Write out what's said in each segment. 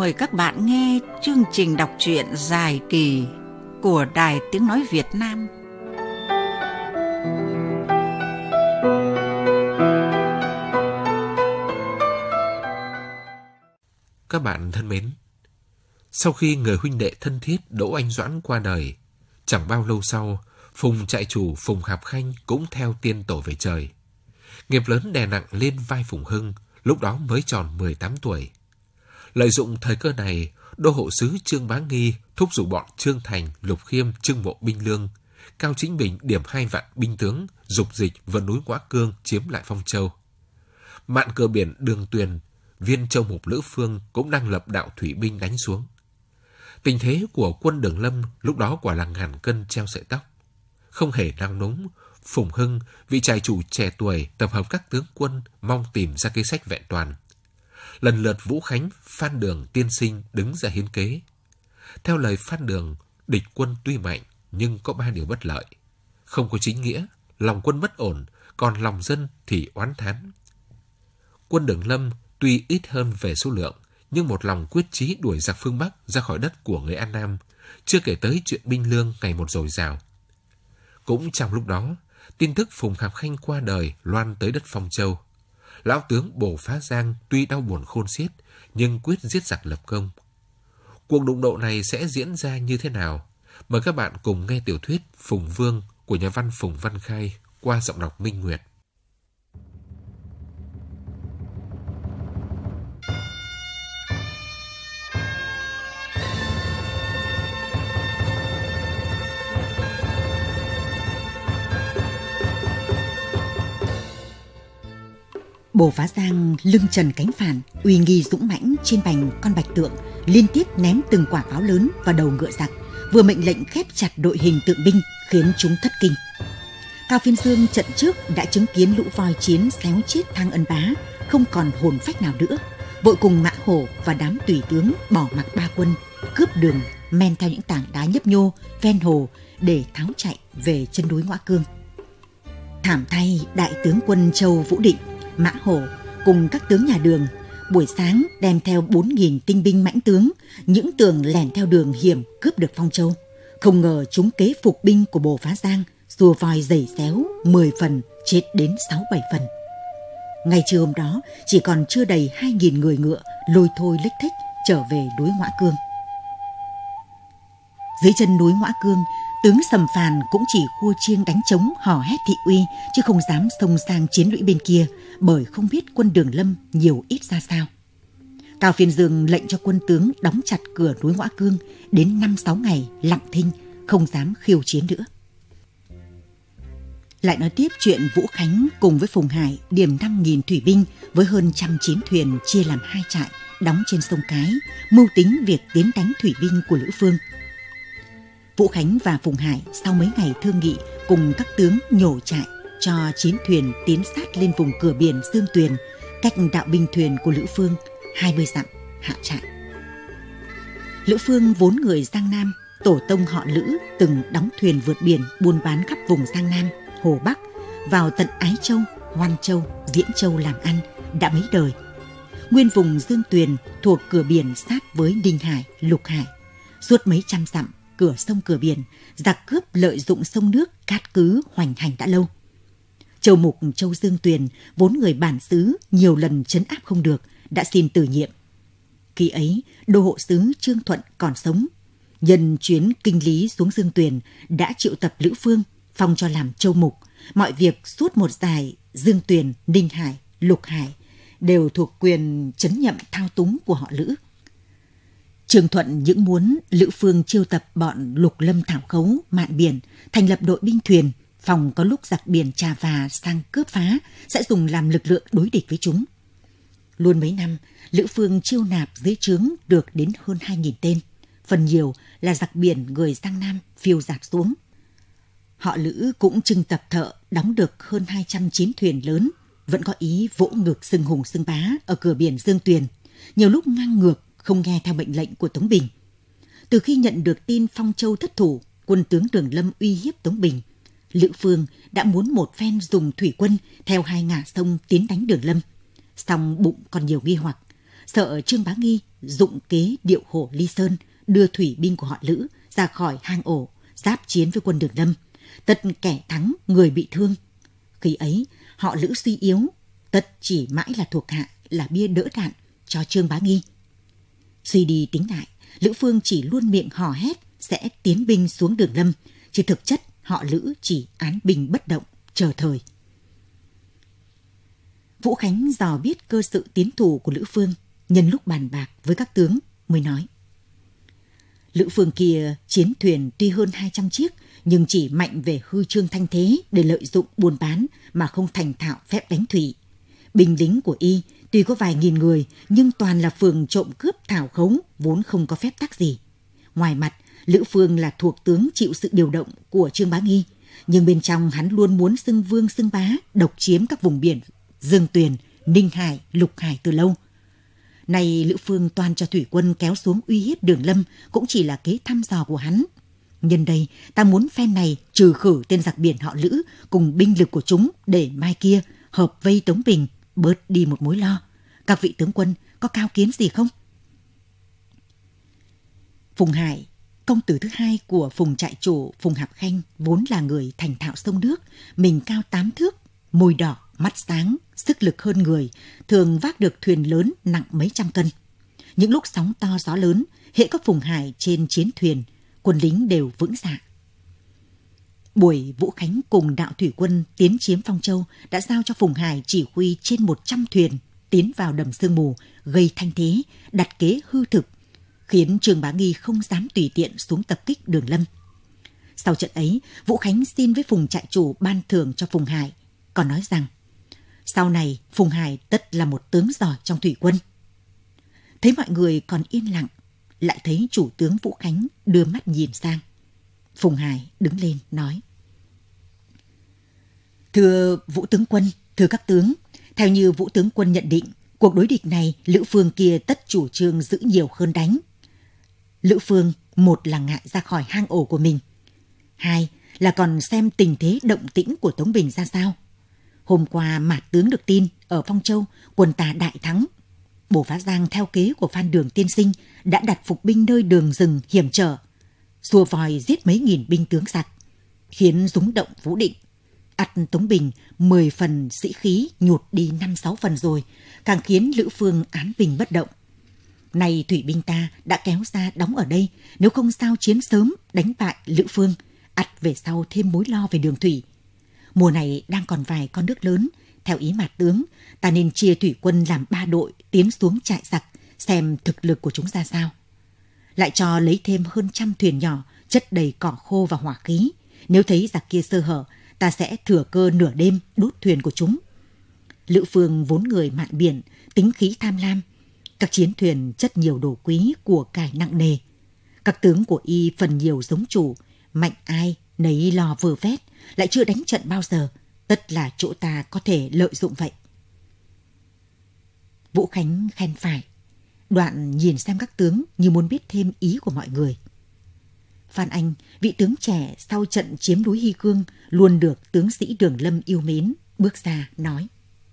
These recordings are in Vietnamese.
mời các bạn nghe chương trình đọc truyện dài kỳ của Đài Tiếng Nói Việt Nam. Các bạn thân mến, sau khi người huynh đệ thân thiết Đỗ Anh Doãn qua đời, chẳng bao lâu sau, Phùng trại chủ Phùng Hạp Khanh cũng theo tiên tổ về trời. Nghiệp lớn đè nặng lên vai Phùng Hưng, lúc đó mới tròn 18 tuổi. Lợi dụng thời cơ này, đô hộ sứ Trương Bá Nghi thúc giục bọn Trương Thành, Lục Khiêm, Trương Mộ binh lương. Cao Chính Bình điểm 2 vạn binh tướng, dục dịch vượt núi Ngoã Cương chiếm lại Phong Châu. Mạn cửa biển Đường Tuyền, Viên Châu Mục Lữ Phương cũng đang lập đạo thủy binh đánh xuống. Tình thế của quân Đường Lâm lúc đó quả là ngàn cân treo sợi tóc. Không hề nao núng, Phùng Hưng, vị trại chủ trẻ tuổi, tập hợp các tướng quân mong tìm ra kế sách vẹn toàn. Lần lượt Vũ Khánh, Phan Đường, Tiên Sinh đứng ra hiến kế. Theo lời Phan Đường, địch quân tuy mạnh nhưng có 3 điều bất lợi. Không có chính nghĩa, lòng quân bất ổn, còn lòng dân thì oán thán. Quân Đường Lâm tuy ít hơn về số lượng, nhưng một lòng quyết chí đuổi giặc phương Bắc ra khỏi đất của người An Nam, chưa kể tới chuyện binh lương ngày một dồi dào. Cũng trong lúc đó, tin tức Phùng Hạp Khanh qua đời loan tới đất Phong Châu. Lão tướng Bồ Phá Giang tuy đau buồn khôn xiết, nhưng quyết giết giặc lập công. Cuộc đụng độ này sẽ diễn ra như thế nào? Mời các bạn cùng nghe tiểu thuyết Phùng Vương của nhà văn Phùng Văn Khai qua giọng đọc Minh Nguyệt. Bồ Phá Giang lưng trần cánh phản, uy nghi dũng mãnh trên bành con bạch tượng, liên tiếp ném từng quả pháo lớn vào đầu ngựa giặc, vừa mệnh lệnh khép chặt đội hình tượng binh, khiến chúng thất kinh. Cao Phiên Dương trận trước đã chứng kiến lũ voi chiến xéo chết Thang Ân Bá, không còn hồn phách nào nữa, vội cùng Mã Hổ và đám tùy tướng bỏ mặc ba quân, cướp đường men theo những tảng đá nhấp nhô ven hồ để tháo chạy về chân núi Ngoã Cương. Thảm thay đại tướng quân Châu Vũ Định, Mã Hổ cùng các tướng nhà Đường buổi sáng đem theo 4.000 tinh binh mãnh tướng, những tường lẻn theo đường hiểm cướp được Phong Châu. Không ngờ chúng kế phục binh của Bồ Phá Giang, rùa voi giày xéo 10 phần, chết đến 6-7 phần. Ngày trưa hôm đó, chỉ còn chưa đầy 2.000 người ngựa lôi thôi lếch thếch trở về núi Ngoã Cương. Dưới chân núi Ngoã Cương, tướng Sầm Phàn cũng chỉ khua chiêng đánh trống hò hét thị uy, chứ không dám xông sang chiến lũy bên kia, bởi không biết quân Đường Lâm nhiều ít ra sao. Cao Phiên Dương lệnh cho quân tướng đóng chặt cửa núi Ngoã Cương đến 5-6 ngày lặng thinh, không dám khiêu chiến nữa. Lại nói tiếp chuyện Vũ Khánh cùng với Phùng Hải điểm 5.000 thủy binh với hơn 100 chiến thuyền chia làm 2 trại đóng trên sông Cái, mưu tính việc tiến đánh thủy binh của Lữ Phương. Vũ Khánh và Phùng Hải sau mấy ngày thương nghị cùng các tướng nhổ trại cho chiến thuyền tiến sát lên vùng cửa biển Dương Tuyền, cách đạo binh thuyền của Lữ Phương 20 dặm hạ trại. Lữ Phương vốn người Giang Nam, tổ tông họ Lữ từng đóng thuyền vượt biển buôn bán khắp vùng Giang Nam, Hồ Bắc, vào tận Ái Châu, Hoan Châu, Viễn Châu làm ăn đã mấy đời. Nguyên vùng Dương Tuyền thuộc cửa biển sát với Ninh Hải, Lục Hải, suốt mấy trăm dặm cửa sông cửa biển, giặc cướp lợi dụng sông nước cát cứ hoành hành đã lâu. Châu Mục Châu Dương Tuyền, vốn người bản xứ nhiều lần trấn áp không được, đã xin từ nhiệm. Khi ấy, đô hộ sứ Trương Thuận còn sống. Nhân chuyến kinh lý xuống Dương Tuyền, đã triệu tập Lữ Phương, phong cho làm Châu Mục. Mọi việc suốt một dải Dương Tuyền, Ninh Hải, Lục Hải đều thuộc quyền trấn nhậm thao túng của họ Lữ. Trương Thuận những muốn Lữ Phương chiêu tập bọn Lục Lâm Thảo Khấu, mạn biển, thành lập đội binh thuyền, phòng có lúc giặc biển Trà Và sang cướp phá, sẽ dùng làm lực lượng đối địch với chúng. Luôn mấy năm, Lữ Phương chiêu nạp dưới trướng được đến hơn 2.000 tên, phần nhiều là giặc biển người Giang Nam phiêu dạt xuống. Họ Lữ cũng trưng tập thợ đóng được hơn 200 chiến thuyền lớn, vẫn có ý vỗ ngực xưng hùng xưng bá ở cửa biển Dương Tuyền, nhiều lúc ngang ngược, không nghe theo mệnh lệnh của Tống Bình. Từ khi nhận được tin Phong Châu thất thủ, quân tướng Đường Lâm uy hiếp Tống Bình, Lữ Phương đã muốn một phen dùng thủy quân theo 2 ngả sông tiến đánh Đường Lâm. Song bụng còn nhiều nghi hoặc. sợ Trương Bá Nghi dụng kế điệu hổ ly sơn, đưa thủy binh của họ Lữ ra khỏi hang ổ, giáp chiến với quân Đường Lâm. Tất kẻ thắng, người bị thương. Khi ấy, họ Lữ suy yếu, tất chỉ mãi là thuộc hạ, là bia đỡ đạn cho Trương Bá Nghi. Suy đi tính lại, Lữ Phương chỉ luôn miệng hò hét sẽ tiến binh xuống Đường Lâm, chứ thực chất họ Lữ chỉ án binh bất động, chờ thời. Vũ Khánh dò biết cơ sự tiến thủ của Lữ Phương, nhân lúc bàn bạc với các tướng mới nói: Lữ Phương kia chiến thuyền tuy hơn 200 chiếc, nhưng chỉ mạnh về hư trương thanh thế để lợi dụng buôn bán mà không thành thạo phép đánh thủy. Binh lính của y tuy có vài nghìn người, nhưng toàn là phường trộm cướp thảo khống, vốn không có phép tắc gì. Ngoài mặt, Lữ Phương là thuộc tướng chịu sự điều động của Trương Bá Nghi, nhưng bên trong hắn luôn muốn xưng vương xưng bá, độc chiếm các vùng biển Dương Tuyền, Ninh Hải, Lục Hải từ lâu. Này Lữ Phương toàn cho thủy quân kéo xuống uy hiếp Đường Lâm cũng chỉ là kế thăm dò của hắn. Nhân đây, ta muốn phen này trừ khử tên giặc biển họ Lữ cùng binh lực của chúng để mai kia hợp vây Tống Bình, bớt đi một mối lo. Các vị tướng quân có cao kiến gì không? Phùng Hải, công tử thứ hai của Phùng trại chủ Phùng Hạp Khanh, vốn là người thành thạo sông nước, mình cao 8 thước, môi đỏ, mắt sáng, sức lực hơn người, thường vác được thuyền lớn nặng mấy trăm cân. Những lúc sóng to gió lớn, hễ có Phùng Hải trên chiến thuyền, quân lính đều vững dạ. Buổi Vũ Khánh cùng đạo thủy quân tiến chiếm Phong Châu đã giao cho Phùng Hải chỉ huy trên 100 thuyền tiến vào đầm sương mù, gây thanh thế, đặt kế hư thực, khiến Trương Bá Nghi không dám tùy tiện xuống tập kích Đường Lâm. Sau trận ấy, Vũ Khánh xin với Phùng trại chủ ban thưởng cho Phùng Hải, còn nói rằng sau này Phùng Hải tất là một tướng giỏi trong thủy quân. Thấy mọi người còn yên lặng, lại thấy chủ tướng Vũ Khánh đưa mắt nhìn sang. Phùng Hải đứng lên nói: Thưa Vũ tướng quân, thưa các tướng, theo như Vũ tướng quân nhận định, cuộc đối địch này Lữ Phương kia tất chủ trương giữ nhiều hơn đánh. Lữ Phương, một là ngại ra khỏi hang ổ của mình, hai là còn xem tình thế động tĩnh của Tống Bình ra sao. Hôm qua Mạt tướng được tin ở Phong Châu quân ta đại thắng. Bổ Phá Giang theo kế của Phan Đường tiên sinh đã đặt phục binh nơi đường rừng hiểm trở, xua vòi giết mấy nghìn binh tướng giặc, khiến rúng động Vũ Định. Ắt Tống Bình 10 phần sĩ khí nhụt đi 5-6 phần rồi, càng khiến Lữ Phương án binh bất động. Nay thủy binh ta đã kéo ra đóng ở đây, nếu không sao chiến sớm đánh bại Lữ Phương, ắt về sau thêm mối lo về đường thủy. Mùa này đang còn vài con nước lớn, theo ý Mạt tướng, ta nên chia thủy quân làm 3 đội tiến xuống trại giặc, xem thực lực của chúng ra sao. Lại cho lấy thêm hơn 100 thuyền nhỏ chất đầy cỏ khô và hỏa khí. Nếu thấy giặc kia sơ hở, ta sẽ thừa cơ nửa đêm đốt thuyền của chúng. Lữ Phương vốn người mạn biển, tính khí tham lam. Các chiến thuyền chất nhiều đồ quý, của cải nặng nề. Các tướng của y phần nhiều giống chủ, mạnh ai nấy lo vơ vét, lại chưa đánh trận bao giờ, tất là chỗ ta có thể lợi dụng vậy. Vũ Khánh khen phải, đoạn nhìn xem các tướng như muốn biết thêm ý của mọi người. Phan Anh, vị tướng trẻ sau trận chiếm núi Hy Cương, luôn được tướng sĩ Đường Lâm yêu mến, bước ra nói: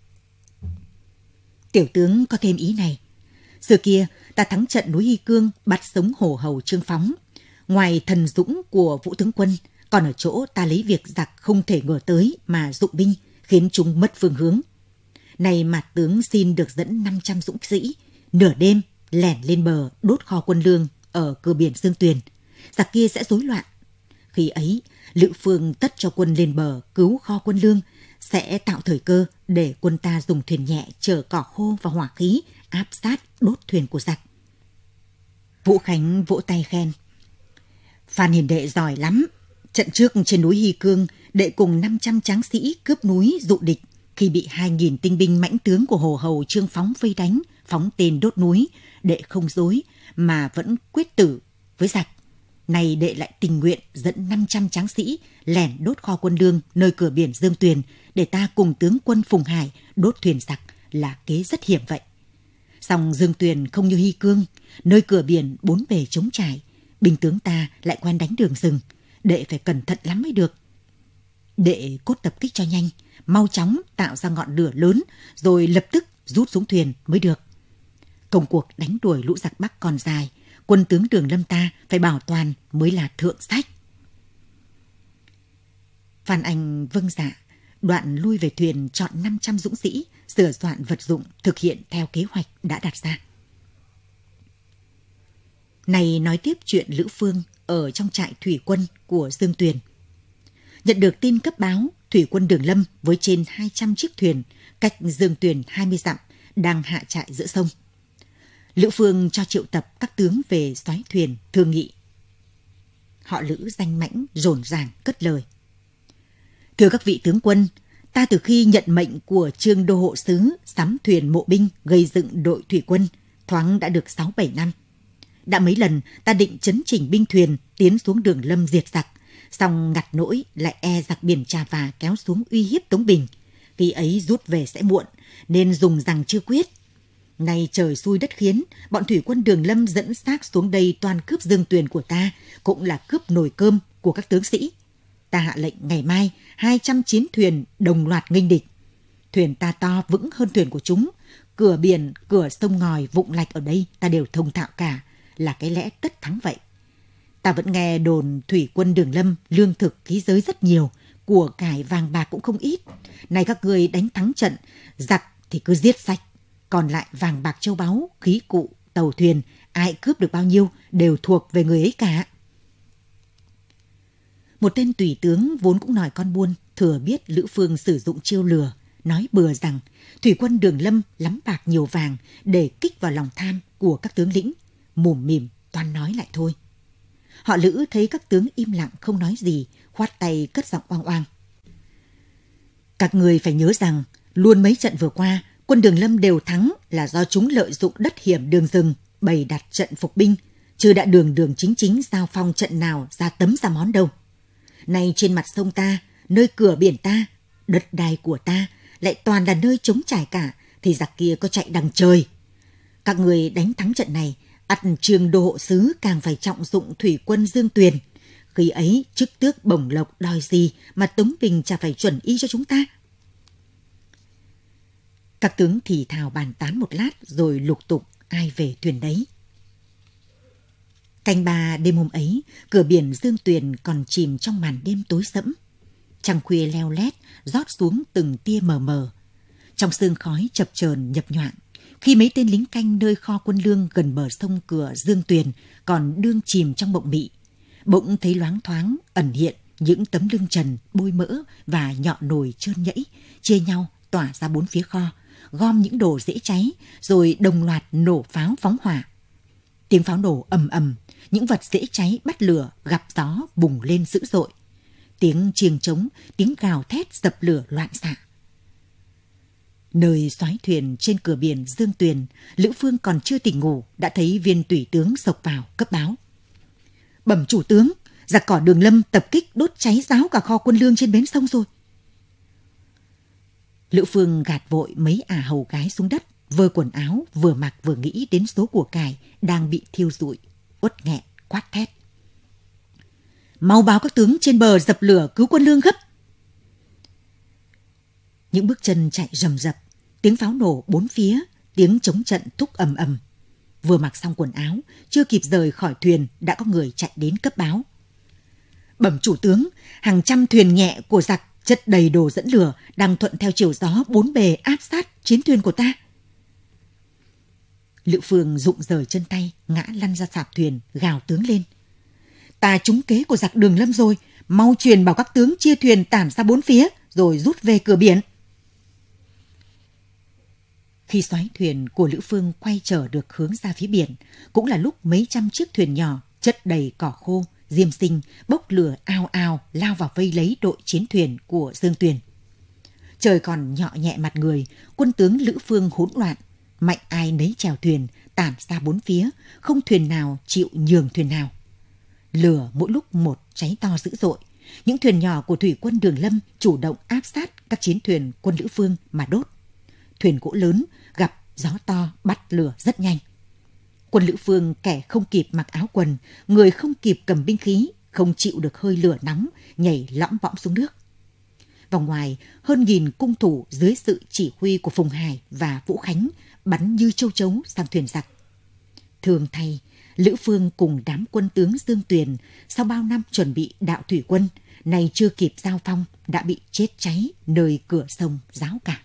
Tiểu tướng có thêm ý này. Xưa kia ta thắng trận núi Hy Cương, bắt sống hổ hầu Trương Phóng. Ngoài thần dũng của Vũ tướng quân, còn ở chỗ ta lấy việc giặc không thể ngờ tới mà dụng binh, khiến chúng mất phương hướng. Này Mạt tướng xin được dẫn 500 dũng sĩ, nửa đêm lẻn lên bờ đốt kho quân lương ở cửa biển Dương Tuyền. Giặc kia sẽ rối loạn. Khi ấy, Lữ Phương tất cho quân lên bờ cứu kho quân lương, sẽ tạo thời cơ để quân ta dùng thuyền nhẹ chở cỏ khô và hỏa khí áp sát đốt thuyền của giặc. Vũ Khánh vỗ tay khen: Phan hiền đệ giỏi lắm. Trận trước trên núi Hy Cương, đệ cùng 500 tráng sĩ cướp núi dụ địch, khi bị 2.000 tinh binh mãnh tướng của hồ hầu Trương Phóng vây đánh, phóng tên đốt núi, đệ không dối mà vẫn quyết tử với giặc. Nay đệ lại tình nguyện dẫn 500 tráng sĩ lẻn đốt kho quân lương nơi cửa biển Dương Tuyền, để ta cùng tướng quân Phùng Hải đốt thuyền giặc, là kế rất hiểm vậy. Song Dương Tuyền không như Hy Cương, nơi cửa biển 4 bề trống trải, binh tướng ta lại quen đánh đường rừng, đệ phải cẩn thận lắm mới được. Đệ cốt tập kích cho nhanh, mau chóng tạo ra ngọn lửa lớn, rồi lập tức rút xuống thuyền mới được. Công cuộc đánh đuổi lũ giặc Bắc còn dài, quân tướng Đường Lâm ta phải bảo toàn mới là thượng sách. Phan Anh vâng dạ, đoạn lui về thuyền chọn 500 dũng sĩ, sửa soạn vật dụng, thực hiện theo kế hoạch đã đặt ra. Này nói tiếp chuyện Lữ Phương ở trong trại thủy quân của Dương Tuyền. Nhận được tin cấp báo, thủy quân Đường Lâm với trên 200 chiếc thuyền cách Dương Tuyền 20 dặm đang hạ trại giữa sông. Lữ Phương cho triệu tập các tướng về soái thuyền thương nghị. Họ Lữ danh mãnh rồn ràng cất lời: Thưa các vị tướng quân, ta từ khi nhận mệnh của Trương Đô Hộ Sứ sắm thuyền mộ binh gây dựng đội thủy quân, thoáng đã được 6-7 năm. Đã mấy lần ta định chấn chỉnh binh thuyền tiến xuống Đường Lâm diệt giặc, song ngặt nỗi lại e giặc biển Trà Và kéo xuống uy hiếp Tống Bình. Khi ấy rút về sẽ muộn, nên dùng rằng chưa quyết. Nay trời xui đất khiến, bọn thủy quân Đường Lâm dẫn xác xuống đây toàn cướp Dương Tuyền của ta, cũng là cướp nồi cơm của các tướng sĩ. Ta hạ lệnh ngày mai 200 chiến thuyền đồng loạt nghênh địch. Thuyền ta to vững hơn thuyền của chúng, cửa biển, cửa sông ngòi, vụng lạch ở đây ta đều thông thạo cả, là cái lẽ tất thắng vậy. Ta vẫn nghe đồn thủy quân Đường Lâm lương thực khí giới rất nhiều, của cải vàng bạc cũng không ít. Này các ngươi đánh thắng trận, giặc thì cứ giết sạch, còn lại vàng bạc châu báu, khí cụ, tàu thuyền, ai cướp được bao nhiêu đều thuộc về người ấy cả. Một tên tùy tướng vốn cũng nòi con buôn, thừa biết Lữ Phương sử dụng chiêu lừa, nói bừa rằng thủy quân Đường Lâm lắm bạc nhiều vàng để kích vào lòng tham của các tướng lĩnh, mủm mỉm toan nói lại thôi. Họ Lữ thấy các tướng im lặng không nói gì, khoát tay cất giọng oang oang: Các người phải nhớ rằng luôn mấy trận vừa qua, quân Đường Lâm đều thắng là do chúng lợi dụng đất hiểm đường rừng bày đặt trận phục binh, chứ đã đường chính giao phong trận nào ra tấm ra món đâu. Nay trên mặt sông ta, nơi cửa biển ta, đất đai của ta lại toàn là nơi trống trải cả, thì giặc kia có chạy đằng trời. Các người đánh thắng trận này, ắt Trương Đô Hộ Sứ càng phải trọng dụng thủy quân Dương Tuyền. Khi ấy chức tước bổng lộc đòi gì mà Tống Bình chả phải chuẩn y cho chúng ta. Các tướng thì thào bàn tán một lát rồi lục tục ai về thuyền đấy. Canh ba đêm hôm ấy, cửa biển Dương Tuyền còn chìm trong màn đêm tối sẫm. Trăng khuya leo lét rót xuống từng tia mờ mờ. Trong sương khói chập chờn nhập nhoạng, khi mấy tên lính canh nơi kho quân lương gần bờ sông cửa Dương Tuyền còn đương chìm trong mộng mị, bỗng thấy loáng thoáng ẩn hiện những tấm lưng trần bôi mỡ và nhọn nồi trơn nhẫy chia nhau tỏa ra bốn phía kho, gom những đồ dễ cháy rồi đồng loạt nổ pháo phóng hỏa. Tiếng pháo nổ ầm ầm, những vật dễ cháy bắt lửa gặp gió bùng lên dữ dội. Tiếng chiêng trống, tiếng gào thét dập lửa loạn xạ. Nơi soái thuyền trên cửa biển Dương Tuyền, Lữ Phương còn chưa tỉnh ngủ đã thấy viên tùy tướng xộc vào cấp báo: Bẩm chủ tướng, giặc cỏ Đường Lâm tập kích đốt cháy ráo cả kho quân lương trên bến sông rồi. Lữ Phương gạt vội mấy ả hầu gái xuống đất, vơ quần áo, vừa mặc vừa nghĩ đến số của cải đang bị thiêu rụi, uất nghẹn quát thét: Mau báo các tướng trên bờ dập lửa cứu quân lương gấp. Những bước chân chạy rầm rập, tiếng pháo nổ bốn phía, tiếng chống trận thúc ầm ầm. Vừa mặc xong quần áo, chưa kịp rời khỏi thuyền đã có người chạy đến cấp báo: Bẩm chủ tướng, hàng trăm thuyền nhẹ của giặc chất đầy đồ dẫn lửa đang thuận theo chiều gió bốn bề áp sát chiến thuyền của ta. Lữ Phương rụng rời chân tay, ngã lăn ra sạp thuyền, gào tướng lên: Ta trúng kế của giặc Đường Lâm rồi, mau truyền bảo các tướng chia thuyền tản ra bốn phía rồi rút về cửa biển. Khi soái thuyền của Lữ Phương quay trở được hướng ra phía biển, cũng là lúc mấy trăm chiếc thuyền nhỏ chất đầy cỏ khô, diêm sinh bốc lửa ào ào lao vào vây lấy đội chiến thuyền của Dương Tuyền. Trời còn nhọ nhẹ mặt người, quân tướng Lữ Phương hỗn loạn, mạnh ai nấy chèo thuyền tản ra bốn phía, không thuyền nào chịu nhường thuyền nào. Lửa mỗi lúc một cháy to dữ dội, những thuyền nhỏ của thủy quân Đường Lâm chủ động áp sát các chiến thuyền quân Lữ Phương mà đốt. Thuyền gỗ lớn gặp gió to bắt lửa rất nhanh. Quân Lữ Phương kẻ không kịp mặc áo quần, người không kịp cầm binh khí, không chịu được hơi lửa nóng, nhảy lõm võm xuống nước. Vòng ngoài, hơn 1.000 cung thủ dưới sự chỉ huy của Phùng Hải và Vũ Khánh bắn như châu chấu sang thuyền giặc. Thường thay, Lữ Phương cùng đám quân tướng Dương Tuyền sau bao năm chuẩn bị đạo thủy quân, nay chưa kịp giao phong đã bị chết cháy nơi cửa sông Giáo Cả.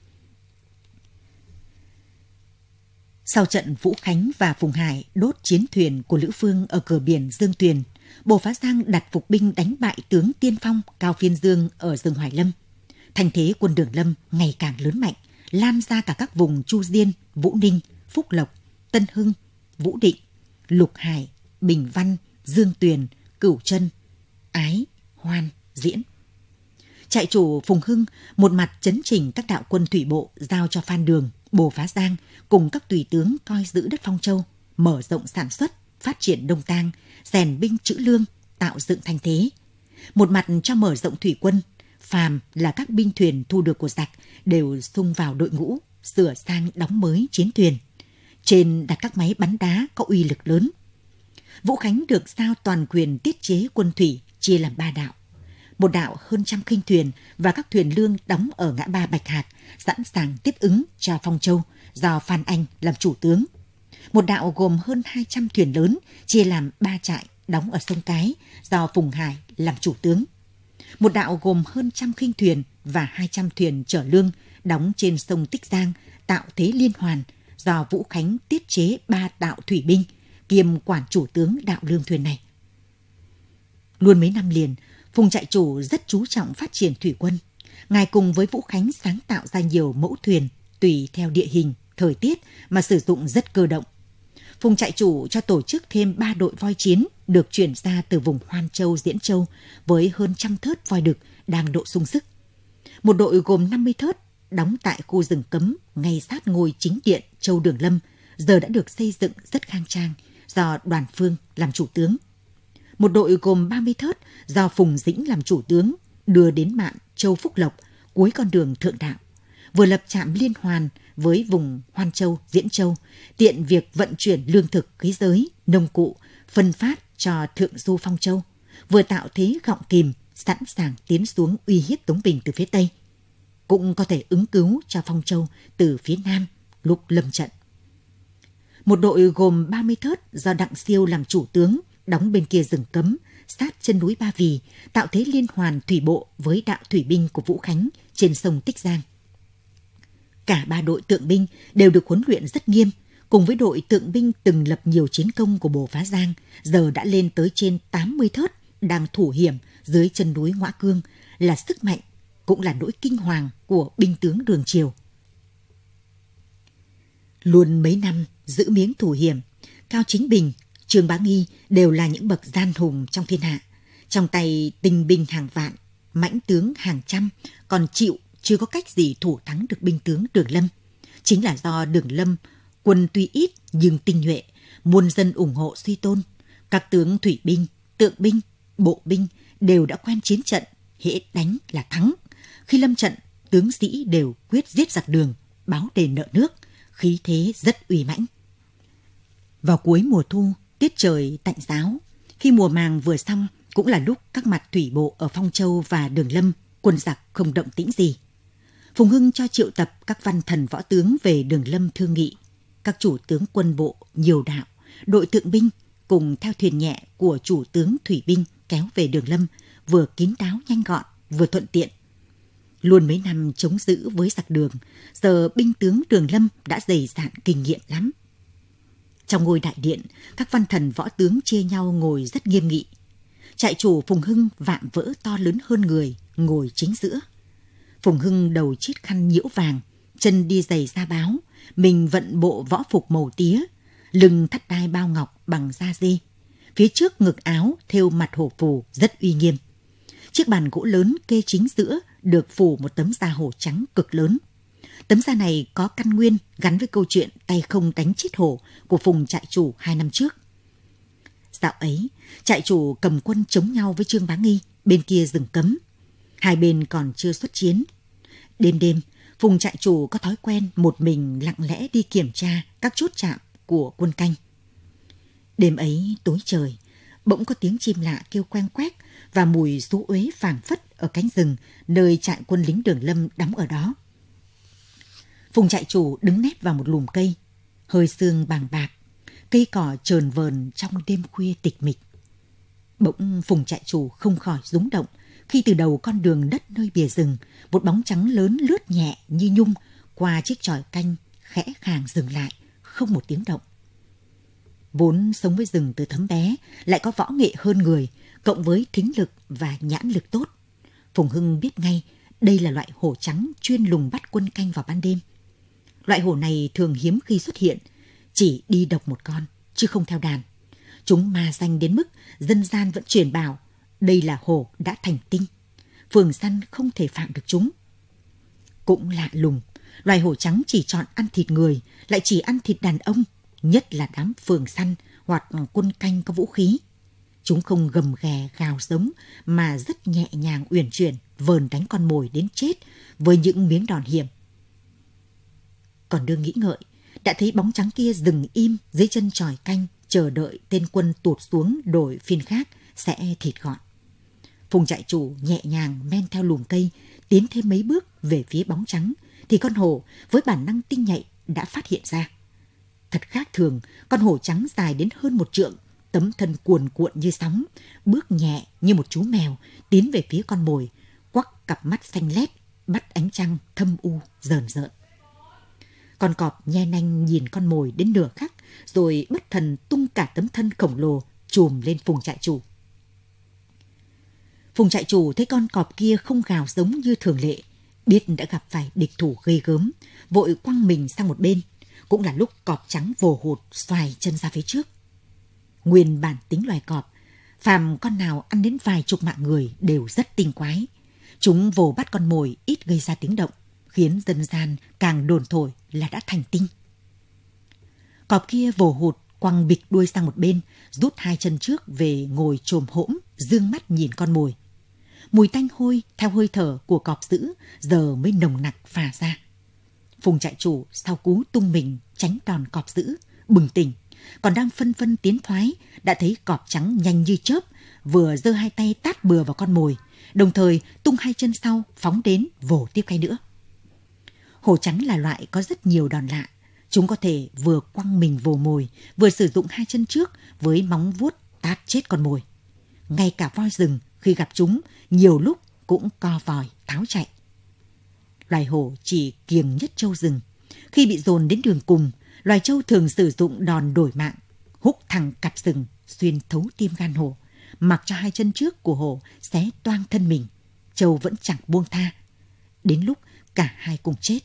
Sau trận Vũ Khánh và Phùng Hải đốt chiến thuyền của Lữ Phương ở cửa biển Dương Tuyền, Bồ Phá Giang đặt phục binh đánh bại tướng tiên phong Cao Phiên Dương ở rừng Hoài Lâm. Thành thế quân Đường Lâm ngày càng lớn mạnh, lan ra cả các vùng Chu Diên, Vũ Ninh, Phúc Lộc, Tân Hưng, Vũ Định, Lục Hải, Bình Văn, Dương Tuyền, Cửu Trân, Ái, Hoan, Diễn. Trại chủ Phùng Hưng một mặt chấn chỉnh các đạo quân thủy bộ giao cho Phan Đường, Bồ Phá Giang cùng các tùy tướng coi giữ đất Phong Châu, mở rộng sản xuất, phát triển Đông Tang, rèn binh trữ lương, tạo dựng thành thế. Một mặt cho mở rộng thủy quân, phàm là các binh thuyền thu được của giặc đều xung vào đội ngũ, sửa sang đóng mới chiến thuyền. Trên đặt các máy bắn đá có uy lực lớn. Vũ Khánh được giao toàn quyền tiết chế quân thủy chia làm 3 đạo. Một đạo hơn 100 khinh thuyền và các thuyền lương đóng ở ngã ba Bạch Hạc, sẵn sàng tiếp ứng cho Phong Châu do Phan Anh làm chủ tướng. Một đạo gồm hơn 200 thuyền lớn chia làm 3 trại đóng ở sông Cái do Phùng Hải làm chủ tướng. Một đạo gồm hơn 100 khinh thuyền và 200 thuyền chở lương đóng trên sông Tích Giang tạo thế liên hoàn do Vũ Khánh tiết chế 3 đạo thủy binh kiêm quản chủ tướng đạo lương thuyền này. Luôn mấy năm liền, Phùng trại chủ rất chú trọng phát triển thủy quân. Ngài cùng với Vũ Khánh sáng tạo ra nhiều mẫu thuyền tùy theo địa hình, thời tiết mà sử dụng rất cơ động. Phùng trại chủ cho tổ chức thêm 3 đội voi chiến được chuyển ra từ vùng Hoan Châu, Diễn Châu với hơn 100 thớt voi đực đang độ sung sức. Một đội gồm 50 thớt đóng tại khu rừng cấm ngay sát ngôi chính điện Châu Đường Lâm, giờ đã được xây dựng rất khang trang do Đoàn Phương làm chủ tướng. Một đội gồm 30 thớt do Phùng Dĩnh làm chủ tướng đưa đến mạn Châu Phúc Lộc, cuối con đường thượng đạo, vừa lập trạm liên hoàn với vùng Hoan Châu, Diễn Châu, tiện việc vận chuyển lương thực, khí giới, nông cụ, phân phát cho thượng du Phong Châu, vừa tạo thế gọng kìm, sẵn sàng tiến xuống uy hiếp Tống Bình từ phía Tây. Cũng có thể ứng cứu cho Phong Châu từ phía Nam lúc lâm trận. Một đội gồm 30 thớt do Đặng Siêu làm chủ tướng, đóng bên kia rừng cấm, sát chân núi Ba Vì, tạo thế liên hoàn thủy bộ với đạo thủy binh của Vũ Khánh trên sông Tích Giang. Cả 3 đội tượng binh đều được huấn luyện rất nghiêm, cùng với đội tượng binh từng lập nhiều chiến công của Bồ Phá Giang, giờ đã lên tới trên 80 thớt đang thủ hiểm dưới chân núi Ngoã Cương, là sức mạnh, cũng là nỗi kinh hoàng của binh tướng Đường Triều. Luôn mấy năm giữ miếng thủ hiểm, Cao Chính Bình, Trương Bá Nghi đều là những bậc gian hùng trong thiên hạ. Trong tay tinh binh hàng vạn, mãnh tướng hàng trăm, còn chịu chưa có cách gì thủ thắng được binh tướng Đường Lâm. Chính là do Đường Lâm quân tuy ít nhưng tinh nhuệ, muôn dân ủng hộ suy tôn. Các tướng thủy binh, tượng binh, bộ binh đều đã quen chiến trận, hễ đánh là thắng. Khi lâm trận, tướng sĩ đều quyết giết giặc Đường, báo đền nợ nước, khí thế rất uy mãnh. Vào cuối mùa thu, tiết trời tạnh ráo, khi mùa màng vừa xong cũng là lúc các mặt thủy bộ ở Phong Châu và Đường Lâm quân giặc không động tĩnh gì. Phùng Hưng cho triệu tập các văn thần võ tướng về Đường Lâm thương nghị. Các chủ tướng quân bộ nhiều đạo, đội tượng binh cùng theo thuyền nhẹ của chủ tướng thủy binh kéo về Đường Lâm, vừa kín đáo nhanh gọn, vừa thuận tiện. Luôn mấy năm chống giữ với giặc Đường, giờ binh tướng Đường Lâm đã dày dạn kinh nghiệm lắm. Trong ngôi đại điện, các văn thần võ tướng chia nhau ngồi rất nghiêm nghị. Trại chủ Phùng Hưng vạm vỡ to lớn hơn người, ngồi chính giữa. Phùng Hưng đầu chít khăn nhiễu vàng, chân đi giày da báo, mình vận bộ võ phục màu tía, lưng thắt đai bao ngọc bằng da dê. Phía trước ngực áo thêu mặt hổ phù rất uy nghiêm. Chiếc bàn gỗ lớn kê chính giữa được phủ một tấm da hổ trắng cực lớn. Tấm da này có căn nguyên gắn với câu chuyện tay không đánh chết hổ của Phùng trại chủ 2 năm trước. Dạo ấy, trại chủ cầm quân chống nhau với Trương Bá Nghi bên kia rừng cấm. Hai bên còn chưa xuất chiến. Đêm đêm, Phùng trại chủ có thói quen một mình lặng lẽ đi kiểm tra các chốt chạm của quân canh. Đêm ấy tối trời, bỗng có tiếng chim lạ kêu quen quét và mùi xú uế phảng phất ở cánh rừng nơi trại quân lính Đường Lâm đóng ở đó. Phùng trại chủ đứng nép vào một lùm cây, hơi sương bàng bạc, cây cỏ chờn vờn trong đêm khuya tịch mịch. Bỗng Phùng trại chủ không khỏi rúng động khi từ đầu con đường đất nơi bìa rừng, một bóng trắng lớn lướt nhẹ như nhung qua chiếc chòi canh, khẽ khàng dừng lại, không một tiếng động. Vốn sống với rừng từ thấm bé, lại có võ nghệ hơn người, cộng với thính lực và nhãn lực tốt, Phùng Hưng biết ngay đây là loại hổ trắng chuyên lùng bắt quân canh vào ban đêm. Loại hổ này thường hiếm khi xuất hiện, chỉ đi độc một con, chứ không theo đàn. Chúng ma danh đến mức dân gian vẫn truyền bảo đây là hổ đã thành tinh, phường săn không thể phạm được chúng. Cũng lạ lùng, loài hổ trắng chỉ chọn ăn thịt người, lại chỉ ăn thịt đàn ông, nhất là đám phường săn hoặc quân canh có vũ khí. Chúng không gầm ghè gào giống mà rất nhẹ nhàng uyển chuyển vờn đánh con mồi đến chết với những miếng đòn hiểm. Còn đương nghĩ ngợi, đã thấy bóng trắng kia dừng im dưới chân chòi canh, chờ đợi tên quân tụt xuống đổi phiên khác sẽ thịt gọn. Phùng trại chủ nhẹ nhàng men theo lùm cây, tiến thêm mấy bước về phía bóng trắng, thì con hổ với bản năng tinh nhạy đã phát hiện ra. Thật khác thường, con hổ trắng dài đến hơn 1 trượng, tấm thân cuồn cuộn như sóng, bước nhẹ như một chú mèo tiến về phía con mồi, quắc cặp mắt xanh lét, bắt ánh trăng thâm u rờn rợn. Con cọp nhe nanh nhìn con mồi đến nửa khắc, rồi bất thần tung cả tấm thân khổng lồ chùm lên Phùng trại chủ. Phùng trại chủ thấy con cọp kia không gào giống như thường lệ, biết đã gặp phải địch thủ ghê gớm, vội quăng mình sang một bên. Cũng là lúc cọp trắng vồ hụt xoài chân ra phía trước. Nguyên bản tính loài cọp, phàm con nào ăn đến vài chục mạng người đều rất tinh quái. Chúng vồ bắt con mồi ít gây ra tiếng động, khiến dân gian càng đồn thổi là đã thành tinh. Cọp kia vồ hụt quăng bịch đuôi sang một bên, rút 2 chân trước về ngồi chồm hỗn, dương mắt nhìn con mồi. Mùi tanh hôi theo hơi thở của cọp dữ giờ mới nồng nặc phả ra. Phùng trại chủ sau cú tung mình tránh đòn cọp dữ, bừng tỉnh, còn đang phân vân tiến thoái, đã thấy cọp trắng nhanh như chớp, vừa giơ 2 tay tát bừa vào con mồi, đồng thời tung 2 chân sau phóng đến vồ tiếp cái nữa. Hổ trắng là loại có rất nhiều đòn lạ, chúng có thể vừa quăng mình vồ mồi, vừa sử dụng 2 chân trước với móng vuốt tát chết con mồi. Ngay cả voi rừng khi gặp chúng nhiều lúc cũng co vòi tháo chạy. Loài hổ chỉ kiêng nhất trâu rừng. Khi bị dồn đến đường cùng, loài trâu thường sử dụng đòn đổi mạng, húc thẳng cặp sừng xuyên thấu tim gan hổ, mặc cho 2 chân trước của hổ xé toang thân mình. Trâu vẫn chẳng buông tha. Đến lúc cả hai cùng chết.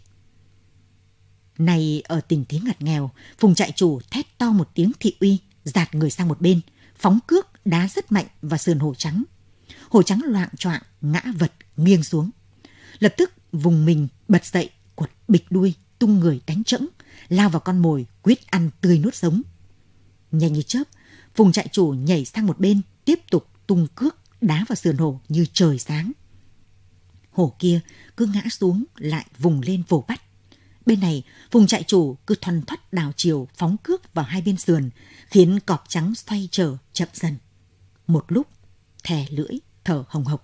Này ở tình thế ngặt nghèo, Phùng trại chủ thét to một tiếng thị uy, dạt người sang một bên, phóng cước đá rất mạnh vào sườn hổ trắng. Hổ trắng loạng choạng ngã vật nghiêng xuống. Lập tức vùng mình bật dậy, quật bịch đuôi, tung người đánh chẫng, lao vào con mồi quyết ăn tươi nuốt sống. Nhanh như chớp, Phùng trại chủ nhảy sang một bên, tiếp tục tung cước đá vào sườn hổ như trời sáng. Hổ kia cứ ngã xuống lại vùng lên vồ bắt. Bên này, Phùng trại chủ cứ thoăn thoắt đảo chiều phóng cước vào 2 bên sườn, khiến cọp trắng xoay trở chậm dần. Một lúc, thè lưỡi, thở hồng hộc.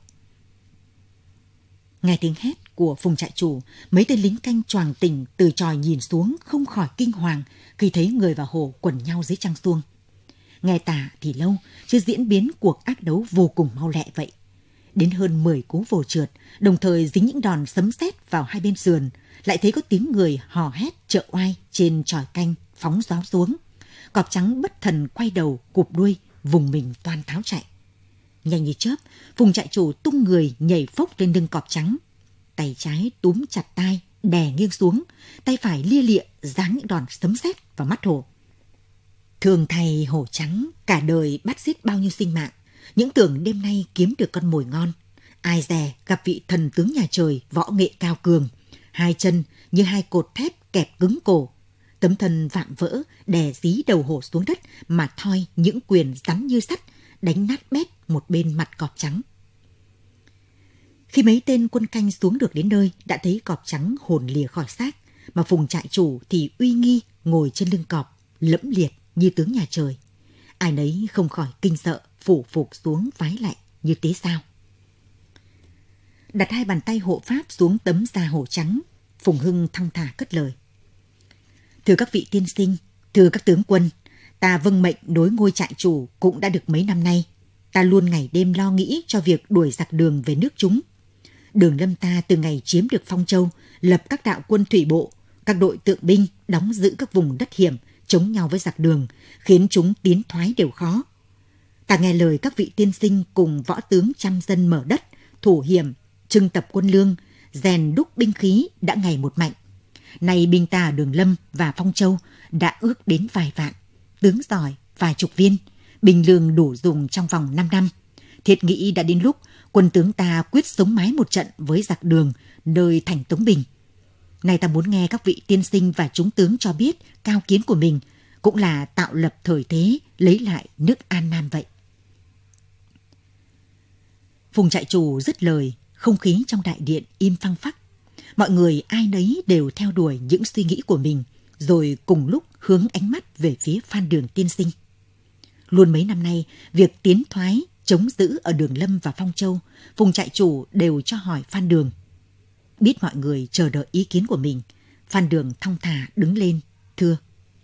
Nghe tiếng hét của Phùng trại chủ, mấy tên lính canh choàng tỉnh từ chòi nhìn xuống không khỏi kinh hoàng khi thấy người và hổ quần nhau dưới trăng suông. Nghe tả thì lâu, chứ diễn biến cuộc ác đấu vô cùng mau lẹ vậy. Đến hơn 10 cú vồ trượt, đồng thời dính những đòn sấm sét vào 2 bên sườn, lại thấy có tiếng người hò hét trợ oai trên chòi canh phóng gió xuống. Cọp trắng bất thần quay đầu, cụp đuôi, vùng mình toan tháo chạy. Nhanh như chớp, Phùng trại chủ tung người nhảy phốc lên lưng cọp trắng. Tay trái túm chặt tai, đè nghiêng xuống, tay phải lia lịa giáng những đòn sấm sét vào mắt hổ. Thường thay hổ trắng cả đời bắt giết bao nhiêu sinh mạng, những tưởng đêm nay kiếm được con mồi ngon. Ai dè gặp vị thần tướng nhà trời võ nghệ cao cường, 2 chân như 2 cột thép kẹp cứng cổ, tấm thân vạm vỡ đè dí đầu hổ xuống đất mà thoi những quyền rắn như sắt, đánh nát bét một bên mặt cọp trắng. Khi mấy tên quân canh xuống được đến nơi, đã thấy cọp trắng hồn lìa khỏi xác, mà Phùng trại chủ thì uy nghi ngồi trên lưng cọp, lẫm liệt như tướng nhà trời. Ai nấy không khỏi kinh sợ, phủ phục xuống vái lạy như tế sao. Đặt hai bàn tay hộ pháp xuống tấm da hổ trắng, Phùng Hưng thong thả cất lời. Thưa các vị tiên sinh, thưa các tướng quân, ta vâng mệnh nối ngôi trại chủ cũng đã được mấy năm nay. Ta luôn ngày đêm lo nghĩ cho việc đuổi giặc Đường về nước chúng. Đường Lâm ta từ ngày chiếm được Phong Châu, lập các đạo quân thủy bộ, các đội tượng binh đóng giữ các vùng đất hiểm, chống nhau với giặc Đường, khiến chúng tiến thoái đều khó. Ta nghe lời các vị tiên sinh cùng võ tướng trăm dân mở đất, thủ hiểm, trưng tập quân lương, rèn đúc binh khí đã ngày một mạnh. Nay binh ta ở Đường Lâm và Phong Châu đã ước đến vài vạn, tướng giỏi vài chục viên, binh lương đủ dùng trong vòng 5 năm. Thiết nghĩ đã đến lúc quân tướng ta quyết sống mái một trận với giặc Đường nơi thành Tống Bình. Nay ta muốn nghe các vị tiên sinh và chúng tướng cho biết cao kiến của mình, cũng là tạo lập thời thế lấy lại nước An Nam vậy. Phùng trại chủ dứt lời, không khí trong đại điện im phăng phắc. Mọi người ai nấy đều theo đuổi những suy nghĩ của mình, rồi cùng lúc hướng ánh mắt về phía Phan Đường tiên sinh. Luôn mấy năm nay, việc tiến thoái, chống giữ ở Đường Lâm và Phong Châu, Phùng trại chủ đều cho hỏi Phan Đường. Biết mọi người chờ đợi ý kiến của mình, Phan Đường thong thả đứng lên, thưa.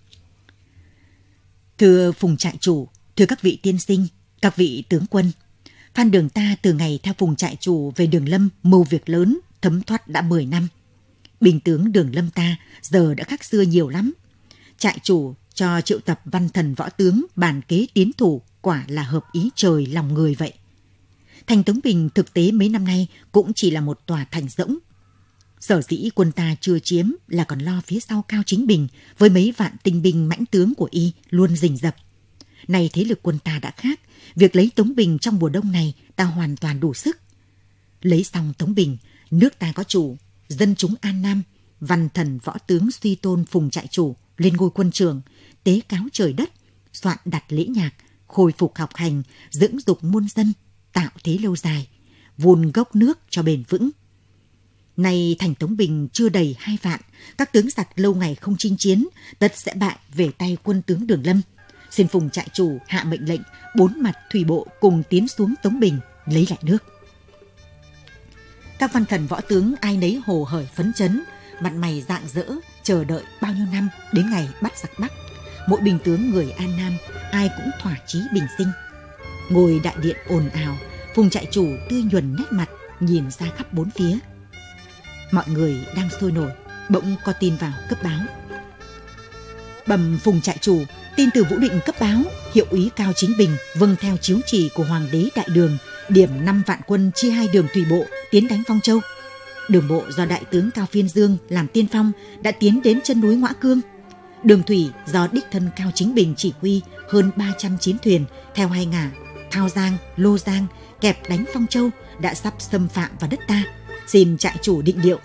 Thưa Phùng trại chủ, thưa các vị tiên sinh, các vị tướng quân, Phan Đường ta từ ngày theo Phùng trại chủ về Đường Lâm mưu việc lớn, thấm thoát đã 10 năm. Binh tướng Đường Lâm ta giờ đã khác xưa nhiều lắm. Trại chủ cho triệu tập văn thần võ tướng bàn kế tiến thủ, quả là hợp ý trời lòng người vậy. Thành Tống Bình thực tế mấy năm nay cũng chỉ là một tòa thành rỗng. Sở dĩ quân ta chưa chiếm là còn lo phía sau Cao Chính Bình với mấy vạn tinh binh mãnh tướng của y luôn rình rập. Nay thế lực quân ta đã khác, việc lấy Tống Bình trong mùa đông này ta hoàn toàn đủ sức. Lấy xong Tống Bình, nước ta có chủ, dân chúng an nam, văn thần võ tướng suy tôn Phùng trại chủ lên ngôi quân trưởng, tế cáo trời đất, soạn đặt lễ nhạc, khôi phục học hành, dưỡng dục muôn dân, tạo thế lâu dài, vun gốc nước cho bền vững. Nay thành Tống Bình chưa đầy 2 vạn, các tướng giặc lâu ngày không chinh chiến, tất sẽ bại về tay quân tướng Đường Lâm. Xin Phùng trại chủ hạ mệnh lệnh 4 mặt thủy bộ cùng tiến xuống Tống Bình lấy lại nước. Các văn thần võ tướng ai nấy hồ hởi phấn chấn, mặt mày rạng rỡ, chờ đợi bao nhiêu năm đến ngày bắt giặc Bắc. Mỗi binh tướng người An Nam ai cũng thỏa chí bình sinh. Ngồi đại điện ồn ào, Phùng trại chủ tươi nhuần nét mặt, nhìn ra khắp bốn phía. Mọi người đang sôi nổi, bỗng có tin vào cấp báo. Bẩm Phùng trại chủ, tin từ Vũ Định cấp báo, hiệu úy Cao Chính Bình vâng theo chiếu chỉ của Hoàng đế Đại Đường, điểm 5 vạn quân chia 2 đường thủy bộ tiến đánh Phong Châu. Đường bộ do đại tướng Cao Phiên Dương làm tiên phong đã tiến đến chân núi Ngoã Cương. Đường thủy do đích thân Cao Chính Bình chỉ huy hơn 300 chiến thuyền theo hai ngả Thao Giang, Lô Giang kẹp đánh Phong Châu đã sắp xâm phạm vào đất ta. Xin trại chủ định điệu.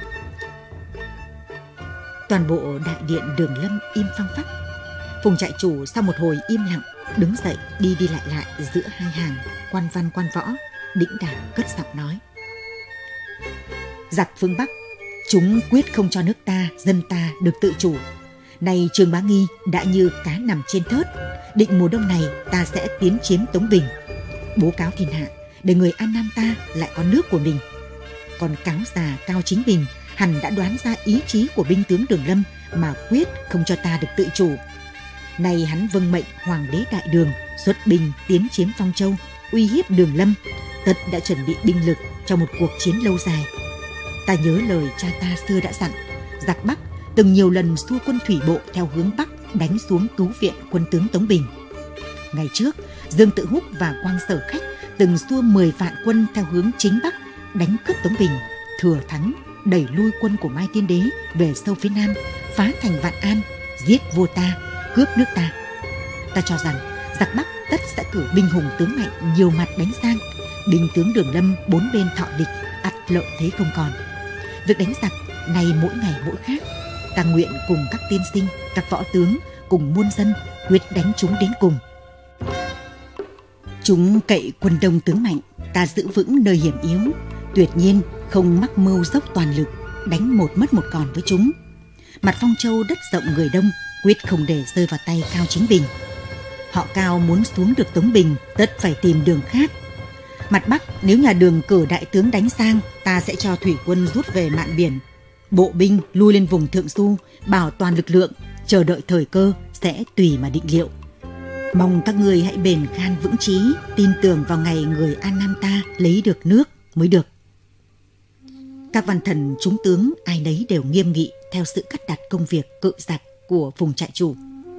Toàn bộ đại điện Đường Lâm im phăng phắc. Phùng trại chủ sau một hồi im lặng đứng dậy đi lại giữa hai hàng quan văn quan võ, đĩnh đạc cất giọng nói: Giặc phương Bắc, chúng quyết không cho nước ta, dân ta được tự chủ. Nay Trương Bá Nghi đã như cá nằm trên thớt, định mùa đông này ta sẽ tiến chiếm Tống Bình, bố cáo thiên hạ để người An Nam ta lại có nước của mình. Còn cáo già Cao Chính Bình hẳn đã đoán ra ý chí của binh tướng Đường Lâm mà quyết không cho ta được tự chủ. Nay hắn vâng mệnh Hoàng đế Đại Đường xuất binh tiến chiếm Phong Châu, uy hiếp Đường Lâm, tất đã chuẩn bị binh lực cho một cuộc chiến lâu dài. Ta nhớ lời cha ta xưa đã dặn, giặc Bắc từng nhiều lần xua quân thủy bộ theo hướng Bắc đánh xuống cứu viện quân tướng Tống Bình. Ngày trước, Dương Tự Húc và Quang Sở Khách từng xua 10 vạn quân theo hướng chính Bắc đánh cướp Tống Bình, thừa thắng đẩy lui quân của Mai Tiên Đế về sâu phía Nam, phá thành Vạn An, giết vua ta, cướp nước ta. Ta cho rằng giặc Bắc tất sẽ cử binh hùng tướng mạnh nhiều mặt đánh sang, binh tướng Đường Lâm bốn bên thọ địch, ắt lợi thế không còn. Việc đánh giặc này mỗi ngày mỗi khác. Ta nguyện cùng các tiên sinh, các võ tướng cùng muôn dân quyết đánh chúng đến cùng. Chúng cậy quân đông tướng mạnh, ta giữ vững nơi hiểm yếu, tuyệt nhiên không mắc mưu dốc toàn lực đánh một mất một còn với chúng. Mặt Phong Châu đất rộng người đông, quyết không để rơi vào tay Cao Chính Bình. Họ Cao muốn xuống được Tống Bình, tất phải tìm đường khác. Mặt Bắc, nếu nhà Đường cử đại tướng đánh sang, ta sẽ cho thủy quân rút về mạn biển. Bộ binh lui lên vùng Thượng Du, bảo toàn lực lượng, chờ đợi thời cơ sẽ tùy mà định liệu. Mong các ngươi hãy bền gan vững chí, tin tưởng vào ngày người An Nam ta lấy được nước mới được. Các văn thần chúng tướng ai nấy đều nghiêm nghị theo sự cắt đặt công việc cự giặc của vùng trại chủ.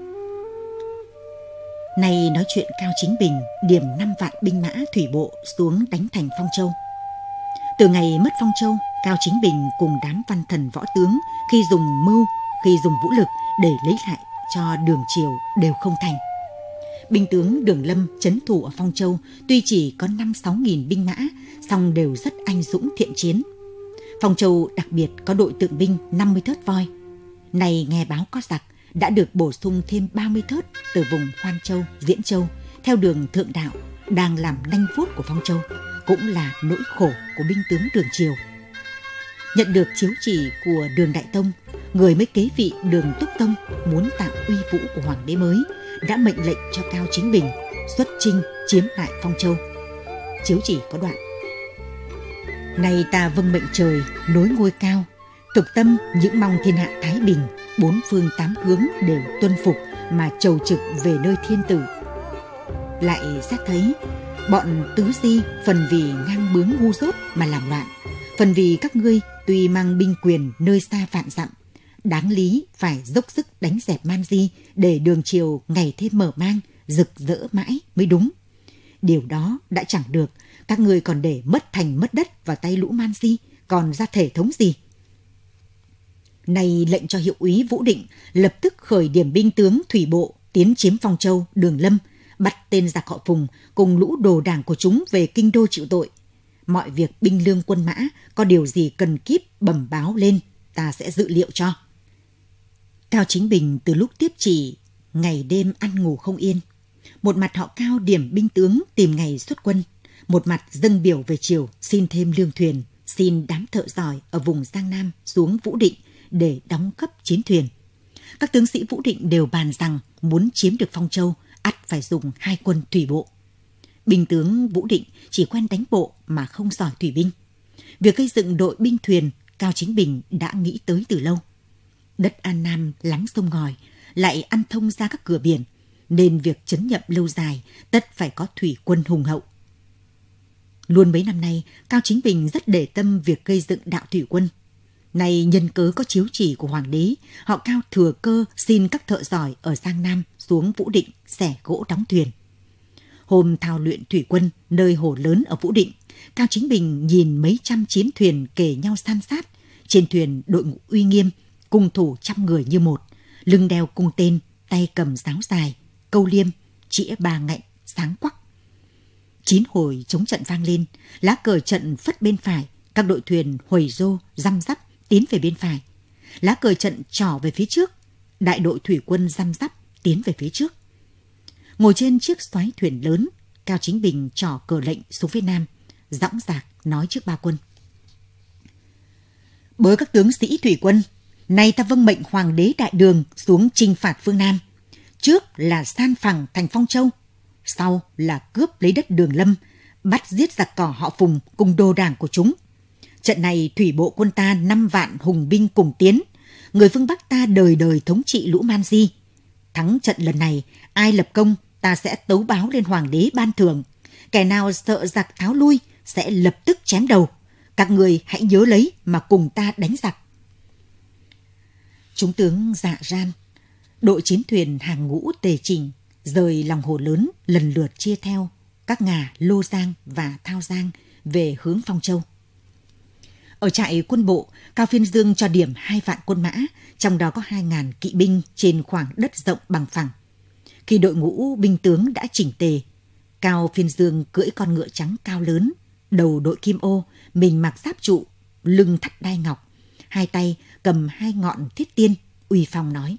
Nay nói chuyện Cao Chính Bình điểm 5 vạn binh mã thủy bộ xuống đánh thành Phong Châu. Từ ngày mất Phong Châu, Cao Chính Bình cùng đám văn thần võ tướng khi dùng mưu, khi dùng vũ lực để lấy lại cho Đường triều đều không thành. Binh tướng Đường Lâm trấn thủ ở Phong Châu tuy chỉ có 5-6 nghìn binh mã, song đều rất anh dũng thiện chiến. Phong Châu đặc biệt có đội tượng binh 50 thớt voi. Này nghe báo có giặc đã được bổ sung thêm 30 thớt từ vùng Hoan Châu, Diễn Châu theo đường thượng đạo đang làm nanh vuốt của Phong Châu, cũng là nỗi khổ của binh tướng Đường triều. Nhận được chiếu chỉ của Đường Đại Tông, người mới kế vị Đường Túc Tông muốn tạo uy vũ của hoàng đế mới đã mệnh lệnh cho Cao Chính Bình xuất chinh chiếm lại Phong Châu. Chiếu chỉ có đoạn: Nay ta vâng mệnh trời nối ngôi cao, thực tâm những mong thiên hạ thái bình, 4 phương 8 hướng đều tuân phục mà chầu trực về nơi thiên tử. Lại xét thấy bọn tứ di phần vì ngang bướng ngu dốt mà làm loạn, phần vì các ngươi tuy mang binh quyền nơi xa vạn dặm, đáng lý phải dốc sức đánh dẹp man di để Đường triều ngày thêm mở mang, rực rỡ mãi mới đúng. Điều đó đã chẳng được, các ngươi còn để mất thành mất đất vào tay lũ man di, còn ra thể thống gì? Nay lệnh cho hiệu úy Vũ Định lập tức khởi điểm binh tướng thủy bộ tiến chiếm Phong Châu, Đường Lâm, bắt tên giặc họ Phùng cùng lũ đồ đảng của chúng về kinh đô chịu tội. Mọi việc binh lương quân mã có điều gì cần kíp bẩm báo lên, ta sẽ dự liệu cho. Cao Chính Bình từ lúc tiếp chỉ ngày đêm ăn ngủ không yên. Một mặt họ Cao điểm binh tướng tìm ngày xuất quân, một mặt dâng biểu về triều xin thêm lương thuyền, xin đám thợ giỏi ở vùng Giang Nam xuống Vũ Định để đóng cấp chiến thuyền. Các tướng sĩ Vũ Định đều bàn rằng muốn chiếm được Phong Châu, ắt phải dùng 2 quân thủy bộ. Binh tướng Vũ Định chỉ quen đánh bộ mà không giỏi thủy binh. Việc gây dựng đội binh thuyền, Cao Chính Bình đã nghĩ tới từ lâu. Đất An Nam lắm sông ngòi, lại ăn thông ra các cửa biển, nên việc trấn nhậm lâu dài tất phải có thủy quân hùng hậu. Luôn mấy năm nay, Cao Chính Bình rất để tâm việc gây dựng đạo thủy quân. Nay nhân cớ có chiếu chỉ của hoàng đế, họ Cao thừa cơ xin các thợ giỏi ở Giang Nam xuống Vũ Định xẻ gỗ đóng thuyền. Hôm thao luyện thủy quân nơi hồ lớn ở Vũ Định, Cao Chính Bình nhìn mấy trăm chiến thuyền kề nhau san sát. Trên thuyền đội ngũ uy nghiêm, cung thủ 100 người như một, lưng đeo cung tên, tay cầm giáo dài, câu liêm, chĩa ba ngạnh, sáng quắc. 9 hồi chống trận vang lên, lá cờ trận phất bên phải, các đội thuyền huầy rô, răm rắp tiến về bên phải. Lá cờ trận trỏ về phía trước, đại đội thủy quân răm rắp tiến về phía trước. Ngồi trên chiếc xoáy thuyền lớn, Cao Chính Bình trỏ cờ lệnh xuống phía nam, dõng dạc nói trước ba quân: Bớ các tướng sĩ thủy quân, nay ta vâng mệnh hoàng đế Đại Đường xuống chinh phạt phương Nam. Trước là san phẳng thành Phong Châu, sau là cướp lấy đất Đường Lâm, bắt giết giặc cỏ họ Phùng cùng đồ đảng của chúng. Trận này thủy bộ quân ta 5 vạn hùng binh cùng tiến, người phương Bắc ta đời đời thống trị lũ man di. Thắng trận lần này, ai lập công ta sẽ tấu báo lên hoàng đế ban thưởng. Kẻ nào sợ giặc tháo lui sẽ lập tức chém đầu. Các người hãy nhớ lấy mà cùng ta đánh giặc. Chúng tướng dạ ran, đội chiến thuyền hàng ngũ tề chỉnh rời lòng hồ lớn, lần lượt chia theo các ngả Lô Giang và Thao Giang về hướng Phong Châu. Ở trại quân bộ, Cao Phiên Dương cho điểm 2 vạn quân mã, trong đó có 2.000 kỵ binh trên khoảng đất rộng bằng phẳng. Khi đội ngũ binh tướng đã chỉnh tề, Cao Phiên Dương cưỡi con ngựa trắng cao lớn, đầu đội kim ô, mình mặc giáp trụ, lưng thắt đai ngọc, hai tay cầm 2 ngọn thiết tiên, uy phong nói: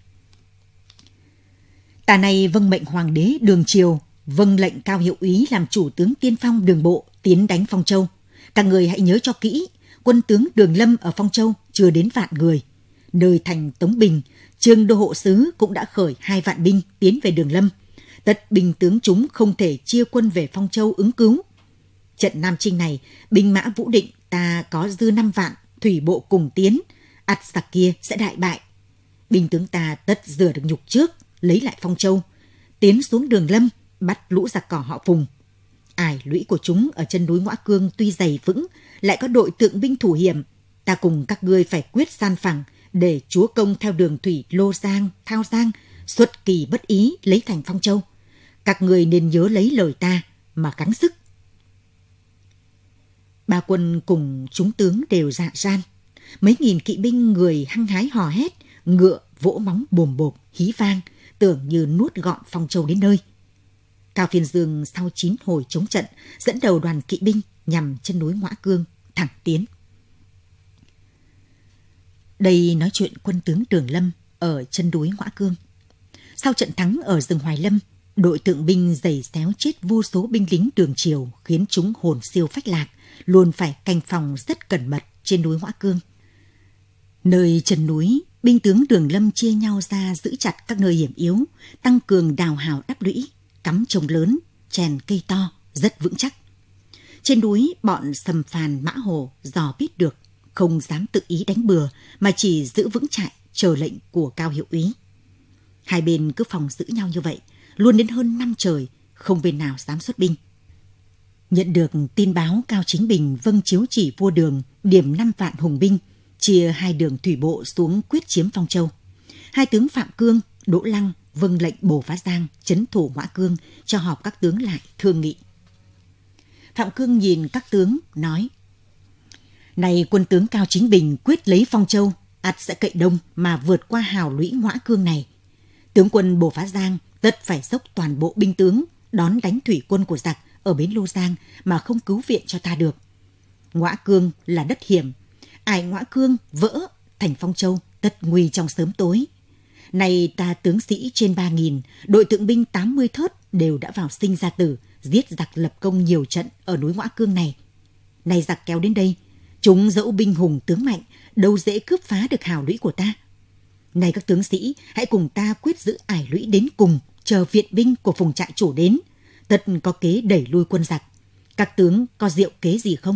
Ta này vâng mệnh hoàng đế Đường triều, vâng lệnh Cao hiệu úy làm chủ tướng tiên phong đường bộ tiến đánh Phong Châu. Các người hãy nhớ cho kỹ, quân tướng Đường Lâm ở Phong Châu chưa đến vạn người. Nơi thành Tống Bình, Trương đô hộ sứ cũng đã khởi 2 vạn binh tiến về Đường Lâm. tất binh tướng chúng không thể chia quân về Phong Châu ứng cứu. Trận Nam Chinh này, binh mã Vũ Định ta có dư 5 vạn, thủy bộ cùng tiến, ắt giặc kia sẽ đại bại. Binh tướng ta tất rửa được nhục trước, lấy lại Phong Châu, tiến xuống Đường Lâm, bắt lũ giặc cỏ họ Phùng. Ải lũy của chúng ở chân núi Ngõa Cương tuy dày vững, lại có đội tượng binh thủ hiểm. Ta cùng các ngươi phải quyết san phẳng, để chúa công theo đường thủy Lô Giang, Thao Giang, xuất kỳ bất ý lấy thành Phong Châu. Các ngươi nên nhớ lấy lời ta mà gắng sức. Ba quân cùng chúng tướng đều dạ gian. Mấy nghìn kỵ binh người hăng hái hò hét, ngựa vỗ móng bồm bộp, hí vang, tưởng như nuốt gọn Phong Châu đến nơi. Cao Phiên Dương sau 9 hồi chống trận, dẫn đầu đoàn kỵ binh nhằm chân núi Ngõa Cương, thẳng tiến. Đây nói chuyện quân tướng Đường Lâm ở chân núi Ngõa Cương. Sau trận thắng ở rừng Hoài Lâm, đội tượng binh giày xéo chết vô số binh lính Đường Triều, khiến chúng hồn siêu phách lạc, luôn phải canh phòng rất cẩn mật trên núi Ngõa Cương. Nơi chân núi, binh tướng Đường Lâm chia nhau ra giữ chặt các nơi hiểm yếu, tăng cường đào hào đắp lũy, cắm trồng lớn, chèn cây to, rất vững chắc. Trên núi, bọn Sầm Phàn Mã Hồ dò biết được, không dám tự ý đánh bừa, mà chỉ giữ vững trại, chờ lệnh của Cao Hiệu úy. Hai bên cứ phòng giữ nhau như vậy, luôn đến hơn 5 trời, không bên nào dám xuất binh. Nhận được tin báo Cao Chính Bình vâng chiếu chỉ vua Đường, điểm 5 vạn hùng binh, chia 2 đường thủy bộ xuống quyết chiếm Phong Châu. Hai tướng Phạm Cương, Đỗ Lăng vâng lệnh Bồ Phá Giang trấn thủ Ngõa Cương, cho họp các tướng lại thương nghị. Phạm Cương nhìn các tướng nói: Này quân tướng Cao Chính Bình quyết lấy Phong Châu, ắt sẽ cậy đông mà vượt qua hào lũy Ngõa Cương này. Tướng quân Bồ Phá Giang tất phải dốc toàn bộ binh tướng đón đánh thủy quân của giặc ở bến Lô Giang mà không cứu viện cho ta được. Ngõa Cương là đất hiểm, ải Ngõa Cương vỡ thành Phong Châu tất nguy trong sớm tối. Này ta tướng sĩ trên 3.000, đội tượng binh 80 thớt đều đã vào sinh ra tử, giết giặc lập công nhiều trận ở núi Ngõa Cương này. Này giặc kéo đến đây, chúng dẫu binh hùng tướng mạnh, đâu dễ cướp phá được hào lũy của ta. Này các tướng sĩ, hãy cùng ta quyết giữ ải lũy đến cùng, chờ viện binh của Phùng trại chủ đến. Tất có kế đẩy lui quân giặc. Các tướng có diệu kế gì không?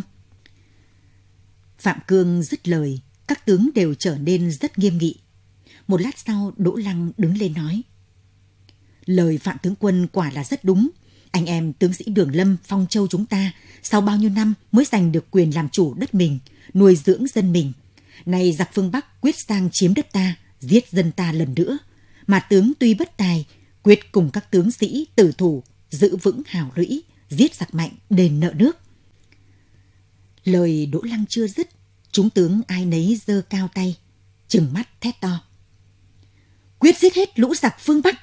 Phạm Cương dứt lời, các tướng đều trở nên rất nghiêm nghị. Một lát sau, Đỗ Lăng đứng lên nói: Lời Phạm tướng quân quả là rất đúng. Anh em tướng sĩ Đường Lâm, Phong Châu chúng ta sau bao nhiêu năm mới giành được quyền làm chủ đất mình, nuôi dưỡng dân mình. Nay giặc phương Bắc quyết sang chiếm đất ta, giết dân ta lần nữa. Mà tướng tuy bất tài, quyết cùng các tướng sĩ tử thủ, giữ vững hào lũy, giết giặc mạnh, đền nợ nước. Lời Đỗ Lăng chưa dứt, chúng tướng ai nấy giơ cao tay, trừng mắt thét to: Quyết giết hết lũ giặc phương Bắc!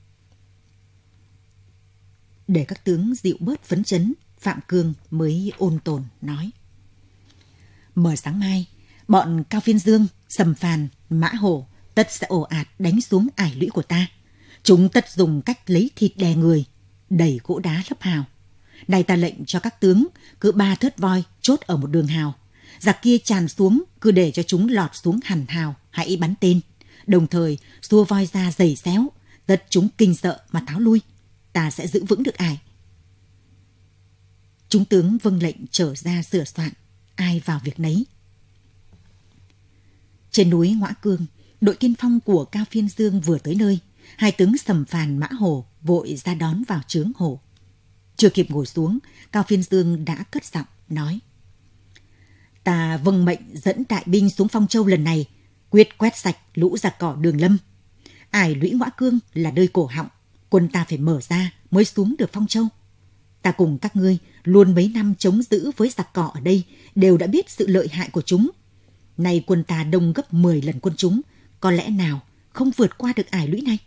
Để các tướng dịu bớt phấn chấn, Phạm Cương mới ôn tồn nói: Mở sáng mai, bọn Cao Phiên Dương, Sầm Phàn, Mã Hổ tất sẽ ồ ạt đánh xuống ải lũy của ta. Chúng tất dùng cách lấy thịt đè người, đẩy gỗ đá lấp hào. Này ta lệnh cho các tướng cứ 3 thớt voi chốt ở một đường hào. Giặc kia tràn xuống, cứ để cho chúng lọt xuống hẳn hào, hãy bắn tên. Đồng thời xua voi ra giày xéo, tất chúng kinh sợ mà tháo lui. Ta sẽ giữ vững được ải. Chúng tướng vâng lệnh trở ra sửa soạn, ai vào việc nấy. Trên núi Ngõa Cương, đội tiên phong của Cao Phiên Dương vừa tới nơi. Hai tướng Sầm Phàn Mã Hổ vội ra đón vào trướng hổ. Chưa kịp ngồi xuống, Cao Phiên Dương đã cất giọng nói: Ta vâng mệnh dẫn đại binh xuống Phong Châu lần này, quyết quét sạch lũ giặc cỏ Đường Lâm. Ải lũy Ngõa Cương là nơi cổ họng, quân ta phải mở ra mới xuống được Phong Châu. Ta cùng các ngươi luôn mấy năm chống giữ với giặc cỏ ở đây đều đã biết sự lợi hại của chúng. Nay quân ta đông gấp 10 lần quân chúng, có lẽ nào không vượt qua được ải lũy này?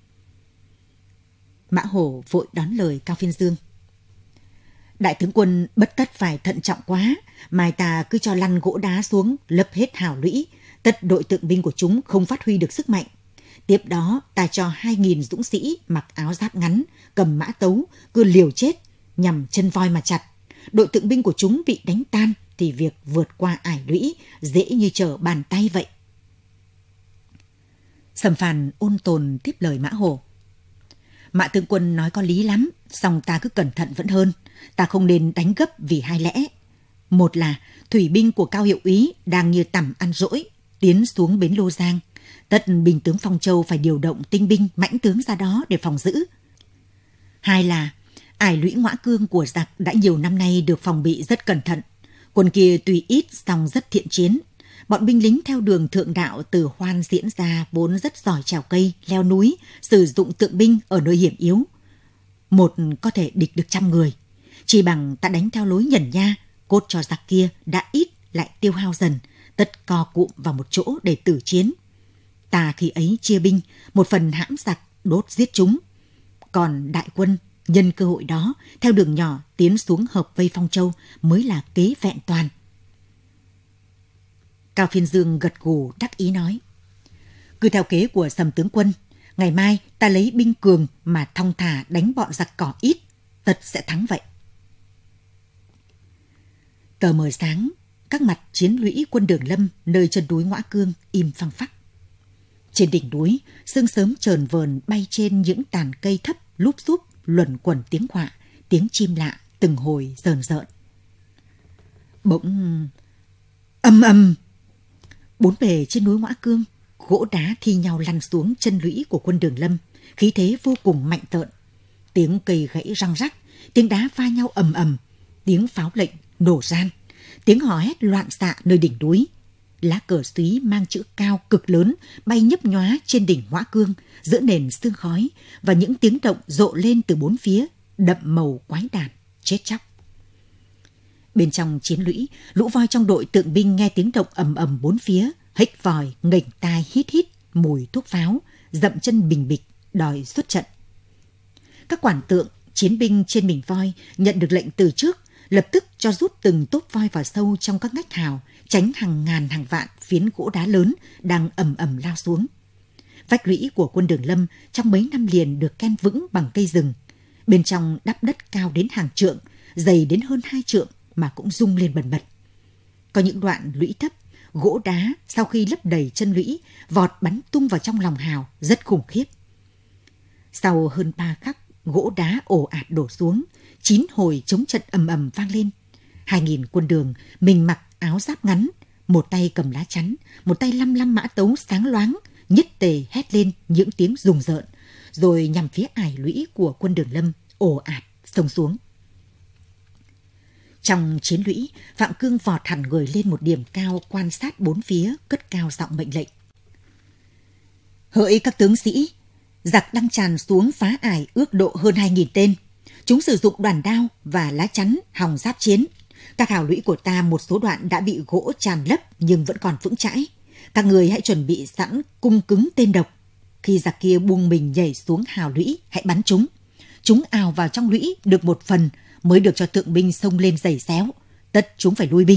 Mã Hổ vội đón lời Cao Phiên Dương: Đại tướng quân bất tất phải thận trọng quá, mai ta cứ cho lăn gỗ đá xuống lấp hết hào lũy, tất đội tượng binh của chúng không phát huy được sức mạnh. Tiếp đó ta cho 2.000 dũng sĩ mặc áo giáp ngắn, cầm mã tấu, cứ liều chết, nhằm chân voi mà chặt. Đội tượng binh của chúng bị đánh tan thì việc vượt qua ải lũy dễ như trở bàn tay vậy. Sầm Phàn ôn tồn tiếp lời Mã Hổ: Mã tướng quân nói có lý lắm, song ta cứ cẩn thận vẫn hơn. Ta không nên đánh gấp vì hai lẽ. Một là thủy binh của Cao hiệu úy đang như tằm ăn dỗi, tiến xuống bến Lô Giang. Tất binh tướng Phong Châu phải điều động tinh binh mãnh tướng ra đó để phòng giữ. Hai là ải lũy Ngõa Cương của giặc đã nhiều năm nay được phòng bị rất cẩn thận. Quân kia tuy ít song rất thiện chiến. Bọn binh lính theo đường thượng đạo từ Hoan diễn ra vốn rất giỏi trèo cây, leo núi, sử dụng tượng binh ở nơi hiểm yếu. Một có thể địch được 100 người. Chỉ bằng ta đánh theo lối nhẩn nha, cốt cho giặc kia đã ít lại tiêu hao dần, tất co cụm vào một chỗ để tử chiến. Ta khi ấy chia binh, một phần hãm giặc, đốt giết chúng. Còn đại quân nhân cơ hội đó theo đường nhỏ tiến xuống hợp vây Phong Châu mới là kế vẹn toàn. Cao Phiên Dương gật gù đắc ý nói: cứ theo kế của Sầm tướng quân, ngày mai ta lấy binh cường mà thong thả đánh bọn giặc cỏ ít, tất sẽ thắng vậy. Tờ mờ sáng, các mặt chiến lũy quân Đường Lâm nơi chân núi Ngõa Cương im phăng phắc. Trên đỉnh núi, sương sớm chờn vờn bay trên những tàn cây thấp lúp xúp, luẩn quẩn tiếng quạ, tiếng chim lạ từng hồi rờn rợn. Bỗng ầm ầm, bốn bề trên núi Ngõa Cương, gỗ đá thi nhau lăn xuống chân lũy của quân Đường Lâm, khí thế vô cùng mạnh tợn. Tiếng cây gãy răng rắc, tiếng đá va nhau ầm ầm, tiếng pháo lệnh nổ ran, tiếng hò hét loạn xạ nơi đỉnh núi. Lá cờ xúy mang chữ Cao cực lớn bay nhấp nhóa trên đỉnh Ngõa Cương giữa nền sương khói, và những tiếng động rộ lên từ bốn phía, đậm màu quái đản, chết chóc. Bên trong chiến lũy, lũ voi trong đội tượng binh nghe tiếng động ầm ầm bốn phía, hếch vòi, nghềnh tai hít hít mùi thuốc pháo, dậm chân bình bịch đòi xuất trận. Các quản tượng, chiến binh trên mình voi nhận được lệnh từ trước, lập tức cho rút từng tốp voi vào sâu trong các ngách hào, tránh hàng ngàn hàng vạn phiến gỗ đá lớn đang ầm ầm lao xuống. Vách lũy của quân Đường Lâm trong mấy năm liền được ken vững bằng cây rừng. Bên trong đắp đất cao đến hàng trượng, dày đến hơn 2 trượng mà cũng rung lên bần bật. Có những đoạn lũy thấp, gỗ đá sau khi lấp đầy chân lũy vọt bắn tung vào trong lòng hào, rất khủng khiếp. Sau hơn 3 khắc, gỗ đá ồ ạt đổ xuống, 9 hồi chống trận ầm ầm vang lên. 2.000 quân Đường mình mặc áo giáp ngắn, một tay cầm lá chắn, một tay lăm lăm mã tấu sáng loáng, nhất tề hét lên những tiếng rùng rợn, rồi nhằm phía ải lũy của quân Đường Lâm ồ ạt xông xuống. Trong chiến lũy, Phạm Cương vọt hẳn người lên một điểm cao quan sát bốn phía, cất cao giọng mệnh lệnh: hỡi các tướng sĩ, giặc đang tràn xuống phá ải ước độ hơn 2.000 tên. Chúng sử dụng đoàn đao và lá chắn hòng giáp chiến. Các hào lũy của ta một số đoạn đã bị gỗ tràn lấp nhưng vẫn còn vững chãi. Các người hãy chuẩn bị sẵn cung cứng tên độc. Khi giặc kia buông mình nhảy xuống hào lũy, hãy bắn chúng. Chúng ào vào trong lũy được một phần mới được cho tượng binh xông lên giày xéo. Tất chúng phải lui binh.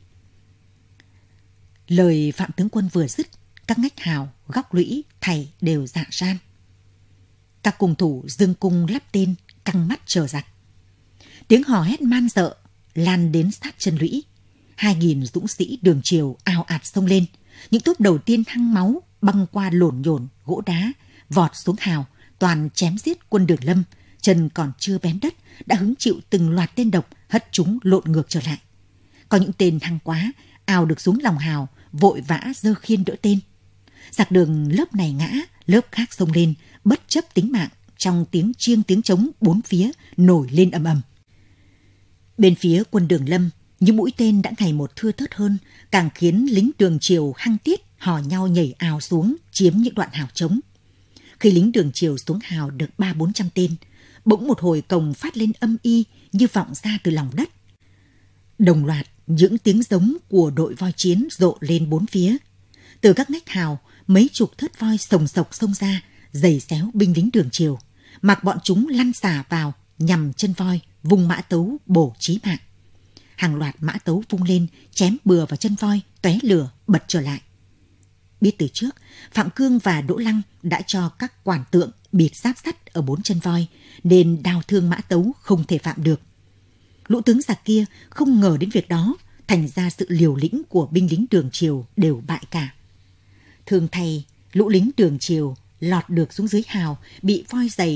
Lời Phạm tướng quân vừa dứt, các ngách hào, góc lũy thảy đều rạ ran. Các cung thủ dương cung lắp tên, căng mắt chờ giặc. Tiếng hò hét man rợ lan đến sát chân lũy. 2.000 dũng sĩ Đường Triều ào ạt xông lên. Những tốp đầu tiên hăng máu băng qua lổn nhổn gỗ đá, vọt xuống hào, toàn chém giết quân Đường Lâm. Chân còn chưa bén đất đã hứng chịu từng loạt tên độc, hất chúng lộn ngược trở lại. Có những tên hăng quá ào được xuống lòng hào, vội vã giơ khiên đỡ tên. Giặc Đường lớp này ngã, lớp khác xông lên, bất chấp tính mạng, trong tiếng chiêng tiếng trống bốn phía nổi lên ầm ầm. Bên phía quân Đường Lâm, những mũi tên đã ngày một thưa thớt hơn, càng khiến lính Đường Triều hăng tiết hò nhau nhảy ào xuống chiếm những đoạn hào trống. Khi lính Đường Triều xuống hào được 300-400 tên, bỗng một hồi cồng phát lên âm y như vọng ra từ lòng đất. Đồng loạt những tiếng giống của đội voi chiến rộ lên bốn phía. Từ các ngách hào, mấy chục thớt voi sồng sộc xông ra, giày xéo binh lính Đường Triều, mặc bọn chúng lăn xả vào nhằm chân voi, vung mã tấu bổ chí mạng. Hàng loạt mã tấu vung lên, chém bừa vào chân voi, tóe lửa bật trở lại. Biết từ trước, Phạm Cương và Đỗ Lăng đã cho các quản tượng bịt giáp sắt ở 4 chân voi, nên đao thương mã tấu không thể phạm được. Lũ tướng giặc kia không ngờ đến việc đó, thành ra sự liều lĩnh của binh lính Đường Triều đều bại cả. Thường thay, lũ lính Đường Triều lọt được xuống dưới hào, bị voi giày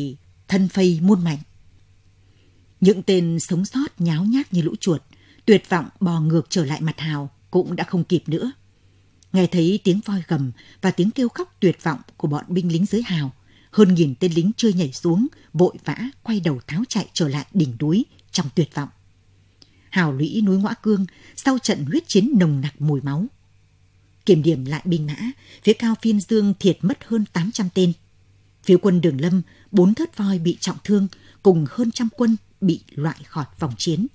thân phây muôn mảnh. Những tên sống sót nháo nhác như lũ chuột, tuyệt vọng bò ngược trở lại mặt Hào cũng đã không kịp nữa. Nghe thấy tiếng voi gầm và tiếng kêu khóc tuyệt vọng của bọn binh lính dưới Hào, hơn 1000 tên lính chưa nhảy xuống, vội vã quay đầu tháo chạy trở lại đỉnh núi trong tuyệt vọng. Hào lũy núi Ngoã Cương sau trận huyết chiến nồng nặc mùi máu. Kiểm điểm lại binh mã, phía Cao Phiên Dương thiệt mất hơn 800 tên. Phía quân Đường Lâm, 4 thớt voi bị trọng thương, cùng hơn 100 quân bị loại khỏi vòng chiến.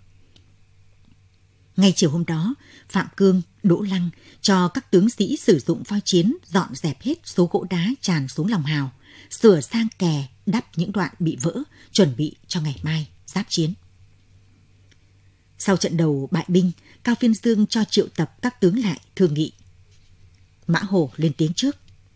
Ngay chiều hôm đó, Phạm Cương, Đỗ Lăng cho các tướng sĩ sử dụng voi chiến dọn dẹp hết số gỗ đá tràn xuống lòng Hào, sửa sang kè, đắp những đoạn bị vỡ, chuẩn bị cho ngày mai giáp chiến. Sau trận đầu bại binh, Cao Phiên Dương cho triệu tập các tướng lại thương nghị. Mã Hổ lên tiếng trước.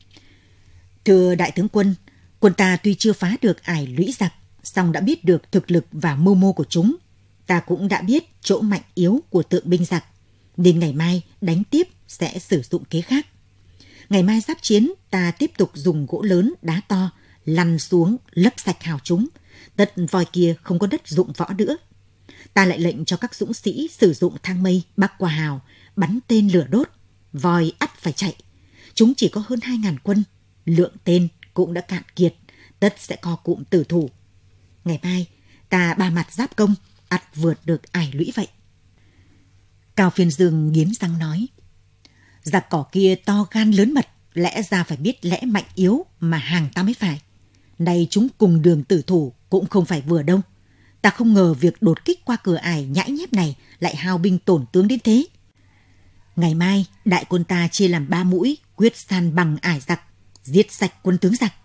Thưa đại tướng quân, quân ta tuy chưa phá được ải lũy giặc, song đã biết được thực lực và mưu mô của chúng. Ta cũng đã biết chỗ mạnh yếu của tượng binh giặc, nên ngày mai đánh tiếp sẽ sử dụng kế khác. Ngày mai giáp chiến, ta tiếp tục dùng gỗ lớn, đá to, lăn xuống lấp sạch Hào chúng. Tất voi kia không có đất dụng võ nữa. Ta lại lệnh cho các dũng sĩ sử dụng thang mây bắc qua Hào, bắn tên lửa đốt. Voi ắt phải chạy. Chúng chỉ có hơn 2.000 quân, lượng tên cũng đã cạn kiệt, tất sẽ co cụm tử thủ. Ngày mai, ta ba mặt giáp công, ắt vượt được ải lũy vậy. Cao Phiên Dương nghiến răng nói, giặc cỏ kia to gan lớn mật, lẽ ra phải biết lẽ mạnh yếu mà hàng ta mới phải. Nay chúng cùng đường tử thủ cũng không phải vừa đâu. Ta không ngờ việc đột kích qua cửa ải nhãi nhép này lại hao binh tổn tướng đến thế. Ngày mai, đại quân ta chia làm 3 mũi, quyết san bằng ải giặc, giết sạch quân tướng giặc.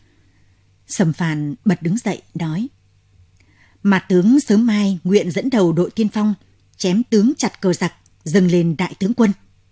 Sầm Phàn bật đứng dậy, nói, mà tướng sớm mai nguyện dẫn đầu đội tiên phong, chém tướng chặt cờ giặc, dâng lên đại tướng quân.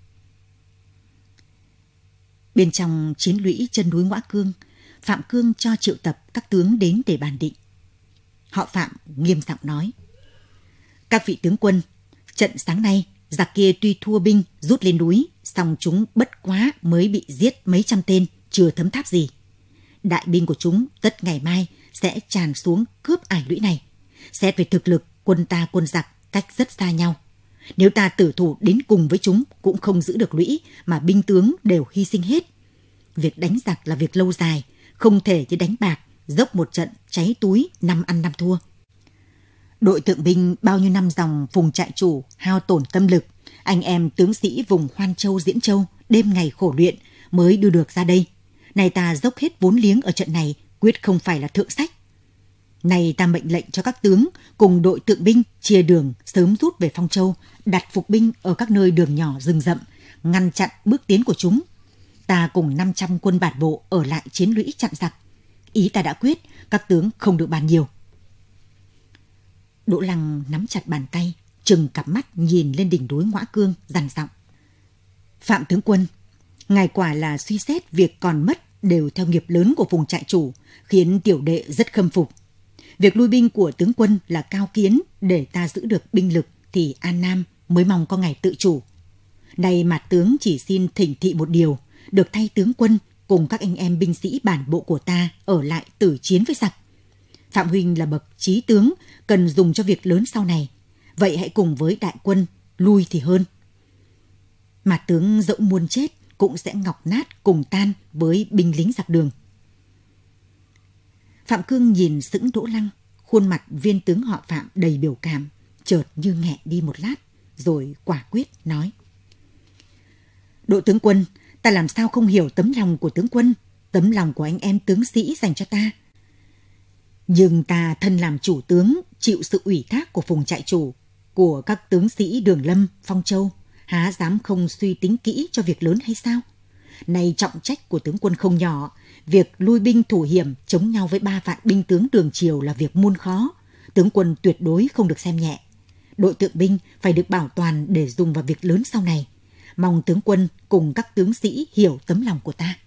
Bên trong chiến lũy chân núi Ngoã Cương, Phạm Cương cho triệu tập các tướng đến để bàn định. Họ Phạm nghiêm giọng nói, các vị tướng quân, trận sáng nay, giặc kia tuy thua binh rút lên núi, song chúng bất quá mới bị giết mấy trăm tên, chưa thấm tháp gì. Đại binh của chúng tất ngày mai sẽ tràn xuống cướp ải lũy này. Xét về thực lực, quân ta quân giặc cách rất xa nhau. Nếu ta tử thủ đến cùng với chúng cũng không giữ được lũy, mà binh tướng đều hy sinh hết. Việc đánh giặc là việc lâu dài, không thể như đánh bạc, dốc một trận cháy túi, 5 ăn 5 thua. Đội tượng binh bao nhiêu năm dòng vùng trại chủ hao tổn tâm lực, anh em tướng sĩ vùng Hoan Châu, Diễn Châu đêm ngày khổ luyện mới đưa được ra đây. Này ta dốc hết vốn liếng ở trận này, quyết không phải là thượng sách. Này ta mệnh lệnh cho các tướng cùng đội tượng binh chia đường sớm rút về Phong Châu, đặt phục binh ở các nơi đường nhỏ rừng rậm, ngăn chặn bước tiến của chúng. Ta cùng 500 quân bản bộ ở lại chiến lũy chặn giặc. Ý ta đã quyết, các tướng không được bàn nhiều. Đỗ Lăng nắm chặt bàn tay, trừng cặp mắt nhìn lên đỉnh núi Ngoã Cương, dằn giọng. Phạm tướng quân, ngài quả là suy xét việc còn mất đều theo nghiệp lớn của vùng trại chủ, khiến tiểu đệ rất khâm phục. Việc lui binh của tướng quân là cao kiến, để ta giữ được binh lực thì An Nam mới mong có ngày tự chủ. Nay mặt tướng chỉ xin thỉnh thị một điều, được thay tướng quân cùng các anh em binh sĩ bản bộ của ta ở lại tử chiến với giặc. Phạm huynh là bậc trí tướng, cần dùng cho việc lớn sau này. Vậy hãy cùng với đại quân lui thì hơn. Mà tướng dẫu muôn chết cũng sẽ ngọc nát cùng tan với binh lính giặc đường. Phạm Cương nhìn sững Đỗ Lăng, khuôn mặt viên tướng họ Phạm đầy biểu cảm, chợt như nghẹn đi một lát, rồi quả quyết nói. Đỗ tướng quân, ta làm sao không hiểu tấm lòng của tướng quân, tấm lòng của anh em tướng sĩ dành cho ta. Nhưng ta thân làm chủ tướng, chịu sự ủy thác của vùng trại chủ, của các tướng sĩ Đường Lâm, Phong Châu, há dám không suy tính kỹ cho việc lớn hay sao? Này trọng trách của tướng quân không nhỏ, việc lui binh thủ hiểm chống nhau với 3 vạn binh tướng Đường Triều là việc muôn khó, tướng quân tuyệt đối không được xem nhẹ. Đội tượng binh phải được bảo toàn để dùng vào việc lớn sau này. Mong tướng quân cùng các tướng sĩ hiểu tấm lòng của ta.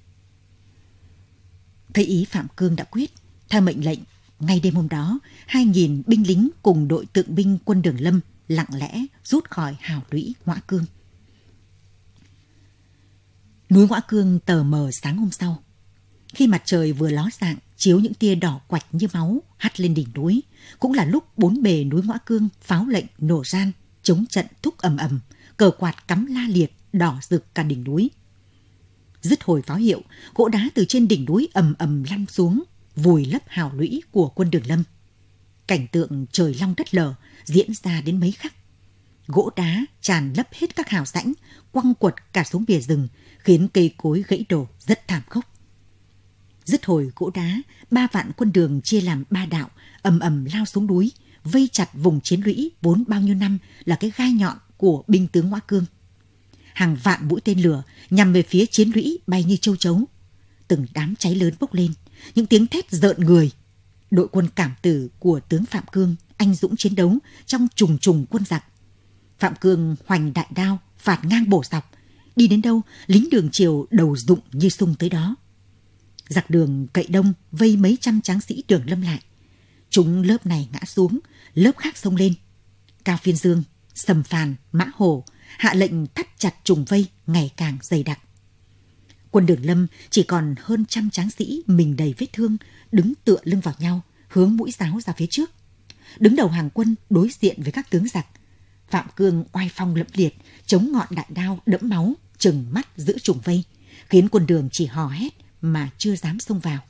Thấy ý Phạm Cương đã quyết, theo mệnh lệnh, ngay đêm hôm đó, 2.000 binh lính cùng đội tượng binh quân Đường Lâm lặng lẽ rút khỏi hào lũy Ngoã Cương. Núi Ngoã Cương tờ mờ sáng hôm sau. Khi mặt trời vừa ló dạng, chiếu những tia đỏ quạch như máu hắt lên đỉnh núi, cũng là lúc bốn bề núi Ngõa Cương pháo lệnh nổ ran, chống trận thúc ầm ầm, cờ quạt cắm la liệt, đỏ rực cả đỉnh núi. Dứt hồi pháo hiệu, gỗ đá từ trên đỉnh núi ầm ầm lăn xuống, vùi lấp hào lũy của quân Đường Lâm. Cảnh tượng trời long đất lở diễn ra đến mấy khắc. Gỗ đá tràn lấp hết các hào rãnh, quăng quật cả xuống bìa rừng, khiến cây cối gãy đổ rất thảm khốc. Dứt hồi gỗ đá, 3 vạn quân Đường chia làm 3 đạo, ầm ầm lao xuống núi, vây chặt vùng chiến lũy vốn bao nhiêu năm là cái gai nhọn của binh tướng Ngõa Cương. Hàng vạn mũi tên lửa nhằm về phía chiến lũy bay như châu chấu. Từng đám cháy lớn bốc lên, những tiếng thét rợn người. Đội quân cảm tử của tướng Phạm Cương anh dũng chiến đấu trong trùng trùng quân giặc. Phạm Cương hoành đại đao, phạt ngang bổ dọc, đi đến đâu lính Đường Triều đầu rụng như sung tới đó. Giặc Đường cậy đông vây mấy trăm tráng sĩ Đường Lâm lại. Chúng lớp này ngã xuống, lớp khác xông lên. Cao Phiên Dương, Sầm Phàn, Mã Hổ hạ lệnh thắt chặt trùng vây ngày càng dày đặc. Quân Đường Lâm chỉ còn hơn 100 tráng sĩ mình đầy vết thương, đứng tựa lưng vào nhau, hướng mũi giáo ra phía trước. Đứng đầu hàng quân đối diện với các tướng giặc. Phạm Cương oai phong lẫm liệt, chống ngọn đại đao đẫm máu, trừng mắt giữ trùng vây, khiến quân Đường chỉ hò hét mà chưa dám xông vào.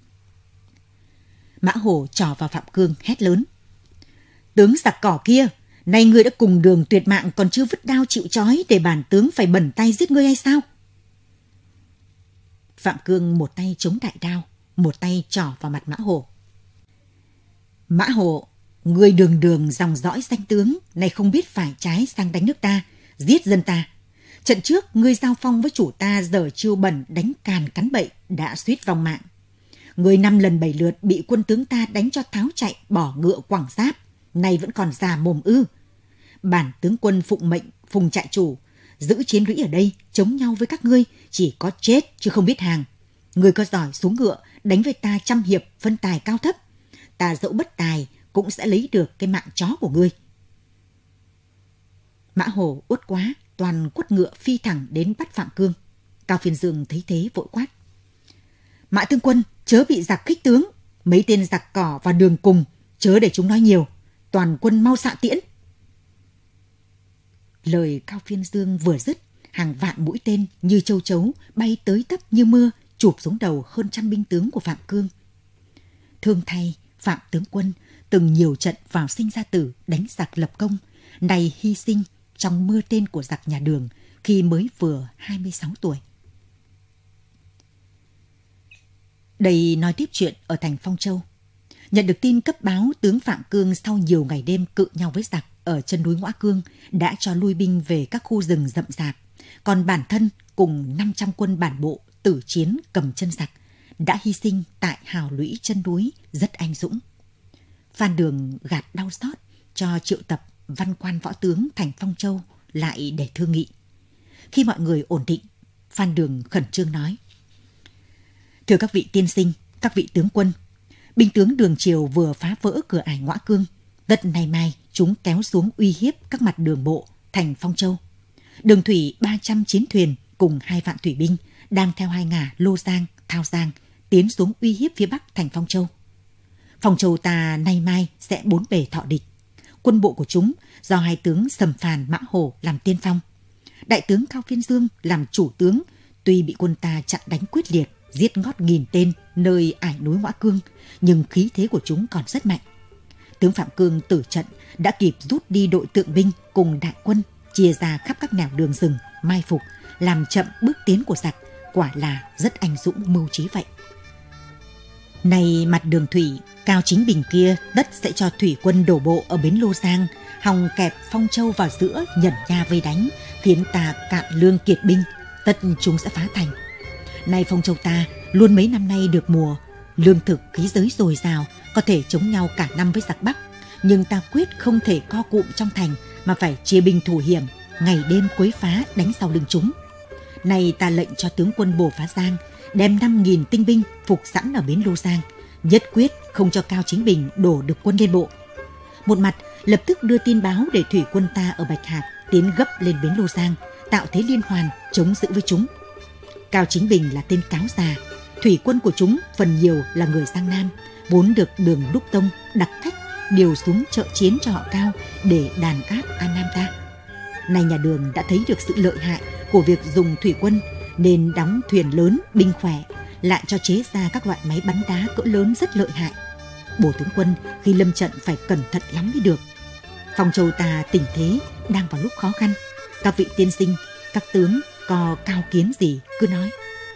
Mã Hổ trỏ vào Phạm Cương hét lớn: "Tướng giặc cỏ kia, nay ngươi đã cùng Đường tuyệt mạng còn chưa vứt đao chịu trói để bản tướng phải bẩn tay giết ngươi hay sao?" Phạm Cương một tay chống đại đao, một tay trỏ vào mặt Mã Hổ. "Mã Hổ, ngươi Đường Đường dòng dõi danh tướng, nay không biết phải trái sang đánh nước ta, giết dân ta. Trận trước ngươi giao phong với chủ ta giờ chiêu bẩn đánh càn cắn bậy đã suýt vong mạng. Ngươi 5 lần 7 lượt bị quân tướng ta đánh cho tháo chạy bỏ ngựa quẳng giáp, nay vẫn còn già mồm ư? Bản tướng quân phụng mệnh Phùng trại chủ giữ chiến lũy ở đây chống nhau với các ngươi chỉ có chết chứ không biết hàng. Ngươi có giỏi xuống ngựa đánh với ta 100 hiệp phân tài cao thấp, ta dẫu bất tài cũng sẽ lấy được cái mạng chó của ngươi." Mã Hổ uất quá, toàn quất ngựa phi thẳng đến bắt Phạm Cương. Cao Phiên Dương thấy thế vội quát: "Mã tướng quân, chớ bị giặc khích tướng, mấy tên giặc cỏ và Đường cùng, chớ để chúng nói nhiều, toàn quân mau xạ tiễn." Lời Cao Phiên Dương vừa dứt, hàng vạn mũi tên như châu chấu bay tới tấp như mưa, chụp xuống đầu hơn 100 binh tướng của Phạm Cương. Thương thay, Phạm tướng quân từng nhiều trận vào sinh ra tử đánh giặc lập công, nay hy sinh trong mưa tên của giặc nhà Đường khi mới vừa 26 tuổi. Đây nói tiếp chuyện ở thành Phong Châu. Nhận được tin cấp báo tướng Phạm Cương sau nhiều ngày đêm cự nhau với giặc ở chân núi Ngõa Cương đã cho lui binh về các khu rừng rậm rạp, còn bản thân cùng 500 quân bản bộ tử chiến cầm chân giặc đã hy sinh tại hào lũy chân núi rất anh dũng. Phan Đường gạt đau xót cho triệu tập văn quan võ tướng thành Phong Châu lại để thương nghị. Khi mọi người ổn định, Phan Đường khẩn trương nói: "Thưa các vị tiên sinh, các vị tướng quân, binh tướng Đường Triều vừa phá vỡ cửa ải Ngõa Cương, tất nay mai chúng kéo xuống uy hiếp các mặt đường bộ thành Phong Châu. Đường thủy 300 chiến thuyền cùng 2 vạn thủy binh đang theo hai ngả Lô Giang, Thao Giang tiến xuống uy hiếp phía bắc thành Phong Châu. Phong Châu ta nay mai sẽ 4 bề thọ địch. Quân bộ của chúng do hai tướng Sầm Phàn, Mã Hổ làm tiên phong. Đại tướng Cao Phiên Dương làm chủ tướng, tuy bị quân ta chặn đánh quyết liệt, giết ngót nghìn tên nơi ải núi Ngõa Cương, nhưng khí thế của chúng còn rất mạnh. Tướng Phạm Cương tử trận đã kịp rút đi đội tượng binh cùng đại quân, chia ra khắp các nẻo đường rừng, mai phục, làm chậm bước tiến của giặc, quả là rất anh dũng mưu trí vậy. Này mặt đường thủy, Cao Chính Bình kia tất sẽ cho thủy quân đổ bộ ở bến Lô Giang, hòng kẹp Phong Châu vào giữa nhẩn nha vây đánh, khiến ta cạn lương kiệt binh, tất chúng sẽ phá thành. Nay Phong Châu ta luôn mấy năm nay được mùa, lương thực khí giới dồi dào, có thể chống nhau cả năm với giặc Bắc, nhưng ta quyết không thể co cụm trong thành mà phải chia binh thủ hiểm, ngày đêm quấy phá đánh sau lưng chúng. Nay ta lệnh cho tướng quân Bồ Phá Giang đem 5.000 tinh binh phục sẵn ở bến Lô Giang, nhất quyết không cho Cao Chính Bình đổ được quân lên bộ. Một mặt lập tức đưa tin báo để thủy quân ta ở Bạch Hạc tiến gấp lên bến Lô Giang, tạo thế liên hoàn chống giữ với chúng. Cao Chính Bình là tên cáo già, Thủy quân của chúng phần nhiều là người Giang Nam, vốn được Đường Đúc Tông đặc cách điều xuống trợ chiến cho họ Cao để đàn áp An Nam ta. Nay nhà Đường đã thấy được sự lợi hại của việc dùng thủy quân nên đóng thuyền lớn, binh khỏe, lại cho chế ra các loại máy bắn đá cỡ lớn rất lợi hại. Bổ tướng quân khi lâm trận phải cẩn thận lắm mới được. Phong Châu ta tình thế đang vào lúc khó khăn. Các vị tiên sinh, các tướng có cao kiến gì cứ nói.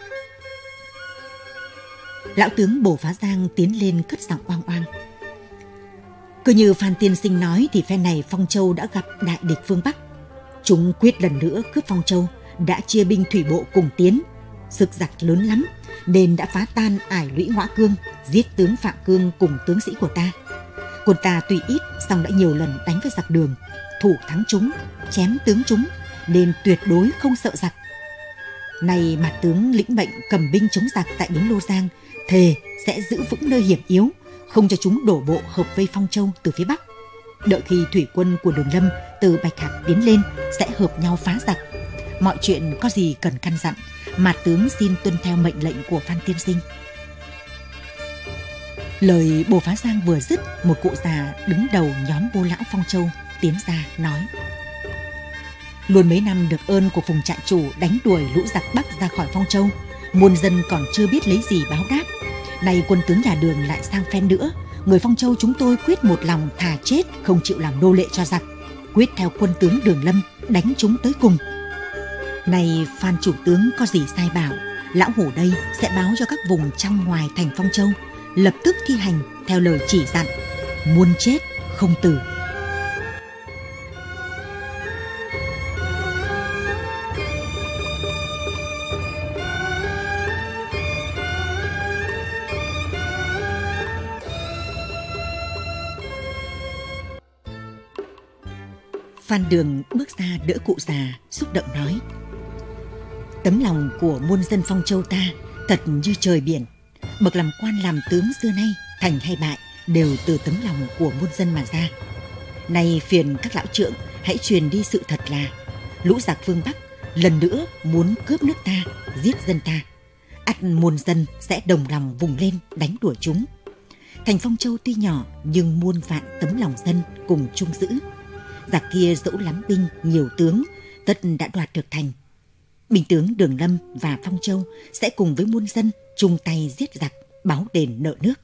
Lão tướng Bổ Phá Giang tiến lên cất giọng oang oang. Cứ như Phan tiên sinh nói thì phe này Phong Châu đã gặp đại địch phương Bắc. Chúng quyết lần nữa cướp Phong Châu, đã chia binh thủy bộ cùng tiến. Sức giặc lớn lắm nên đã phá tan ải lũy Ngõa Cương, giết tướng Phạm Cương cùng tướng sĩ của ta. Quân ta tuy ít song đã nhiều lần đánh với giặc Đường, thủ thắng chúng, chém tướng chúng nên tuyệt đối không sợ giặc. Nay mặt tướng lĩnh mệnh cầm binh chống giặc tại Bến Lô Giang, thề sẽ giữ vững nơi hiểm yếu, không cho chúng đổ bộ hợp vây Phong Châu từ phía Bắc. Đợi khi thủy quân của Đường Lâm từ Bạch Hạc tiến lên sẽ hợp nhau phá giặc. Mọi chuyện có gì cần căn dặn, mặt tướng xin tuân theo mệnh lệnh của Phan tiên sinh. Lời Bồ Phá Giang vừa dứt, một cụ già đứng đầu nhóm Bô lão Phong Châu tiến ra nói: Luôn mấy năm được ơn của Phùng trại chủ đánh đuổi lũ giặc Bắc ra khỏi Phong Châu, muôn dân còn chưa biết lấy gì báo đáp. Nay quân tướng nhà Đường lại sang phen nữa, người Phong Châu chúng tôi quyết một lòng thà chết không chịu làm nô lệ cho giặc, quyết theo quân tướng Đường Lâm đánh chúng tới cùng. Này Phan chủ tướng có gì sai bảo, lão hủ đây sẽ báo cho các vùng trong ngoài thành Phong Châu, lập tức thi hành theo lời chỉ dặn, muôn chết không tử. Phan Đường bước ra đỡ cụ già, xúc động nói: Tấm lòng của muôn dân Phong Châu ta thật như trời biển. Bậc làm quan làm tướng xưa nay, thành hay bại đều từ tấm lòng của muôn dân mà ra. Nay phiền các lão trượng hãy truyền đi sự thật là lũ giặc phương Bắc lần nữa muốn cướp nước ta, giết dân ta. Ắt muôn dân sẽ đồng lòng vùng lên đánh đuổi chúng. Thành Phong Châu tuy nhỏ nhưng muôn vạn tấm lòng dân cùng chung giữ. Giặc kia dẫu lắm binh, nhiều tướng, tất đã đoạt được thành. Binh tướng Đường Lâm và Phong Châu sẽ cùng với muôn dân chung tay giết giặc, báo đền nợ nước.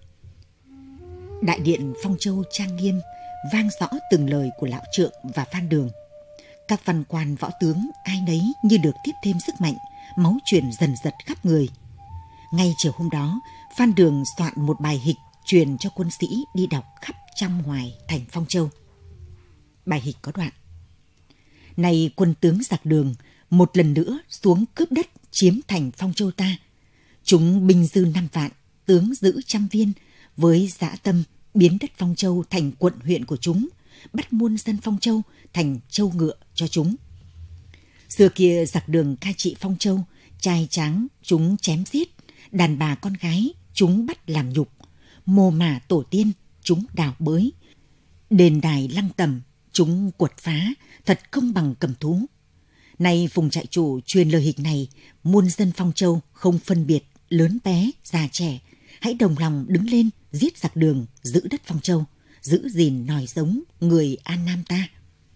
Đại điện Phong Châu trang nghiêm, vang rõ từng lời của lão trượng và Phan Đường. Các văn quan võ tướng ai nấy như được tiếp thêm sức mạnh, máu truyền dần dật khắp người. Ngay chiều hôm đó, Phan Đường soạn một bài hịch truyền cho quân sĩ đi đọc khắp trong ngoài thành Phong Châu. Bài hịch có đoạn: Này quân tướng giặc Đường một lần nữa xuống cướp đất chiếm thành Phong Châu ta. Chúng binh dư 5 vạn, tướng giữ 100 viên, với dã tâm biến đất Phong Châu thành quận huyện của chúng, bắt muôn dân Phong Châu thành châu ngựa cho chúng. Xưa kia giặc Đường cai trị Phong Châu, trai tráng chúng chém giết, đàn bà con gái chúng bắt làm nhục, mồ mả tổ tiên chúng đào bới, đền đài lăng tẩm chúng quật phá, thật không bằng cầm thú. Nay Phùng trại chủ truyền lời hịch này, muôn dân Phong Châu không phân biệt lớn bé, già trẻ, hãy đồng lòng đứng lên giết giặc Đường, giữ đất Phong Châu, giữ gìn nòi giống người An Nam ta.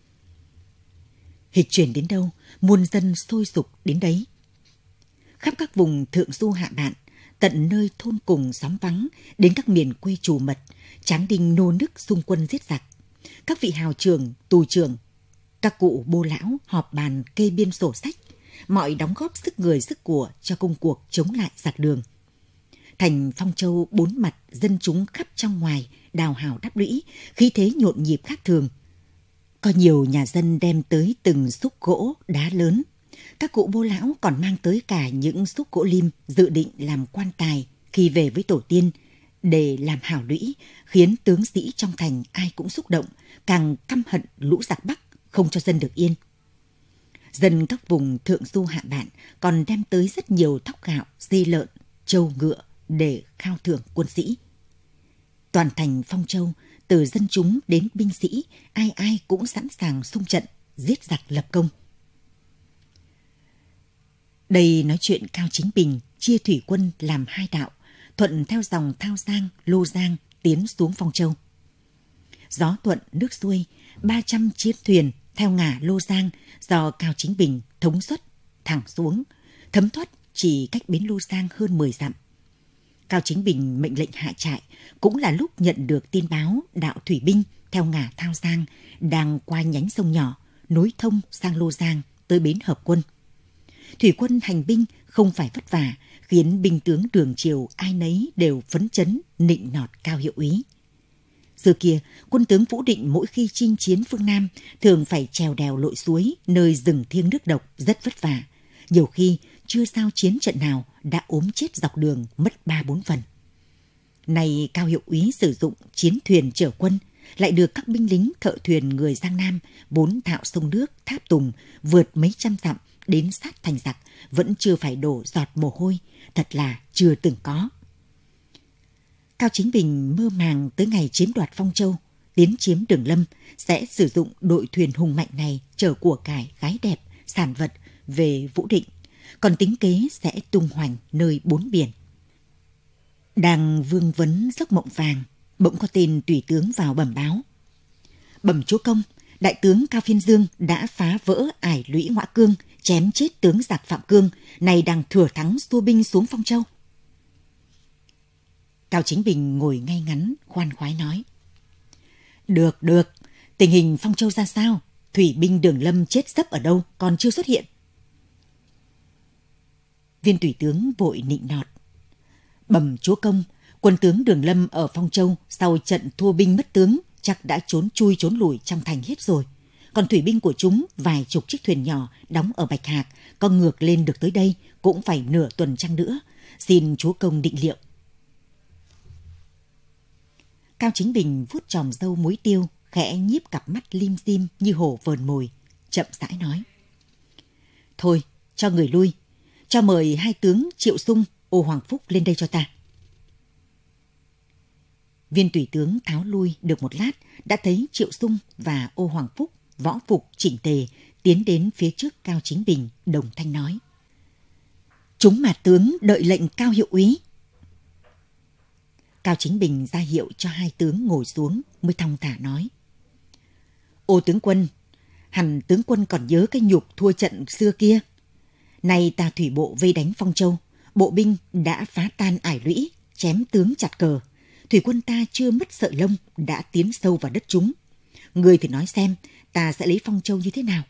Hịch truyền đến đâu, muôn dân sôi sục đến đấy. Khắp các vùng thượng du hạ bạn, tận nơi thôn cùng xóm vắng, đến các miền quê trù mật, Tráng Đinh nô nức xung quân giết giặc. Các vị hào trưởng, tù trưởng, các cụ bô lão họp bàn kê biên sổ sách, mọi đóng góp sức người sức của cho công cuộc chống lại giặc Đường. Thành Phong Châu bốn mặt, dân chúng khắp trong ngoài đào hào đắp lũy, khí thế nhộn nhịp khác thường. Có nhiều nhà dân đem tới từng xúc gỗ đá lớn. Các cụ bô lão còn mang tới cả những xúc gỗ lim dự định làm quan tài khi về với tổ tiên để làm hào lũy, khiến tướng sĩ trong thành ai cũng xúc động, càng căm hận lũ giặc Bắc không cho dân được yên. Dân các vùng thượng du hạ bạn còn đem tới rất nhiều thóc gạo, dê lợn, trâu ngựa để khao thưởng quân sĩ. Toàn thành Phong Châu, từ dân chúng đến binh sĩ, ai ai cũng sẵn sàng xung trận, giết giặc lập công. Đây nói chuyện Cao Chính Bình chia thủy quân làm 2 đạo, thuận theo dòng Thao Giang, Lô Giang tiến xuống Phong Châu. Gió thuận nước xuôi, 300 chiến thuyền theo ngả Lô Giang do Cao Chính Bình thống suất thẳng xuống, thấm thoát chỉ cách bến Lô Giang hơn 10 dặm. Cao Chính Bình mệnh lệnh hạ trại, cũng là lúc nhận được tin báo đạo thủy binh theo ngả Thao Giang đang qua nhánh sông nhỏ nối thông sang Lô Giang tới bến hợp quân. Thủy quân hành binh không phải vất vả, khiến binh tướng đường triều ai nấy đều phấn chấn nịnh nọt Cao hiệu úy. Giờ kia, quân tướng Vũ Định mỗi khi chinh chiến phương Nam thường phải trèo đèo lội suối nơi rừng thiêng nước độc rất vất vả. Nhiều khi chưa giao chiến trận nào đã ốm chết dọc đường mất 3-4 phần. Này Cao hiệu úy sử dụng chiến thuyền chở quân, lại được các binh lính thợ thuyền người Giang Nam vốn thạo sông nước Tháp Tùng vượt mấy trăm dặm đến sát thành giặc vẫn chưa phải đổ giọt mồ hôi, thật là chưa từng có. Cao Chính Bình mơ màng tới ngày chiếm đoạt Phong Châu, tiến chiếm Đường Lâm sẽ sử dụng đội thuyền hùng mạnh này chở của cải, gái đẹp, sản vật về Vũ Định, còn tính kế sẽ tung hoành nơi 4 biển. Đang vương vấn giấc mộng vàng, bỗng có tên tùy tướng vào bẩm báo. Bẩm chúa công, đại tướng Cao Phiên Dương đã phá vỡ ải lũy Ngõa Cương, chém chết tướng giặc Phạm Cương, nay đang thừa thắng xua binh xuống Phong Châu. Cao Chính Bình ngồi ngay ngắn, khoan khoái nói. Được, tình hình Phong Châu ra sao? Thủy binh Đường Lâm chết sấp ở đâu, còn chưa xuất hiện. Viên tùy tướng vội nịnh nọt. Bẩm chúa công, quân tướng Đường Lâm ở Phong Châu sau trận thua binh mất tướng chắc đã trốn chui trốn lùi trong thành hết rồi. Còn thủy binh của chúng vài chục chiếc thuyền nhỏ đóng ở Bạch Hạc, có ngược lên được tới đây cũng phải nửa tuần trăng nữa. Xin chúa công định liệu. Cao Chính Bình vuốt chòm râu muối tiêu, khẽ nhíp cặp mắt lim dim như hổ vờn mồi, chậm rãi nói. Thôi, cho người lui, cho mời 2 tướng Triệu Sung, Ô Hoàng Phúc lên đây cho ta. Viên tùy tướng tháo lui được một lát, đã thấy Triệu Sung và Ô Hoàng Phúc võ phục chỉnh tề tiến đến phía trước Cao Chính Bình, đồng thanh nói. Chúng mà tướng đợi lệnh Cao hiệu úy. Cao Chính Bình ra hiệu cho 2 tướng ngồi xuống mới thong thả nói. Ô tướng quân, hẳn tướng quân còn nhớ cái nhục thua trận xưa kia. Nay ta thủy bộ vây đánh Phong Châu, bộ binh đã phá tan ải lũy, chém tướng chặt cờ. Thủy quân ta chưa mất sợi lông đã tiến sâu vào đất chúng. Người thì nói xem ta sẽ lấy Phong Châu như thế nào.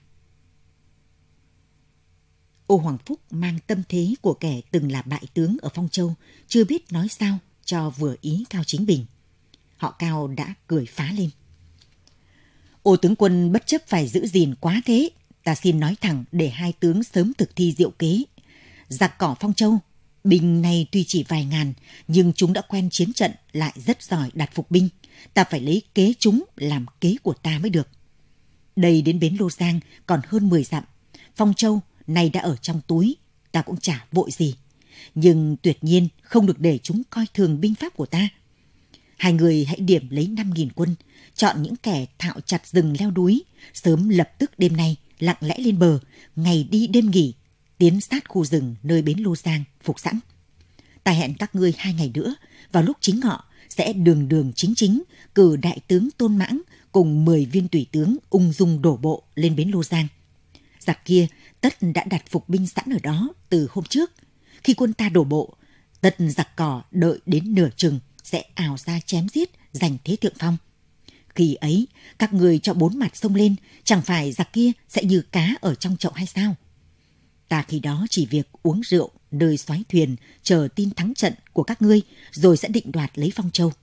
Ô Hoàng Phúc mang tâm thế của kẻ từng là bại tướng ở Phong Châu, chưa biết nói sao cho vừa ý Cao Chính Bình. Họ Cao đã cười phá lên. Ô tướng quân bất chấp phải giữ gìn quá thế, ta xin nói thẳng để 2 tướng sớm thực thi diệu kế. Giặc cỏ Phong Châu, binh này tuy chỉ vài ngàn, nhưng chúng đã quen chiến trận, lại rất giỏi đặt phục binh. Ta phải lấy kế chúng làm kế của ta mới được. Đây đến bến Lô Giang còn hơn 10 dặm. Phong Châu này đã ở trong túi, ta cũng chả vội gì. Nhưng tuyệt nhiên không được để chúng coi thường binh pháp của ta. 2 người hãy điểm lấy 5.000 quân, chọn những kẻ thạo chặt rừng leo núi, sớm lập tức đêm nay lặng lẽ lên bờ, ngày đi đêm nghỉ, tiến sát khu rừng nơi bến Lô Giang phục sẵn. Ta hẹn các ngươi 2 ngày nữa, vào lúc chính ngọ sẽ đường chính cử đại tướng Tôn Mãng cùng 10 viên tùy tướng ung dung đổ bộ lên bến Lô Giang. Giặc kia tất đã đặt phục binh sẵn ở đó từ hôm trước. Khi quân ta đổ bộ, tất giặc cỏ đợi đến nửa chừng sẽ ào ra chém giết, giành thế thượng phong. Khi ấy, các người cho 4 mặt xông lên, chẳng phải giặc kia sẽ như cá ở trong chậu hay sao? Ta khi đó chỉ việc uống rượu nơi soái thuyền, chờ tin thắng trận của các ngươi, rồi sẽ định đoạt lấy Phong Châu.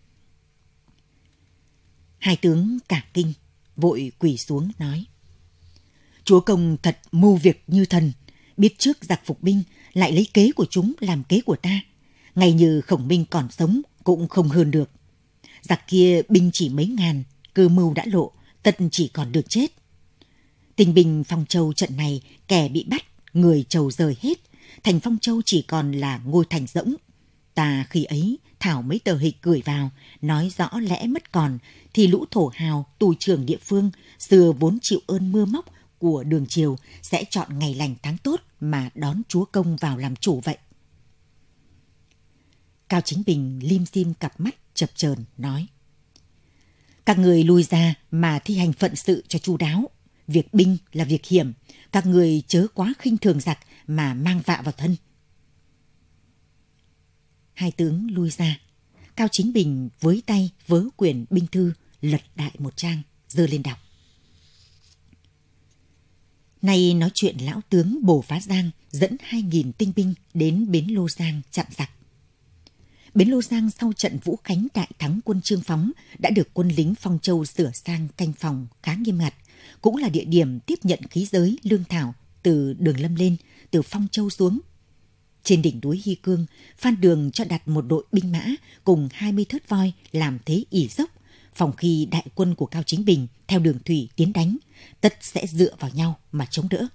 2 tướng cả kinh, vội quỳ xuống nói. Chúa công thật mưu việc như thần, biết trước giặc phục binh, lại lấy kế của chúng làm kế của ta. Ngày như Khổng Minh còn sống cũng không hơn được. Giặc kia binh chỉ mấy ngàn, cơ mưu đã lộ, tất chỉ còn được chết. Tình bình Phong Châu trận này, kẻ bị bắt, người trầu rời hết. Thành Phong Châu chỉ còn là ngôi thành rỗng. Ta khi ấy thảo mấy tờ hịch gửi vào, nói rõ lẽ mất còn, thì lũ thổ hào, tù trưởng địa phương, xưa vốn chịu ơn mưa móc của đường triều sẽ chọn ngày lành tháng tốt mà đón chúa công vào làm chủ vậy. Cao Chính Bình lim dim cặp mắt chập chờn nói: các người lui ra mà thi hành phận sự cho chu đáo. Việc binh là việc hiểm, các người chớ quá khinh thường giặc mà mang vạ vào thân. Hai tướng lui ra. Cao Chính Bình với tay vớ quyển binh thư, lật đại một trang, giơ lên đọc. Nay nói chuyện lão tướng Bồ Phá Giang dẫn 2.000 tinh binh đến bến Lô Giang chặn giặc. Bến Lô Giang sau trận Vũ Khánh đại thắng quân Trương Phóng đã được quân lính Phong Châu sửa sang canh phòng khá nghiêm ngặt, cũng là địa điểm tiếp nhận khí giới lương thảo từ Đường Lâm lên, từ Phong Châu xuống. Trên đỉnh núi Hy Cương, Phan Đường cho đặt một đội binh mã cùng 20 thớt voi làm thế ỉ dốc, phòng khi đại quân của Cao Chính Bình theo đường thủy tiến đánh, tất sẽ dựa vào nhau mà chống đỡ.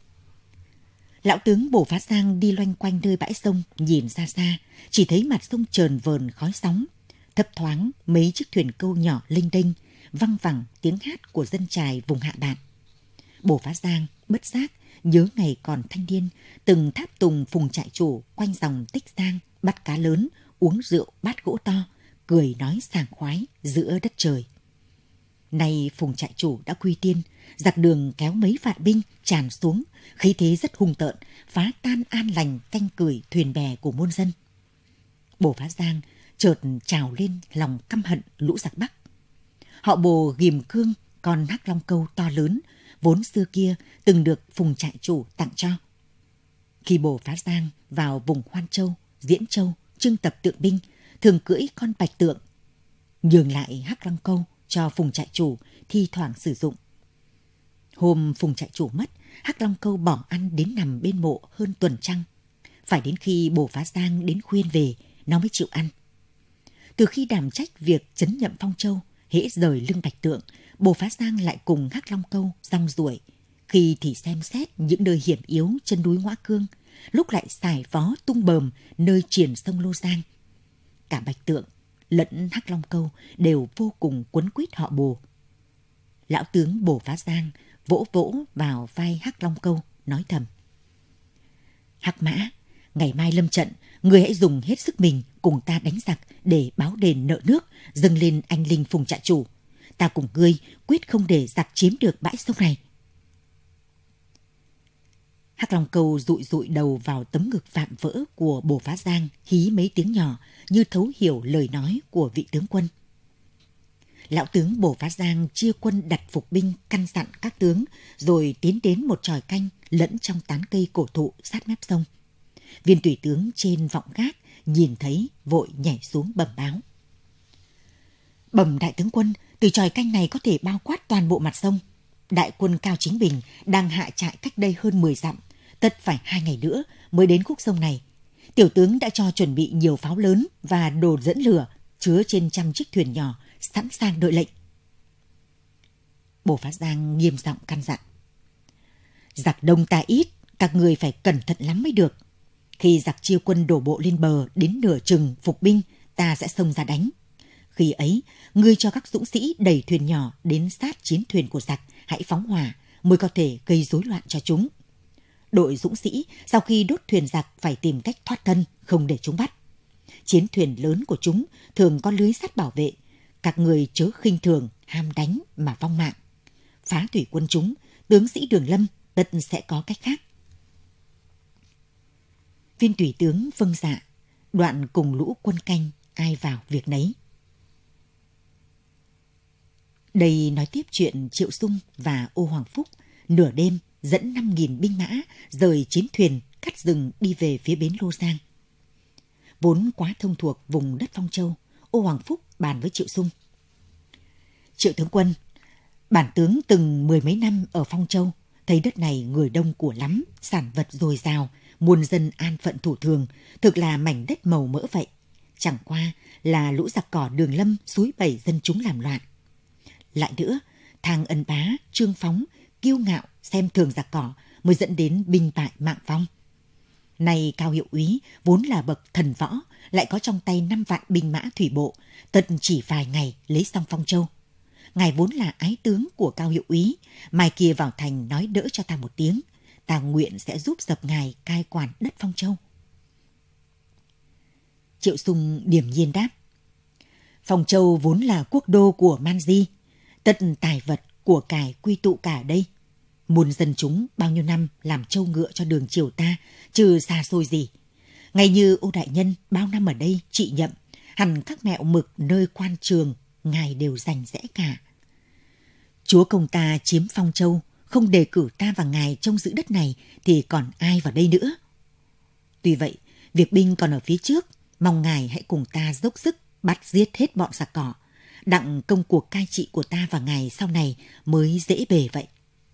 Lão tướng Bồ Phá Giang đi loanh quanh nơi bãi sông, nhìn ra xa, chỉ thấy mặt sông trờn vờn khói sóng, thấp thoáng mấy chiếc thuyền câu nhỏ lênh đênh, văng vẳng tiếng hát của dân chài vùng hạ bạn. Bồ Phá Giang bất giác nhớ ngày còn thanh niên, từng tháp tùng Phùng trại chủ quanh dòng Tích Giang bắt cá lớn, uống rượu bát gỗ to, cười nói sảng khoái giữa đất trời. Nay Phùng trại chủ đã quy tiên, giặc Đường kéo mấy vạn binh tràn xuống, khí thế rất hung tợn, phá tan an lành canh cửi thuyền bè của muôn dân. Bồ Phá Giang chợt trào lên lòng căm hận lũ giặc Bắc. Họ Bồ ghìm cương con hắc long câu to lớn, vốn xưa kia từng được Phùng trại chủ tặng cho. Khi Bồ Phá Giang vào vùng Hoan Châu, Diễn Châu trưng tập tượng binh, thường cưỡi con bạch tượng, nhường lại hắc long câu cho Phùng trại chủ thi thoảng sử dụng. Hôm Phùng trại chủ mất, hắc long câu bỏ ăn đến nằm bên mộ hơn tuần trăng. Phải đến khi Bồ Phá Giang đến khuyên về, nó mới chịu ăn. Từ khi đảm trách việc trấn nhậm Phong Châu, hễ rời lưng bạch tượng, Bồ Phá Giang lại cùng hắc long câu rong ruổi. Khi thì xem xét những nơi hiểm yếu chân núi Ngoã Cương, lúc lại xài phó tung bờm nơi triền sông Lô Giang. Cả bạch tượng lẫn hắc long câu đều vô cùng quấn quýt họ Bồ. Lão tướng Bồ Phá Giang vỗ vỗ vào vai hắc long câu, nói thầm: Hắc Mã, ngày mai lâm trận, người hãy dùng hết sức mình cùng ta đánh giặc để báo đền nợ nước, dâng lên anh linh Phùng trại chủ. Ta cùng ngươi quyết không để giặc chiếm được bãi sông này. Hắc long câu dụi dụi đầu vào tấm ngực vạm vỡ của Bồ Phá Giang, hí mấy tiếng nhỏ như thấu hiểu lời nói của vị tướng quân. Lão tướng Bồ Phá Giang chia quân đặt phục binh căn dặn các tướng, rồi tiến đến một chòi canh lẫn trong tán cây cổ thụ sát mép sông. Viên tùy tướng trên vọng gác nhìn thấy vội nhảy xuống bẩm báo: Bẩm đại tướng quân, từ chòi canh này có thể bao quát toàn bộ mặt sông. Đại quân Cao Chính Bình đang hạ trại cách đây hơn 10 dặm, tất phải 2 ngày nữa mới đến khúc sông này. Tiểu tướng đã cho chuẩn bị nhiều pháo lớn và đồ dẫn lửa chứa trên 100 chiếc thuyền nhỏ, sẵn sàng đợi lệnh. Bồ Phá Giang nghiêm giọng căn dặn: Giặc đông ta ít, các người phải cẩn thận lắm mới được. Khi giặc chia quân đổ bộ lên bờ đến nửa chừng phục binh, ta sẽ xông ra đánh. Khi ấy, ngươi cho các dũng sĩ đẩy thuyền nhỏ đến sát chiến thuyền của giặc, hãy phóng hỏa, mới có thể gây rối loạn cho chúng. Đội dũng sĩ sau khi đốt thuyền giặc phải tìm cách thoát thân, không để chúng bắt. Chiến thuyền lớn của chúng thường có lưới sắt bảo vệ, các người chớ khinh thường, ham đánh mà vong mạng. Phá thủy quân chúng, tướng sĩ Đường Lâm tất sẽ có cách khác. Viên tùy tướng vâng dạ, đoạn cùng lũ quân canh ai vào việc nấy. Đây nói tiếp chuyện Triệu Sung và Ô Hoàng Phúc nửa đêm dẫn 5.000 binh mã rời chiến thuyền cắt rừng đi về phía bến Lô Giang. Vốn quá thông thuộc vùng đất Phong Châu, Ô Hoàng Phúc bàn với Triệu Sung: Triệu tướng quân, bản tướng từng 10 mấy năm ở Phong Châu, thấy đất này người đông của lắm, sản vật dồi dào, muôn dân an phận thủ thường, thực là mảnh đất màu mỡ vậy. Chẳng qua là lũ giặc cỏ Đường Lâm xúi bẩy dân chúng làm loạn. Lại nữa, Thang Ân Bá, Trương Phóng kiêu ngạo xem thường giặc cỏ mới dẫn đến binh bại mạng vong. Nay Cao hiệu úy vốn là bậc thần võ, lại có trong tay 5 vạn binh mã thủy bộ, tận chỉ vài ngày lấy xong Phong Châu. ngài vốn là ái tướng của Cao hiệu úy, mai kia vào thành nói đỡ cho ta một tiếng, ta nguyện sẽ giúp dập ngài cai quản đất Phong Châu. Triệu Sung điềm nhiên đáp: Phong Châu vốn là quốc đô của Man Di, tất tài vật của cải quy tụ cả ở đây. Muôn dân chúng bao nhiêu năm làm trâu ngựa cho đường triều ta, chứ xa xôi gì. Ngay như Ô đại nhân bao năm ở đây trị nhậm, hẳn các mẹo mực nơi quan trường ngài đều rành rẽ cả. Chúa công ta chiếm Phong Châu, không đề cử ta và ngài trông giữ đất này thì còn ai vào đây nữa. Tuy vậy, việc binh còn ở phía trước, mong ngài hãy cùng ta dốc sức bắt giết hết bọn giặc cỏ, đặng công cuộc cai trị của ta và ngài sau này mới dễ bề vậy.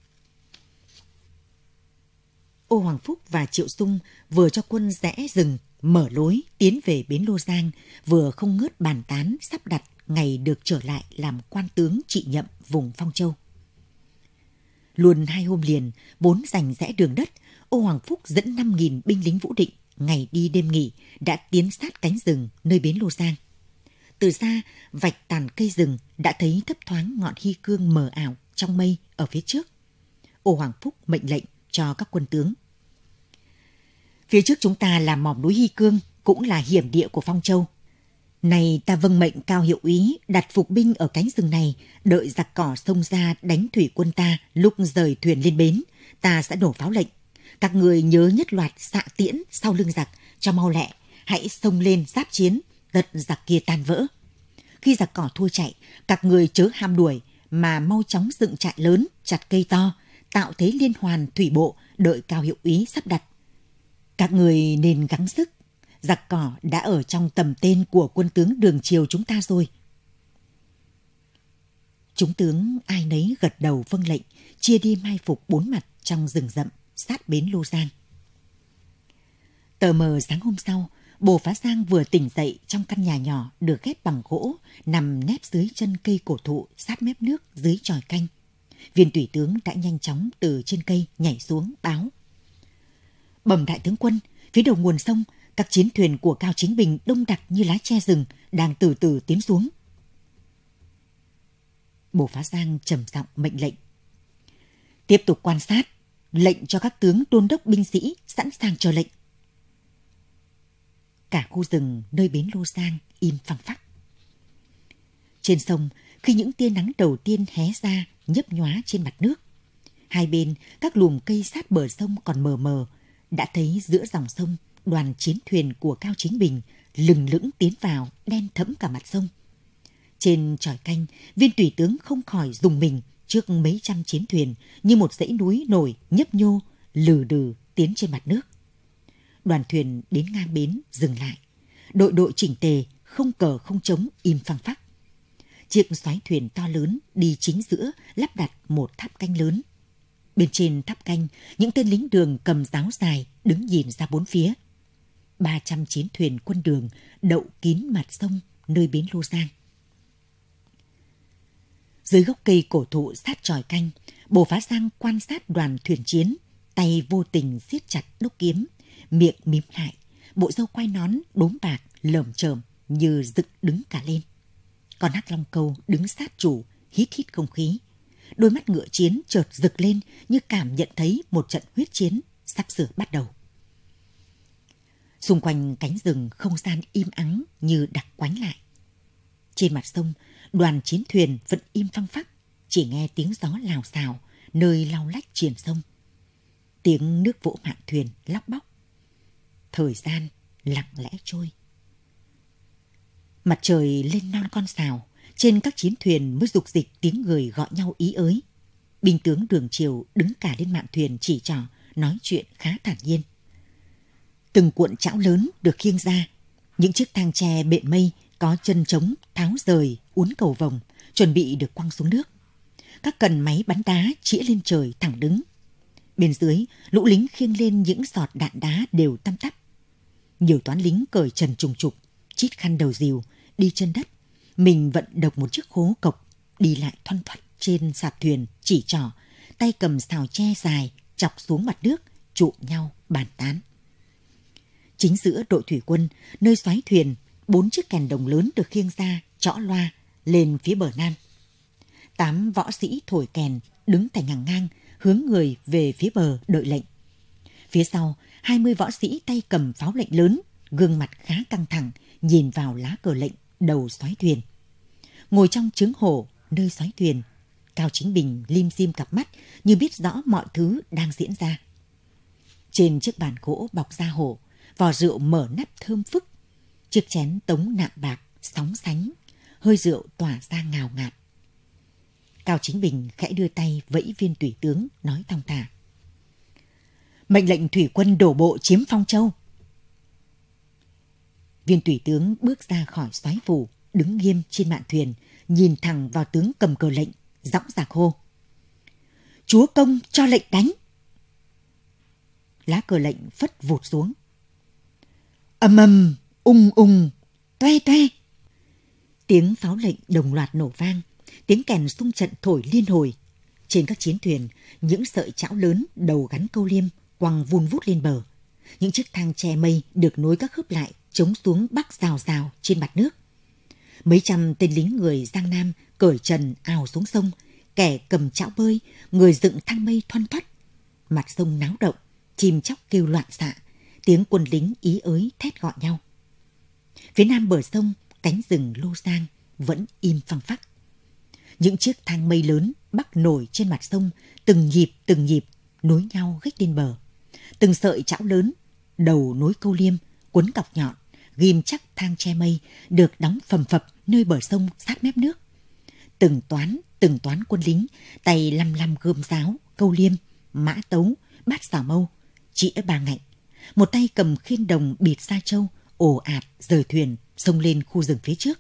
Ô Hoàng Phúc và Triệu Sung vừa cho quân rẽ rừng, mở lối tiến về bến Lô Giang, vừa không ngớt bàn tán sắp đặt ngày được trở lại làm quan tướng trị nhậm vùng Phong Châu. Luôn 2 hôm liền, vốn giành rẽ đường đất, Ô Hoàng Phúc dẫn 5.000 binh lính Vũ Định, ngày đi đêm nghỉ, đã tiến sát cánh rừng nơi bến Lô Giang. Từ xa, vạch tàn cây rừng đã thấy thấp thoáng ngọn hy cương mờ ảo trong mây ở phía trước. Ô Hoàng Phúc mệnh lệnh cho các quân tướng: phía trước chúng ta là mỏm núi Hy Cương, cũng là hiểm địa của Phong Châu. Này ta vâng mệnh Cao hiệu úy đặt phục binh ở cánh rừng này, đợi giặc cỏ xông ra đánh thủy quân ta, lúc rời thuyền lên bến, ta sẽ nổ pháo lệnh. Các người nhớ nhất loạt xạ tiễn sau lưng giặc, cho mau lẹ, hãy xông lên giáp chiến, tận giặc kia tan vỡ. Khi giặc cỏ thua chạy, các người chớ ham đuổi, mà mau chóng dựng trại lớn, chặt cây to, tạo thế liên hoàn thủy bộ, đợi Cao hiệu úy sắp đặt. Các người nên gắng sức, giặc cỏ đã ở trong tầm tên của quân tướng Đường Triều chúng ta rồi. Chúng tướng ai nấy gật đầu vâng lệnh, chia đi mai phục 4 mặt trong rừng rậm sát bến Lô Giang. Tờ mờ sáng hôm sau, Bồ Phá Giang vừa tỉnh dậy trong căn nhà nhỏ được ghép bằng gỗ, nằm nép dưới chân cây cổ thụ sát mép nước dưới chòi canh. Viên tùy tướng đã nhanh chóng từ trên cây nhảy xuống báo: bẩm đại tướng quân, phía đầu nguồn sông, các chiến thuyền của Cao Chính Bình đông đặc như lá tre rừng đang từ từ tiến xuống. Bồ Phá Giang trầm giọng mệnh lệnh: tiếp tục quan sát, lệnh cho các tướng đôn đốc binh sĩ sẵn sàng chờ lệnh. Cả khu rừng nơi bến Lô Giang im phăng phắc. Trên sông, khi những tia nắng đầu tiên hé ra nhấp nhóa trên mặt nước, hai bên các lùm cây sát bờ sông còn mờ mờ, đã thấy giữa dòng sông đoàn chiến thuyền của Cao Chính Bình lừng lững tiến vào, đen thẫm cả mặt sông. Trên chòi canh, viên tùy tướng không khỏi rùng mình trước mấy trăm chiến thuyền như một dãy núi nổi nhấp nhô lừ đừ tiến trên mặt nước. Đoàn thuyền đến ngang bến dừng lại, đội đội chỉnh tề, không cờ không trống, im phăng phắc. Chiếc xoáy thuyền to lớn đi chính giữa lắp đặt một tháp canh lớn. Bên trên tháp canh, những tên lính Đường cầm giáo dài đứng nhìn ra bốn phía. 300 chiến thuyền quân Đường đậu kín mặt sông nơi bến Lô Giang. Dưới gốc cây cổ thụ sát chòi canh, Bồ Phá Giang quan sát đoàn thuyền chiến, tay vô tình siết chặt đốc kiếm, miệng mím lại, bộ râu quai nón đốm bạc lởm chởm như dựng đứng cả lên. Con hắc long câu đứng sát chủ, hít hít không khí. Đôi mắt ngựa chiến chợt rực lên như cảm nhận thấy một trận huyết chiến sắp sửa bắt đầu. Xung quanh cánh rừng không gian im ắng như đặc quánh lại. Trên mặt sông, đoàn chiến thuyền vẫn im phăng phắc, chỉ nghe tiếng gió lào xào nơi lau lách triền sông. Tiếng nước vỗ mạn thuyền lóc bóc. Thời gian lặng lẽ trôi. Mặt trời lên non con sào, trên các chiến thuyền mới rục dịch tiếng người gọi nhau ý ới. Binh tướng Đường Triều đứng cả lên mạn thuyền chỉ trỏ, nói chuyện khá thản nhiên. Từng cuộn chảo lớn được khiêng ra, những chiếc thang tre bện mây có chân trống tháo rời uốn cầu vồng, chuẩn bị được quăng xuống nước. Các cần máy bắn đá chĩa lên trời thẳng đứng. Bên dưới, lũ lính khiêng lên những giọt đạn đá đều tăm tắp. Nhiều toán lính cởi trần trùng trục, chít khăn đầu rìu, đi chân đất. Mình vận độc một chiếc khố cộc, đi lại thoăn thoắt trên sạp thuyền, chỉ trỏ, tay cầm xào tre dài, chọc xuống mặt nước, trụ nhau bàn tán. Chính giữa đội thủy quân, nơi xoáy thuyền, 4 chiếc kèn đồng lớn được khiêng ra, chõ loa lên phía bờ nam. 8 võ sĩ thổi kèn, đứng thành hàng ngang, hướng người về phía bờ đợi lệnh. Phía sau, 20 võ sĩ tay cầm pháo lệnh lớn, gương mặt khá căng thẳng, nhìn vào lá cờ lệnh đầu xoáy thuyền. Ngồi trong trướng hổ, nơi xoáy thuyền, Cao Chính Bình lim dim cặp mắt như biết rõ mọi thứ đang diễn ra. Trên chiếc bàn gỗ bọc da hổ, vò rượu mở nắp thơm phức. Chiếc chén tống nạm bạc, sóng sánh, hơi rượu tỏa ra ngào ngạt. Cao Chính Bình khẽ đưa tay vẫy viên tùy tướng, nói thong thả: "Mệnh lệnh thủy quân đổ bộ chiếm Phong Châu." Viên tùy tướng bước ra khỏi soái phủ, đứng nghiêm trên mạn thuyền, nhìn thẳng vào tướng cầm cờ lệnh, dõng dạc hô: "Chúa công cho lệnh đánh." Lá cờ lệnh phất vụt xuống. Ầm ầm, ung ung, toe toe. Tiếng pháo lệnh đồng loạt nổ vang, tiếng kèn xung trận thổi liên hồi. Trên các chiến thuyền, những sợi chảo lớn đầu gắn câu liêm quăng vun vút lên bờ. Những chiếc thang che mây được nối các khớp lại chống xuống bắc rào rào trên mặt nước. Mấy trăm tên lính người Giang Nam cởi trần ào xuống sông, kẻ cầm chảo bơi, người dựng thang mây thoăn thoắt. Mặt sông náo động, chim chóc kêu loạn xạ, tiếng quân lính ý ới thét gọi nhau. Phía nam bờ sông, cánh rừng Lô Giang vẫn im phăng phắc. Những chiếc thang mây lớn bắc nổi trên mặt sông, từng nhịp nối nhau gích lên bờ. Từng sợi chảo lớn, đầu nối câu liêm, quấn cọc nhọn, ghim chắc thang che mây được đóng phầm phập nơi bờ sông sát mép nước. Từng toán quân lính, tay lăm lăm gươm giáo, câu liêm, mã tấu, bát xào mâu, chĩa ba ngạnh. Một tay cầm khiên đồng bịt sa trâu, ồ ạt rời thuyền xông lên khu rừng phía trước.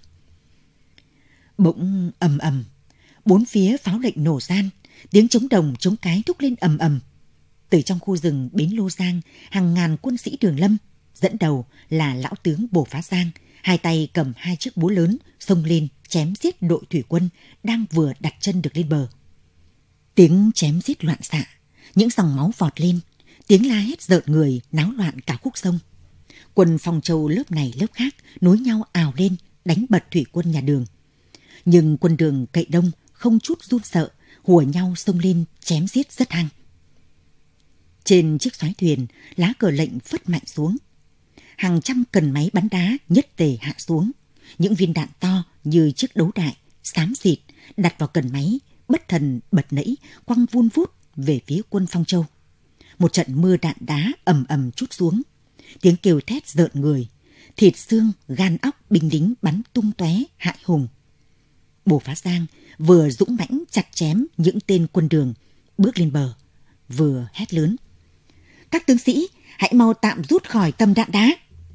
Bỗng ầm ầm, bốn phía pháo lệnh nổ gian, tiếng trống đồng trống cái thúc lên ầm ầm. Từ trong khu rừng bến Lô Giang, hàng ngàn quân sĩ Đường Lâm, dẫn đầu là lão tướng Bồ Phá Giang, hai tay cầm hai chiếc búa lớn xông lên chém giết đội thủy quân đang vừa đặt chân được lên bờ. Tiếng chém giết loạn xạ, những dòng máu vọt lên, tiếng la hét rợn người náo loạn cả khúc sông. Quân Phong Châu lớp này lớp khác nối nhau ào lên đánh bật thủy quân nhà Đường. Nhưng quân Đường cậy đông không chút run sợ, hùa nhau xông lên chém giết rất hăng. Trên chiếc xoáy thuyền, lá cờ lệnh phất mạnh xuống. Hàng trăm cần máy bắn đá nhất tề hạ xuống. Những viên đạn to như chiếc đấu đại, xám xịt, đặt vào cần máy, bất thần bật nẫy, quăng vun vút về phía quân Phong Châu. Một trận mưa đạn đá ầm ầm trút xuống. Tiếng kêu thét rợn người, thịt xương, gan óc binh lính bắn tung tóe hại hùng. Bồ Phá Giang vừa dũng mãnh chặt chém những tên quân Đường, bước lên bờ, vừa hét lớn: "Các tướng sĩ, hãy mau tạm rút khỏi tầm đạn đá."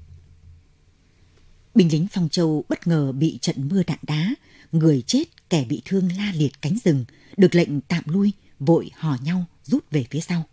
Binh lính Phong Châu bất ngờ bị trận mưa đạn đá, người chết kẻ bị thương la liệt cánh rừng, được lệnh tạm lui, vội hò nhau rút về phía sau.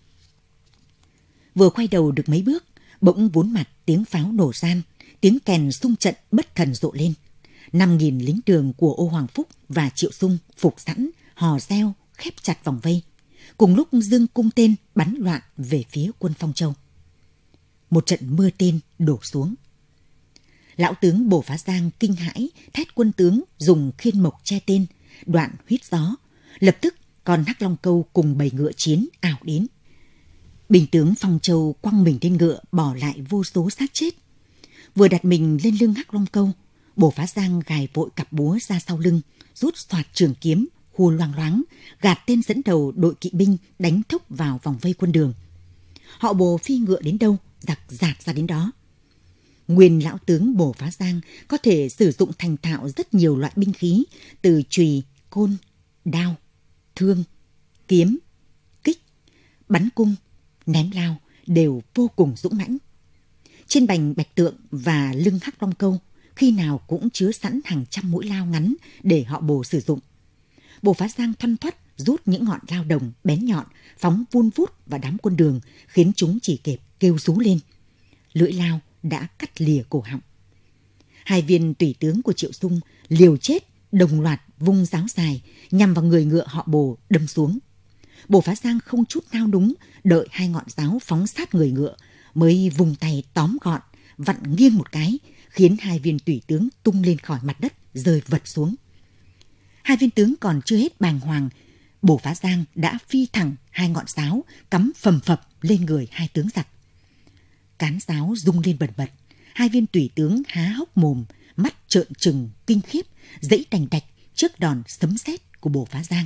Vừa quay đầu được mấy bước, bỗng bốn mặt tiếng pháo nổ gian, tiếng kèn xung trận bất thần rộ lên. 5.000 lính Đường của Ô Hoàng Phúc và Triệu Sung phục sẵn, hò reo khép chặt vòng vây, cùng lúc dương cung tên bắn loạn về phía quân Phong Châu. Một trận mưa tên đổ xuống. Lão tướng Bồ Phá Giang kinh hãi, thét quân tướng dùng khiên mộc che tên, đoạn huýt gió. Lập tức con Hắc Long Câu cùng bầy ngựa chiến ảo đến. Binh tướng Phong Châu quăng mình lên ngựa, bỏ lại vô số xác chết. Vừa đặt mình lên lưng Hắc Long Câu, Bồ Phá Giang gài vội cặp búa ra sau lưng, rút xoạt trường kiếm, hù loang loáng, gạt tên dẫn đầu đội kỵ binh đánh thốc vào vòng vây quân Đường. Họ Bồ phi ngựa đến đâu, giặc dạt ra đến đó. Nguyên lão tướng Bồ Phá Giang có thể sử dụng thành thạo rất nhiều loại binh khí, từ chùy, côn, đao, thương, kiếm, kích, bắn cung, ném lao đều vô cùng dũng mãnh. Trên bành bạch tượng và lưng Hắc Long Câu khi nào cũng chứa sẵn hàng trăm mũi lao ngắn để họ Bồ sử dụng. Bồ Phá Giang thoăn thoắt rút những ngọn lao đồng bén nhọn phóng vun vút vào đám quân Đường, khiến chúng chỉ kịp kêu rú lên. Lưỡi lao đã cắt lìa cổ họng. Hai viên tùy tướng của Triệu Sung liều chết đồng loạt vung giáo dài nhằm vào người ngựa họ Bồ đâm xuống. Bồ Phá Giang không chút nao núng, đợi hai ngọn giáo phóng sát người ngựa mới vùng tay tóm gọn, vặn nghiêng một cái, khiến hai viên tùy tướng tung lên khỏi mặt đất, rơi vật xuống. Hai viên tướng còn chưa hết bàng hoàng, Bổ Phá Giang đã phi thẳng hai ngọn giáo cắm phầm phập lên người hai tướng giặc. Cán giáo rung lên bần bật, hai viên tùy tướng há hốc mồm, mắt trợn trừng kinh khiếp, giãy đành đạch trước đòn sấm sét của Bổ Phá Giang.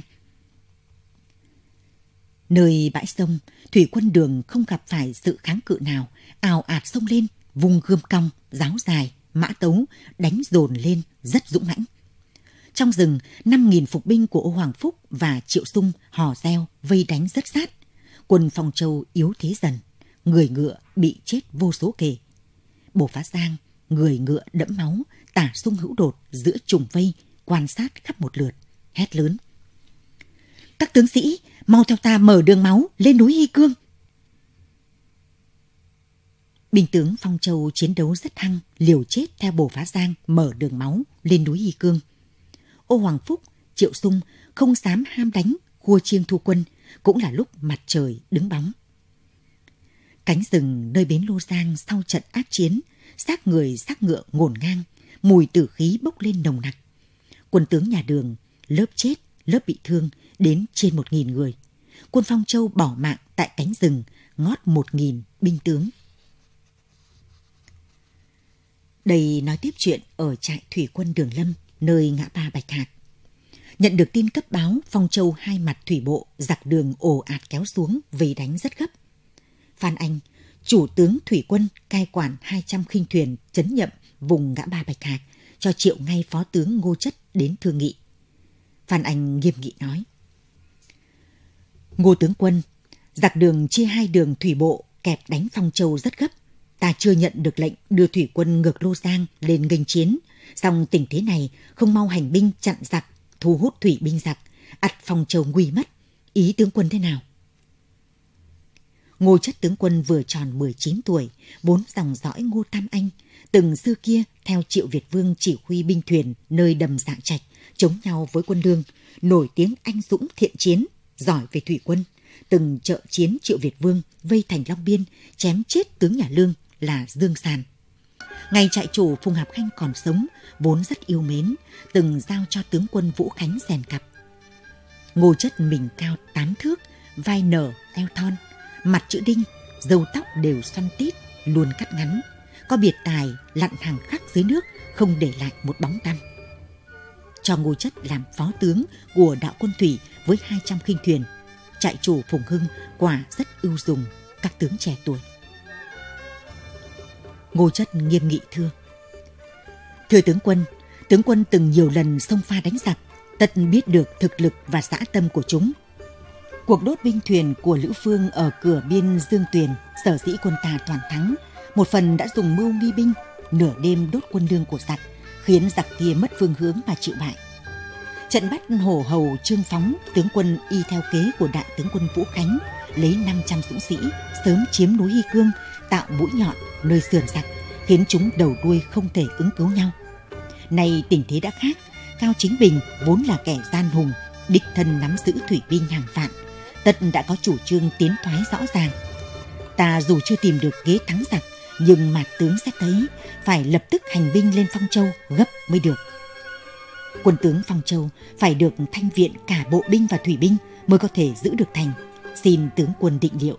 Nơi bãi sông, thủy quân Đường không gặp phải sự kháng cự nào, ào ạt xông lên, vung gươm cong, giáo dài, mã tấu, đánh dồn lên rất dũng mãnh. Trong rừng, 5.000 phục binh của Ô Hoàng Phúc và Triệu Sung hò reo vây đánh rất sát. Quân Phong Châu yếu thế dần, người ngựa bị chết vô số kể. Bổ Phá Giang, người ngựa đẫm máu, tả sung hữu đột giữa trùng vây, quan sát khắp một lượt, hét lớn: "Các tướng sĩ, mau theo ta mở đường máu lên núi Hy Cương!" Binh tướng Phong Châu chiến đấu rất hăng, liều chết theo Bổ Phá Giang mở đường máu lên núi Hy Cương. Ô Hoàng Phúc, Triệu Sung không dám ham đánh, khua chiêng thu quân, cũng là lúc mặt trời đứng bóng. Cánh rừng nơi bến Lô Giang sau trận ác chiến, xác người xác ngựa ngổn ngang, mùi tử khí bốc lên nồng nặc. Quân tướng nhà Đường, lớp chết, lớp bị thương, đến trên 1.000 người. Quân Phong Châu bỏ mạng tại cánh rừng, ngót 1.000 binh tướng. Đây nói tiếp chuyện ở trại thủy quân Đường Lâm, nơi ngã ba Bạch Hạc. Nhận được tin cấp báo, Phong Châu hai mặt thủy bộ, giặc Đường ồ ạt kéo xuống, vây đánh rất gấp. Phan Anh, chủ tướng thủy quân, cai quản 200 khinh thuyền trấn nhậm vùng ngã ba Bạch Hạc, cho triệu ngay phó tướng Ngô Chất đến thương nghị. Phan Anh nghiêm nghị nói: "Ngô tướng quân, giặc Đường chia hai đường thủy bộ kẹp đánh Phong Châu rất gấp. Ta chưa nhận được lệnh đưa thủy quân ngược Lô Giang lên nghênh chiến, song tình thế này không mau hành binh chặn giặc, thu hút thủy binh giặc, ắt Phong Châu nguy mất. Ý tướng quân thế nào?" Ngô Chất tướng quân vừa tròn 19 tuổi, vốn dòng dõi Ngô Tam Anh, từng xưa kia theo Triệu Việt Vương chỉ huy binh thuyền nơi đầm Dạng Trạch chống nhau với quân Lương, nổi tiếng anh dũng thiện chiến, giỏi về thủy quân, từng trợ chiến Triệu Việt Vương vây thành Long Biên, chém chết tướng nhà Lương là Dương Sàn. Ngày trại chủ Phùng Hạp Khanh còn sống, vốn rất yêu mến, từng giao cho tướng quân Vũ Khánh rèn cặp. Ngô Chất mình cao 8 thước, vai nở, eo thon, mặt chữ đinh, râu tóc đều xoăn tít, luôn cắt ngắn, có biệt tài lặn hàng khắc dưới nước, không để lại một bóng tăm. Cho Ngô Chất làm phó tướng của đạo quân thủy với 200 khinh thuyền, trại chủ Phùng Hưng quả rất ưu dùng các tướng trẻ tuổi. Ngô Chất nghiêm nghị thưa: "Thưa tướng quân từng nhiều lần xông pha đánh giặc, tất biết được thực lực và dã tâm của chúng. Cuộc đốt binh thuyền của Lữ Phương ở cửa biên Dương Tuyền, sở dĩ quân ta toàn thắng, một phần đã dùng mưu nghi binh, nửa đêm đốt quân Lương của giặc, khiến giặc kia mất phương hướng mà chịu bại. Trận bắt hổ hầu Trương Phóng, tướng quân y theo kế của đại tướng quân Vũ Khánh, lấy 500 dũng sĩ sớm chiếm núi Hy Cương, tạo mũi nhọn nơi sườn giặc, khiến chúng đầu đuôi không thể ứng cứu nhau. Nay tình thế đã khác, Cao Chính Bình vốn là kẻ gian hùng, đích thân nắm giữ thủy binh hàng vạn, tất đã có chủ trương tiến thoái rõ ràng. Ta dù chưa tìm được kế thắng giặc, nhưng mạt tướng sẽ thấy phải lập tức hành binh lên Phong Châu gấp mới được. Quân tướng Phong Châu phải được thanh viện cả bộ binh và thủy binh mới có thể giữ được thành. Xin tướng quân định liệu."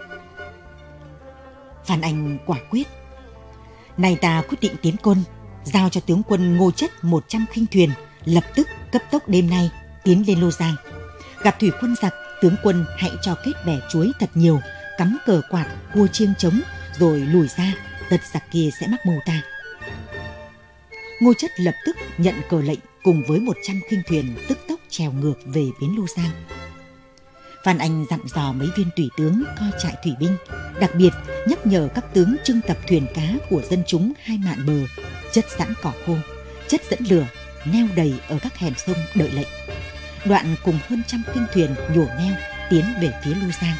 Phan Anh quả quyết: "Này ta quyết định tiến quân, giao cho tướng quân Ngô Chất 100 khinh thuyền, lập tức cấp tốc đêm nay tiến lên Lô Giang. Gặp thủy quân giặc, tướng quân hãy cho kết bè chuối thật nhiều, cắm cờ quạt, cua chiêng trống, rồi lùi ra, tật giặc kia sẽ mắc mưu ta." Ngô Chất lập tức nhận cờ lệnh, cùng với 100 khinh thuyền tức tốc trèo ngược về bến Lô Giang. Phan Anh dặn dò mấy viên tùy tướng coi trại thủy binh, đặc biệt nhắc nhở các tướng trưng tập thuyền cá của dân chúng hai mạn bờ, chất sẵn cỏ khô, chất dẫn lửa, neo đầy ở các hẻm sông đợi lệnh. Đoạn cùng hơn 100 khinh thuyền nhổ neo tiến về phía Lô Giang.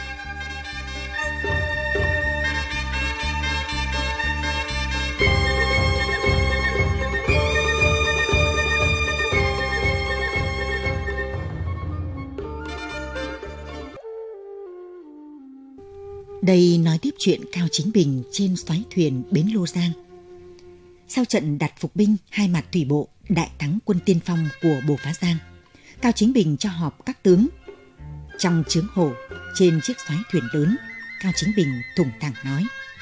Đây nói tiếp chuyện Cao Chính Bình trên xoáy thuyền bến Lô Giang. Sau trận đặt phục binh hai mặt thủy bộ, đại thắng quân tiên phong của Bổ Phá Giang, Cao Chính Bình cho họp các tướng. Trong trướng hổ, trên chiếc xoáy thuyền lớn, Cao Chính Bình thủng thẳng nói: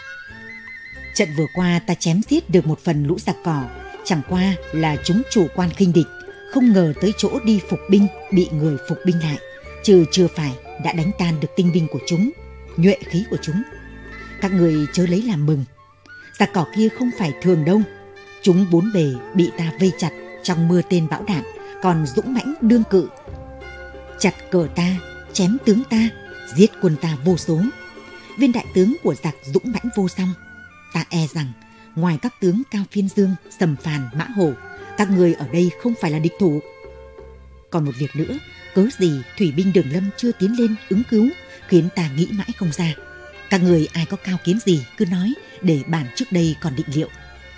trận vừa qua ta chém giết được một phần lũ giặc cỏ, chẳng qua là chúng chủ quan khinh địch, không ngờ tới chỗ đi phục binh bị người phục binh lại, chưa phải đã đánh tan được tinh binh của chúng, nhuệ khí của chúng. Các người chớ lấy làm mừng, giặc cỏ kia không phải thường đâu, chúng bốn bề bị ta vây chặt trong mưa tên bão đạn, còn dũng mãnh đương cự, chặt cờ ta, chém tướng ta, giết quân ta vô số. Viên đại tướng của giặc dũng mãnh vô song, ta e rằng ngoài các tướng Cao Phiên Dương, Sầm Phàn, Mã Hổ, các người ở đây không phải là địch thủ. Còn một việc nữa, cớ gì thủy binh Đường Lâm chưa tiến lên ứng cứu, khiến ta nghĩ mãi không ra. Các người ai có cao kiến gì cứ nói, để bản trước đây còn định liệu.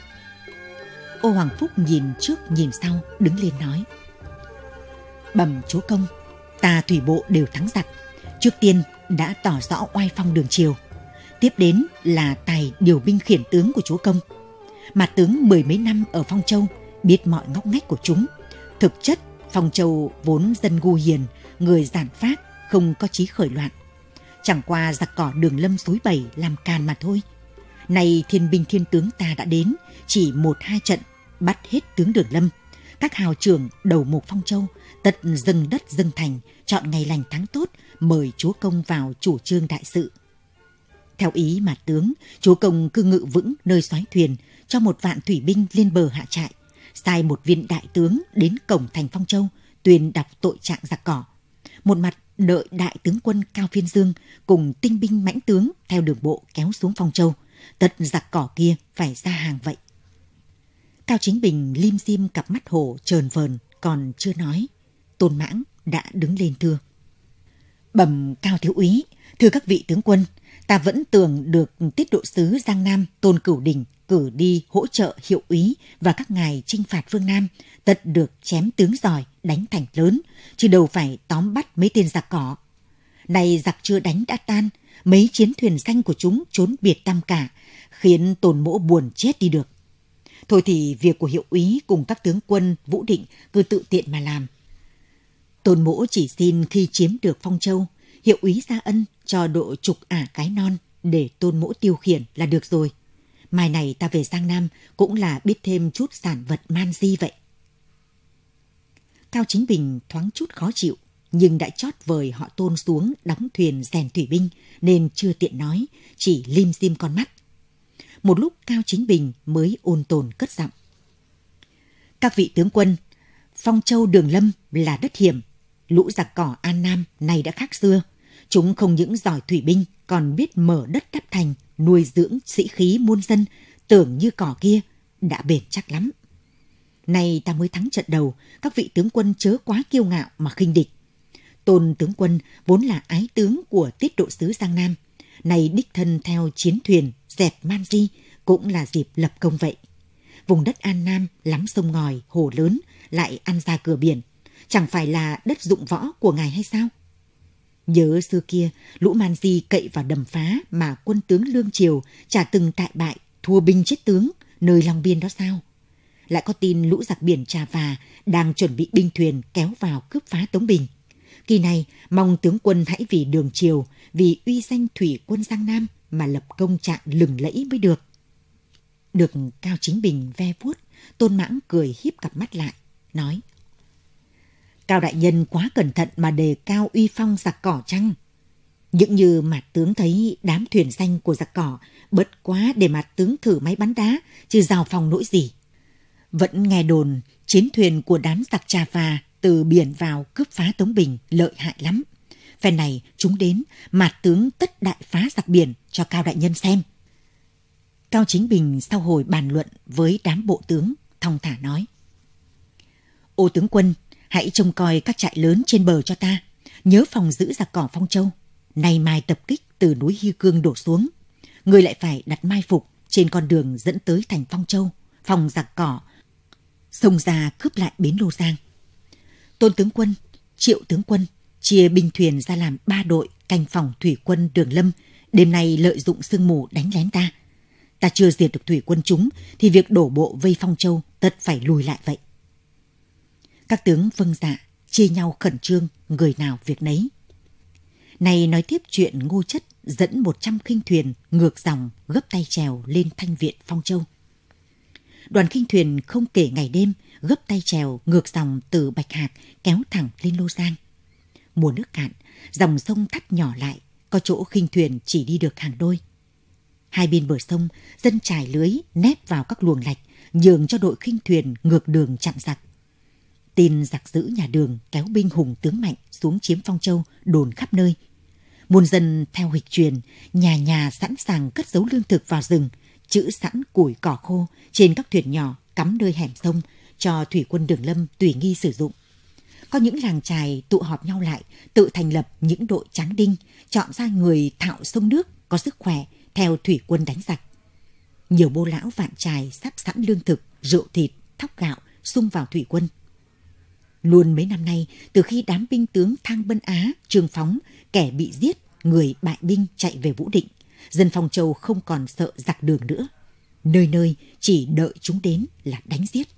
Ô Hoàng Phúc nhìn trước nhìn sau, đứng lên nói: bẩm chúa công, ta thủy bộ đều thắng giặc, trước tiên đã tỏ rõ oai phong đường triều, tiếp đến là tài điều binh khiển tướng của chúa công. Mà tướng mười mấy năm ở Phong Châu, biết mọi ngóc ngách của chúng. Thực chất Phong Châu vốn dân ngu hiền, người giản phác, không có chí khởi loạn. Chẳng qua giặc cỏ Đường Lâm xúi bẩy làm càn mà thôi. Nay thiên binh thiên tướng ta đã đến, chỉ 1-2 trận bắt hết tướng Đường Lâm. Các hào trưởng đầu mục Phong Châu tất dâng đất dâng thành, chọn ngày lành tháng tốt, mời chúa công vào chủ trương đại sự. Theo ý mà tướng, chúa công cứ ngự vững nơi xoáy thuyền, cho 1 vạn thủy binh lên bờ hạ trại, sai 1 viên đại tướng đến cổng thành Phong Châu tuyên đọc tội trạng giặc cỏ. Một mặt đợi đại tướng quân Cao Phiên Dương cùng tinh binh mãnh tướng theo đường bộ kéo xuống Phong Châu, tất giặc cỏ kia phải ra hàng vậy. Cao Chính Bình lim dim cặp mắt hổ trờn vờn, còn chưa nói, Tôn Mãng đã đứng lên thưa: bẩm Cao thiếu úy, thưa các vị tướng quân, ta vẫn tưởng được tiết độ sứ Giang Nam Tôn Cửu Đình cử đi hỗ trợ hiệu úy và các ngài chinh phạt phương Nam, tất được chém tướng giỏi, đánh thành lớn, chứ đâu phải tóm bắt mấy tên giặc cỏ. Này giặc chưa đánh đã tan, mấy chiến thuyền xanh của chúng trốn biệt tăm cả, khiến Tôn mỗ buồn chết đi được. Thôi thì việc của hiệu úy cùng các tướng quân Vũ Định cứ tự tiện mà làm. Tôn mỗ chỉ xin khi chiếm được Phong Châu, hiệu úy ra ân cho độ chục ả cái non để Tôn mỗ tiêu khiển là được rồi. Mai này ta về Giang Nam cũng là biết thêm chút sản vật man di vậy. Cao Chính Bình thoáng chút khó chịu, nhưng đã chót vời họ Tôn xuống đóng thuyền rèn thủy binh nên chưa tiện nói, chỉ lim dim con mắt. Một lúc Cao Chính Bình mới ôn tồn cất giọng: các vị tướng quân, Phong Châu Đường Lâm là đất hiểm, lũ giặc cỏ An Nam này đã khác xưa. Chúng không những giỏi thủy binh, còn biết mở đất đắp thành, nuôi dưỡng sĩ khí muôn dân, tưởng như cỏ kia đã bền chắc lắm. Nay ta mới thắng trận đầu, các vị tướng quân chớ quá kiêu ngạo mà khinh địch. Tôn tướng quân vốn là ái tướng của tiết độ sứ Giang Nam, nay đích thân theo chiến thuyền dẹp man di cũng là dịp lập công vậy. Vùng đất An Nam lắm sông ngòi, hồ lớn, lại ăn ra cửa biển, chẳng phải là đất dụng võ của ngài hay sao? Nhớ xưa kia, lũ man di cậy vào đầm phá mà quân tướng Lương Triều chả từng đại bại, thua binh chết tướng nơi Long Biên đó sao? Lại có tin lũ giặc biển Trà Và đang chuẩn bị binh thuyền kéo vào cướp phá Tống Bình. Kỳ này, mong tướng quân hãy vì Đường Triều, vì uy danh thủy quân Giang Nam mà lập công trạng lừng lẫy mới được. Được Cao Chính Bình ve vuốt, Tôn Mãng cười híp cặp mắt lại, nói: Cao đại nhân quá cẩn thận mà đề cao uy phong giặc cỏ chăng? Những như Mạt tướng thấy đám thuyền xanh của giặc cỏ, bất quá để Mạt tướng thử máy bắn đá, chứ giao phòng nỗi gì. Vẫn nghe đồn chiến thuyền của đám giặc Trà Và từ biển vào cướp phá Tống Bình lợi hại lắm. Phen này chúng đến, Mạt tướng tất đại phá giặc biển cho Cao đại nhân xem. Cao Chính Bình sau hồi bàn luận với đám bộ tướng, thong thả nói: Ô tướng quân, hãy trông coi các trại lớn trên bờ cho ta, nhớ phòng giữ giặc cỏ Phong Châu. Nay mai tập kích từ núi Hy Cương đổ xuống, người lại phải đặt mai phục trên con đường dẫn tới thành Phong Châu, phòng giặc cỏ xông ra cướp lại bến Lô Giang. Tôn tướng quân, Triệu tướng quân chia binh thuyền ra làm 3 đội canh phòng thủy quân Đường Lâm, đêm nay lợi dụng sương mù đánh lén ta. Ta chưa diệt được thủy quân chúng thì việc đổ bộ vây Phong Châu tất phải lùi lại vậy. Các tướng vâng dạ, chia nhau khẩn trương, người nào việc nấy. Này nói tiếp chuyện Ngô Chất dẫn 100 khinh thuyền ngược dòng gấp tay chèo lên Thanh Viện Phong Châu. Đoàn khinh thuyền không kể ngày đêm gấp tay chèo ngược dòng từ Bạch Hạc kéo thẳng lên Lô Giang. Mùa nước cạn, dòng sông thắt nhỏ lại, có chỗ khinh thuyền chỉ đi được hàng đôi. Hai bên bờ sông, dân trải lưới nép vào các luồng lạch, nhường cho đội khinh thuyền ngược đường chặn giặc. Tin giặc giữ nhà Đường kéo binh hùng tướng mạnh xuống chiếm Phong Châu đồn khắp nơi. Muôn dân theo hịch truyền, nhà nhà sẵn sàng cất giấu lương thực vào rừng, trữ sẵn củi cỏ khô trên các thuyền nhỏ cắm nơi hẻm sông cho thủy quân Đường Lâm tùy nghi sử dụng. Có những làng chài tụ họp nhau lại, tự thành lập những đội tráng đinh, chọn ra người thạo sông nước có sức khỏe theo thủy quân đánh giặc. Nhiều bô lão vạn chài sắp sẵn lương thực, rượu thịt, thóc gạo xung vào thủy quân. Luôn mấy năm nay, từ khi đám binh tướng Thang Bân Á, Trương Phóng, kẻ bị giết, người bại binh chạy về Vũ Định, dân Phong Châu không còn sợ giặc Đường nữa. Nơi nơi chỉ đợi chúng đến là đánh giết.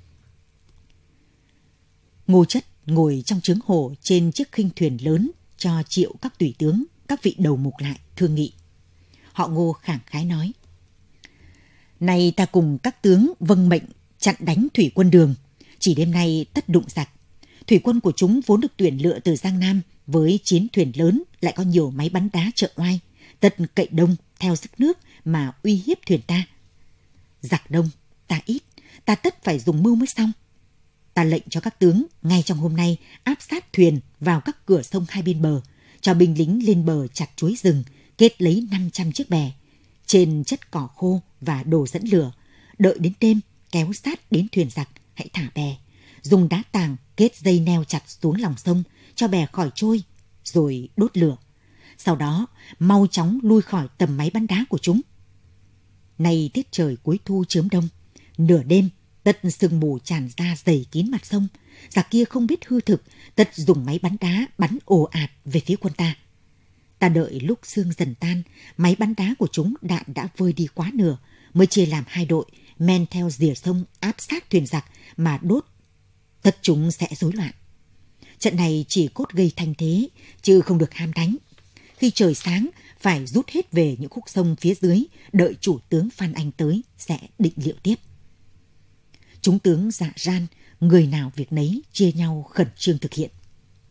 Ngô Chất ngồi trong trướng hồ trên chiếc khinh thuyền lớn cho triệu các tùy tướng, các vị đầu mục lại thương nghị. Họ Ngô khẳng khái nói: Nay ta cùng các tướng vâng mệnh chặn đánh thủy quân Đường, chỉ đêm nay tất đụng giặc. Thủy quân của chúng vốn được tuyển lựa từ Giang Nam, với chiến thuyền lớn lại có nhiều máy bắn đá trợ oai, tất cậy đông theo sức nước mà uy hiếp thuyền ta. Giặc đông, ta ít, ta tất phải dùng mưu mới xong. Ta lệnh cho các tướng ngay trong hôm nay áp sát thuyền vào các cửa sông hai bên bờ, cho binh lính lên bờ chặt chuối rừng, kết lấy 500 chiếc bè, trên chất cỏ khô và đồ dẫn lửa, đợi đến đêm kéo sát đến thuyền giặc, hãy thả bè, dùng đá tàng kết dây neo chặt xuống lòng sông, cho bè khỏi trôi, rồi đốt lửa. Sau đó mau chóng lui khỏi tầm máy bắn đá của chúng. Nay tiết trời cuối thu chớm đông, nửa đêm tất sương mù tràn ra dày kín mặt sông, giặc kia không biết hư thực, tất dùng máy bắn đá bắn ồ ạt về phía quân ta. Ta đợi lúc sương dần tan, máy bắn đá của chúng đạn đã vơi đi quá nửa, mới chia làm hai đội, men theo rìa sông áp sát thuyền giặc mà đốt. Tất chúng sẽ rối loạn. Trận này chỉ cốt gây thanh thế, chứ không được ham đánh. Khi trời sáng, phải rút hết về những khúc sông phía dưới, đợi chủ tướng Phan Anh tới sẽ định liệu tiếp. Chúng tướng dạ ran, người nào việc nấy, chia nhau khẩn trương thực hiện.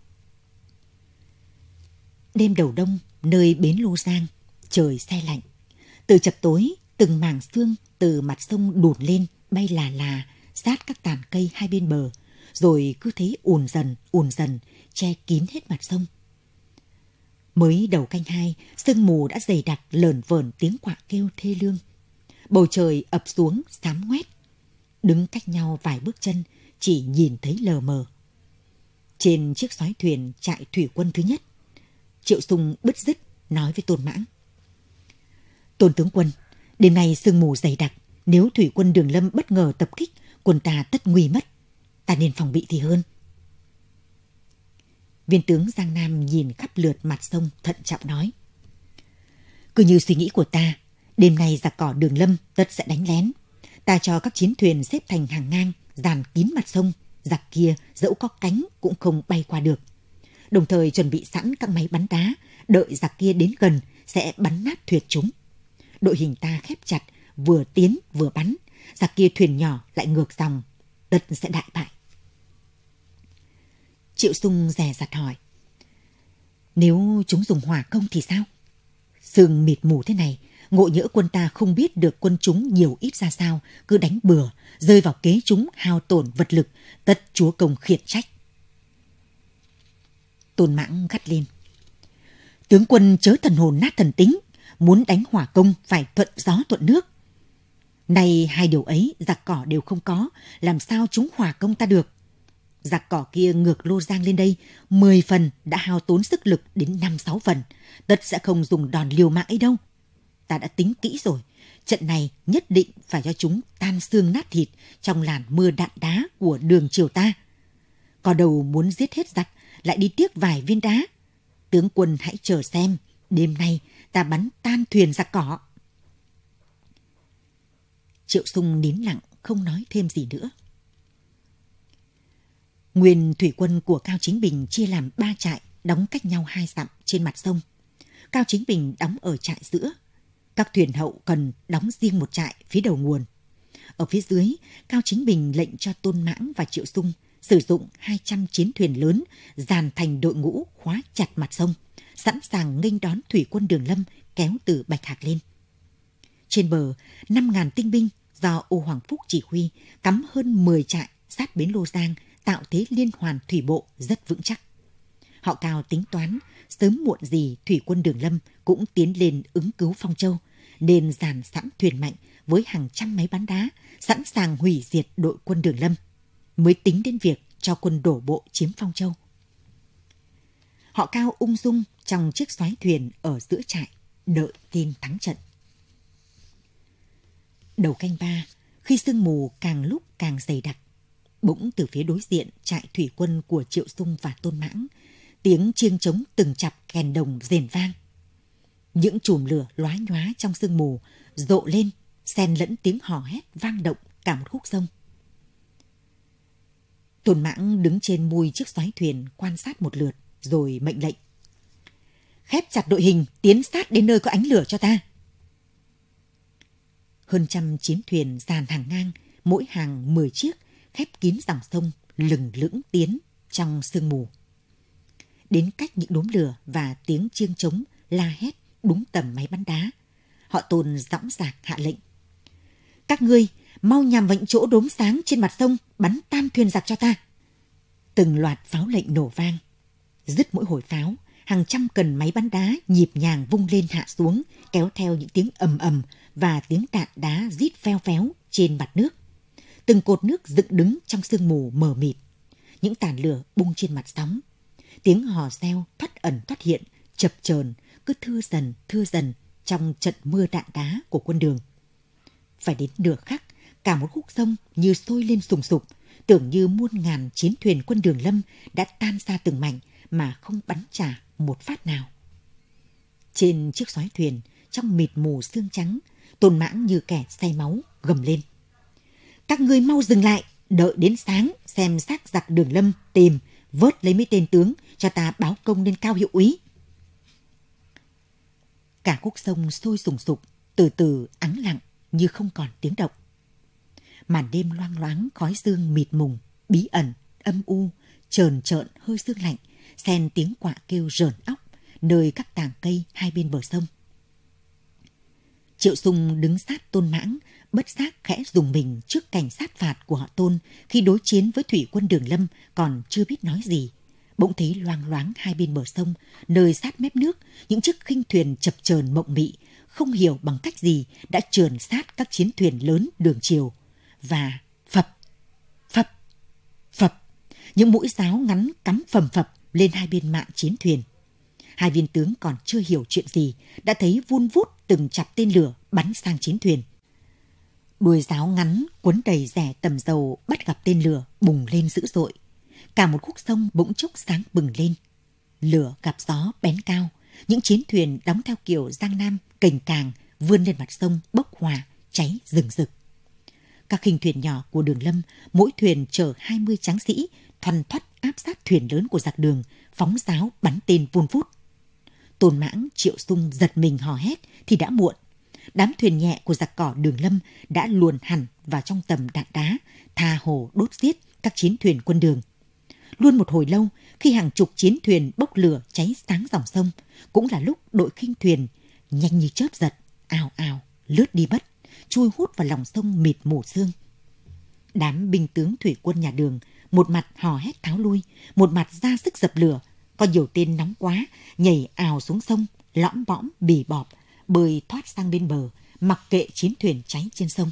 Đêm đầu đông, nơi bến Lô Giang, trời se lạnh. Từ chập tối, từng mảng sương từ mặt sông đùn lên, bay là sát các tàn cây hai bên bờ, rồi cứ thấy ùn dần, che kín hết mặt sông. Mới đầu canh 2, sương mù đã dày đặc lởn vởn tiếng quạ kêu thê lương. Bầu trời ập xuống xám ngoét. Đứng cách nhau vài bước chân, chỉ nhìn thấy lờ mờ. Trên chiếc xoáy thuyền trại thủy quân thứ nhất, Triệu Sung bứt rứt nói với Tôn Mãng: Tôn tướng quân, đêm nay sương mù dày đặc, nếu thủy quân Đường Lâm bất ngờ tập kích, quân ta tất nguy mất. Ta nên phòng bị thì hơn. Viên tướng Giang Nam nhìn khắp lượt mặt sông, thận trọng nói: Cứ như suy nghĩ của ta, đêm nay giặc cỏ Đường Lâm tất sẽ đánh lén. Ta cho các chiến thuyền xếp thành hàng ngang, dàn kín mặt sông, giặc kia dẫu có cánh cũng không bay qua được. Đồng thời chuẩn bị sẵn các máy bắn đá, đợi giặc kia đến gần sẽ bắn nát thuyền chúng. Đội hình ta khép chặt, vừa tiến vừa bắn, giặc kia thuyền nhỏ lại ngược dòng, tất sẽ đại bại. Triệu Sung dè dặt hỏi: Nếu chúng dùng hỏa công thì sao? Sương mịt mù thế này, ngộ nhỡ quân ta không biết được quân chúng nhiều ít ra sao, cứ đánh bừa, rơi vào kế chúng hao tổn vật lực, tất chúa công khiển trách. Tôn Mãng gắt lên: Tướng quân chớ thần hồn nát thần tính, muốn đánh hỏa công phải thuận gió thuận nước. Nay hai điều ấy giặc cỏ đều không có, làm sao chúng hỏa công ta được? Giặc cỏ kia ngược Lô Giang lên đây, 10 phần đã hao tốn sức lực đến 5-6 phần, tất sẽ không dùng đòn liều mạng ấy đâu. Ta đã tính kỹ rồi, trận này nhất định phải cho chúng tan xương nát thịt trong làn mưa đạn đá của Đường triều ta. Có đầu muốn giết hết giặc, lại đi tiếc vài viên đá. Tướng quân hãy chờ xem, đêm nay ta bắn tan thuyền giặc cỏ. Triệu Sung nín lặng, không nói thêm gì nữa. Nguyên thủy quân của Cao Chính Bình chia làm 3 trại đóng cách nhau 2 dặm trên mặt sông. Cao Chính Bình đóng ở trại giữa. Các thuyền hậu cần đóng riêng một trại phía đầu nguồn. Ở phía dưới, Cao Chính Bình lệnh cho Tôn Mãng và Triệu Sung sử dụng 200 chiến thuyền lớn dàn thành đội ngũ khóa chặt mặt sông, sẵn sàng nghênh đón thủy quân Đường Lâm kéo từ Bạch Hạc lên. Trên bờ, 5.000 tinh binh do Ô Hoàng Phúc chỉ huy cắm hơn 10 trại sát bến Lô Giang, tạo thế liên hoàn thủy bộ rất vững chắc. Họ Cao tính toán sớm muộn gì thủy quân Đường Lâm cũng tiến lên ứng cứu Phong Châu, nên dàn sẵn thuyền mạnh với hàng trăm máy bắn đá sẵn sàng hủy diệt đội quân Đường Lâm, mới tính đến việc cho quân đổ bộ chiếm Phong Châu. Họ Cao ung dung trong chiếc xoáy thuyền ở giữa trại, đợi tin thắng trận. Đầu canh 3, khi sương mù càng lúc càng dày đặc, bỗng từ phía đối diện trại thủy quân của Triệu Sung và Tôn Mãng, tiếng chiêng trống từng chặp kèn đồng rền vang. Những chùm lửa lóa nhóa trong sương mù rộ lên, xen lẫn tiếng hò hét vang động cả một khúc sông. Tôn Mãng đứng trên mui chiếc xoáy thuyền quan sát một lượt, rồi mệnh lệnh: khép chặt đội hình, tiến sát đến nơi có ánh lửa cho ta. Hơn trăm chiến thuyền dàn hàng ngang, mỗi hàng 10 chiếc, khép kín dòng sông, lừng lững tiến trong sương mù. Đến cách những đốm lửa và tiếng chiêng trống la hét đúng tầm máy bắn đá, họ Tôn dõng dạc hạ lệnh: các ngươi mau nhằm vào những chỗ đốm sáng trên mặt sông, bắn tan thuyền giặc cho ta. Từng loạt pháo lệnh nổ vang. Dứt mỗi hồi pháo, hàng trăm cần máy bắn đá nhịp nhàng vung lên hạ xuống, kéo theo những tiếng ầm ầm và tiếng đạn đá rít pheo phéo trên mặt nước. Từng cột nước dựng đứng trong sương mù mờ mịt. Những tàn lửa bung trên mặt sóng. Tiếng hò reo thoắt ẩn thoắt hiện, chập chờn cứ thưa dần trong trận mưa đạn đá của quân Đường. Phải đến nửa khắc, cả một khúc sông như sôi lên sùng sục, tưởng như muôn ngàn chiến thuyền quân Đường Lâm đã tan ra từng mảnh mà không bắn trả một phát nào. Trên chiếc xoáy thuyền, trong mịt mù sương trắng, Tôn Mãng như kẻ say máu gầm lên: các ngươi mau dừng lại, đợi đến sáng xem xác giặc Đường Lâm tìm vớt lấy mấy tên tướng cho ta báo công lên Cao hiệu úy. Cả khúc sông sôi sùng sục, từ từ ắng lặng như không còn tiếng động. Màn đêm loang loáng khói sương mịt mùng, bí ẩn, âm u, trờn trợn hơi sương lạnh, xen tiếng quạ kêu rờn óc nơi các tàng cây hai bên bờ sông. Triệu Sung đứng sát Tôn Mãng, bất giác khẽ rùng mình trước cảnh sát phạt của họ Tôn khi đối chiến với thủy quân Đường Lâm còn chưa biết nói gì. Bỗng thấy loang loáng hai bên bờ sông, nơi sát mép nước, những chiếc khinh thuyền chập chờn mộng mị, không hiểu bằng cách gì đã trườn sát các chiến thuyền lớn Đường Triều. Và phập, phập, phập, những mũi giáo ngắn cắm phầm phập lên hai bên mạn chiến thuyền. Hai viên tướng còn chưa hiểu chuyện gì, đã thấy vun vút từng chặp tên lửa bắn sang chiến thuyền. Đuôi giáo ngắn quấn đầy rẻ tầm dầu bắt gặp tên lửa bùng lên dữ dội. Cả một khúc sông bỗng chốc sáng bừng lên. Lửa gặp gió bén cao, những chiến thuyền đóng theo kiểu Giang Nam cềnh càng vươn lên mặt sông bốc hỏa, cháy rừng rực. Các khinh thuyền nhỏ của Đường Lâm, mỗi thuyền chở 20 tráng sĩ, thoăn thoắt áp sát thuyền lớn của giặc Đường, phóng giáo bắn tên vun vút. Tôn Mãng, Triệu Sung giật mình hò hét thì đã muộn. Đám thuyền nhẹ của giặc cỏ Đường Lâm đã luồn hẳn vào trong tầm đạn đá, tha hồ đốt giết các chiến thuyền quân Đường. Luôn một hồi lâu, khi hàng chục chiến thuyền bốc lửa cháy sáng dòng sông, cũng là lúc đội khinh thuyền nhanh như chớp giật, ào ào lướt đi mất, chui hút vào lòng sông mịt mù sương. Đám binh tướng thủy quân nhà Đường một mặt hò hét tháo lui, một mặt ra sức dập lửa. Có nhiều tên nóng quá, nhảy ào xuống sông, lõm bõm bì bọp, bơi thoát sang bên bờ, mặc kệ chiến thuyền cháy trên sông.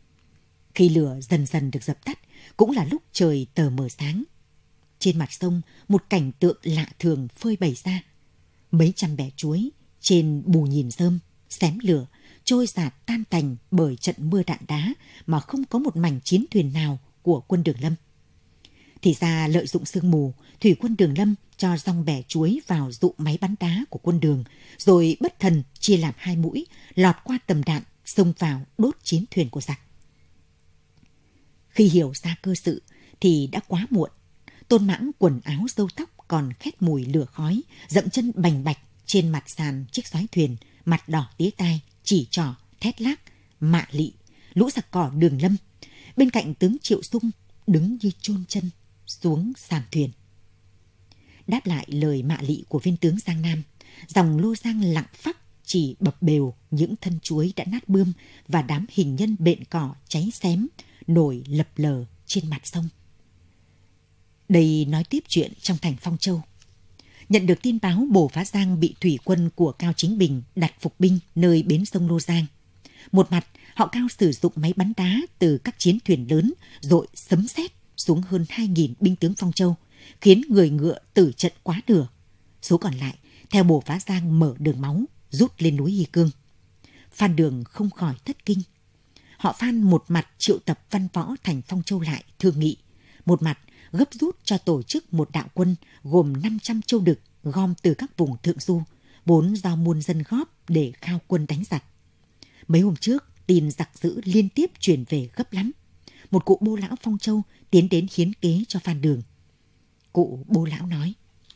Khi lửa dần dần được dập tắt, cũng là lúc trời tờ mờ sáng. Trên mặt sông, một cảnh tượng lạ thường phơi bày ra. Mấy trăm bè chuối trên bù nhìn rơm, xém lửa, trôi dạt tan tành bởi trận mưa đạn đá mà không có một mảnh chiến thuyền nào của quân Đường Lâm. Thì ra lợi dụng sương mù, thủy quân Đường Lâm cho dòng bè chuối vào dụ máy bắn đá của quân Đường, rồi bất thần chia làm hai mũi, lọt qua tầm đạn, xông vào đốt chiến thuyền của giặc. Khi hiểu ra cơ sự thì đã quá muộn. Tôn Mãng quần áo râu tóc còn khét mùi lửa khói, dậm chân bành bạch trên mặt sàn chiếc xoáy thuyền, mặt đỏ tía tai, chỉ trỏ, thét lác, mạ lị, lũ giặc cỏ Đường Lâm. Bên cạnh tướng Triệu Sung đứng như chôn chân xuống sàn thuyền. Đáp lại lời mạ lị của viên tướng Giang Nam, dòng Lô Giang lặng phắc chỉ bập bều những thân chuối đã nát bươm và đám hình nhân bện cỏ cháy xém nổi lập lờ trên mặt sông. Đây nói tiếp chuyện trong thành Phong Châu. Nhận được tin báo Bồ Phá Giang bị thủy quân của Cao Chính Bình đặt phục binh nơi bến sông Lô Giang. Một mặt, họ Cao sử dụng máy bắn đá từ các chiến thuyền lớn dội sấm sét xuống hơn 2.000 binh tướng Phong Châu, khiến người ngựa tử trận quá nửa. Số còn lại, theo Bồ Phá Giang mở đường máu, rút lên núi Hy Cương. Phan Đường không khỏi thất kinh. Họ Phan một mặt triệu tập văn võ thành Phong Châu lại thương nghị, một mặt gấp rút cho tổ chức một đạo quân gồm 500 châu đực gom từ các vùng thượng du, vốn do muôn dân góp để khao quân đánh giặc. Mấy hôm trước, tin giặc dữ liên tiếp truyền về gấp lắm. Một cụ bô lão Phong Châu tiến đến hiến kế cho Phan Đường. Cụ bô lão nói: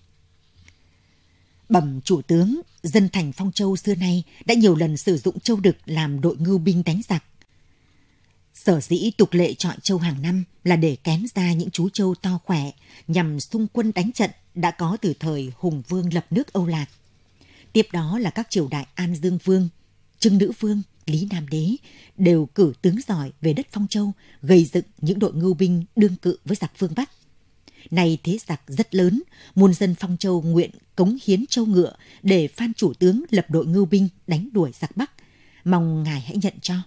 Bẩm chủ tướng, dân thành Phong Châu xưa nay đã nhiều lần sử dụng châu đực làm đội ngưu binh đánh giặc. Sở dĩ tục lệ chọi châu hàng năm là để kén ra những chú trâu to khỏe nhằm xung quân đánh trận đã có từ thời Hùng Vương lập nước Âu Lạc. Tiếp đó là các triều đại An Dương Vương, Trưng Nữ Vương, Lý Nam Đế đều cử tướng giỏi về đất Phong Châu, gây dựng những đội ngưu binh đương cự với giặc phương Bắc. Nay thế giặc rất lớn, muôn dân Phong Châu nguyện cống hiến châu ngựa để Phan chủ tướng lập đội ngưu binh đánh đuổi giặc Bắc. Mong ngài hãy nhận cho.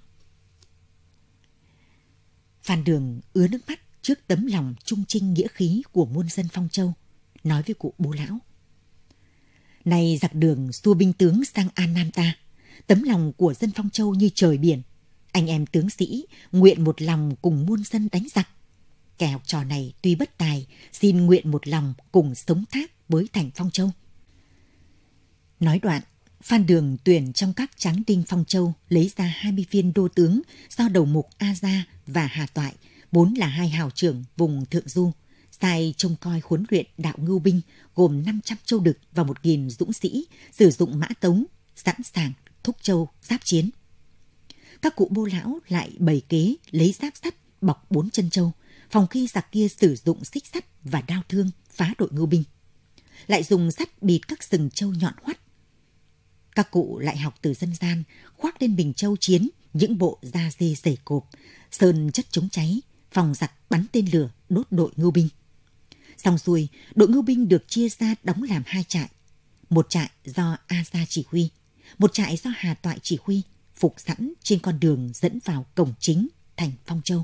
Phan Đường ứa nước mắt trước tấm lòng trung trinh nghĩa khí của muôn dân Phong Châu, nói với cụ bố lão: Này giặc Đường xua binh tướng sang An Nam ta, tấm lòng của dân Phong Châu như trời biển. Anh em tướng sĩ nguyện một lòng cùng muôn dân đánh giặc. Kẻ học trò này tuy bất tài, xin nguyện một lòng cùng sống thác với thành Phong Châu. Nói đoạn, Phan Đường tuyển trong các tráng đinh Phong Châu lấy ra 20 viên đô tướng do đầu mục A Gia và Hà Toại, vốn là hai hào trưởng vùng Thượng Du, sai trông coi huấn luyện đạo ngưu binh gồm 500 châu đực và 1.000 dũng sĩ sử dụng mã tống, sẵn sàng thúc châu giáp chiến. Các cụ bô lão lại bày kế lấy giáp sắt bọc 4 chân châu, phòng khi giặc kia sử dụng xích sắt và đao thương phá đội ngưu binh, lại dùng sắt bịt các sừng châu nhọn hoắt. Các cụ lại học từ dân gian, khoác lên mình châu chiến những bộ da dê dày cộp, sơn chất chống cháy, phòng giặc bắn tên lửa đốt đội ngưu binh. Xong xuôi, đội ngưu binh được chia ra đóng làm 2 trại. Một trại do A Gia chỉ huy, một trại do Hà Toại chỉ huy, phục sẵn trên con đường dẫn vào cổng chính thành Phong Châu.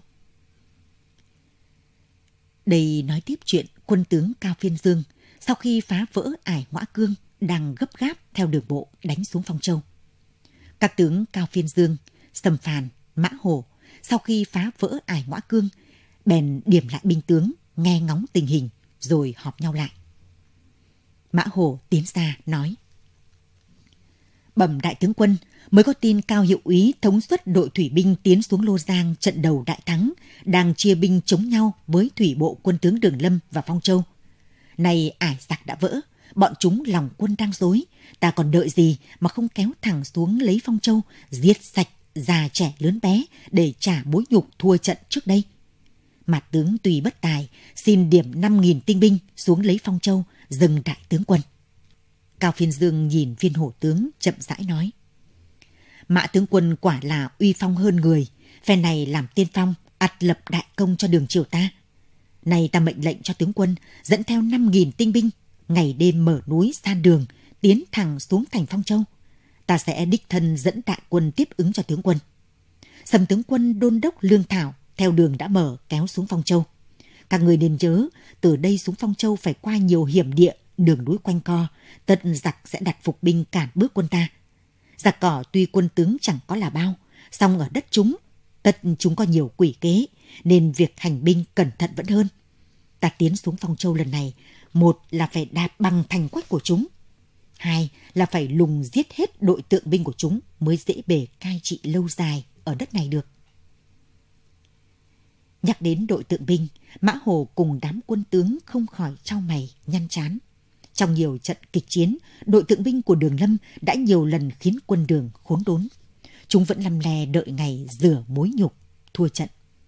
Đây nói tiếp chuyện quân tướng Cao Phiên Dương sau khi phá vỡ ải Ngõa Cương đang gấp gáp theo đường bộ đánh xuống Phong Châu. Các tướng Cao Phiên Dương, Sầm Phàn, Mã Hổ sau khi phá vỡ ải Ngõa Cương bèn điểm lại binh tướng, nghe ngóng tình hình rồi họp nhau lại. Mã Hổ tiến ra nói: Bẩm đại tướng quân, mới có tin Cao hiệu úy thống suất đội thủy binh tiến xuống Lô Giang trận đầu đại thắng, đang chia binh chống nhau với thủy bộ quân tướng Đường Lâm và Phong Châu. Nay ải giặc đã vỡ, bọn chúng lòng quân đang rối, ta còn đợi gì mà không kéo thẳng xuống lấy Phong Châu, giết sạch già trẻ lớn bé để trả mối nhục thua trận trước đây. Mạt tướng tùy bất tài, xin điểm 5.000 tinh binh xuống lấy Phong Châu, dâng đại tướng quân. Cao Phiên Dương nhìn Viên Hổ tướng chậm rãi nói: Mã tướng quân quả là uy phong hơn người, phe này làm tiên phong, ắt lập đại công cho đường triều ta. Nay ta mệnh lệnh cho tướng quân dẫn theo 5.000 tinh binh, ngày đêm mở núi san đường, tiến thẳng xuống thành Phong Châu. Ta sẽ đích thân dẫn đại quân tiếp ứng cho tướng quân. Sầm tướng quân đôn đốc lương thảo theo đường đã mở kéo xuống Phong Châu. Các người nên nhớ, từ đây xuống Phong Châu phải qua nhiều hiểm địa, đường núi quanh co, tất giặc sẽ đặt phục binh cản bước quân ta. Giặc cỏ tuy quân tướng chẳng có là bao, song ở đất chúng, tất chúng có nhiều quỷ kế, nên việc hành binh cẩn thận vẫn hơn. Ta tiến xuống Phong Châu lần này, một là phải đạp bằng thành quách của chúng, hai là phải lùng giết hết đội tượng binh của chúng mới dễ bề cai trị lâu dài ở đất này được. Nhắc đến đội tượng binh, Mã Hồ cùng đám quân tướng không khỏi chau mày, nhăn trán. Trong nhiều trận kịch chiến, đội tượng binh của Đường Lâm đã nhiều lần khiến quân Đường khốn đốn. Chúng vẫn lăm le đợi ngày rửa mối nhục, thua trận.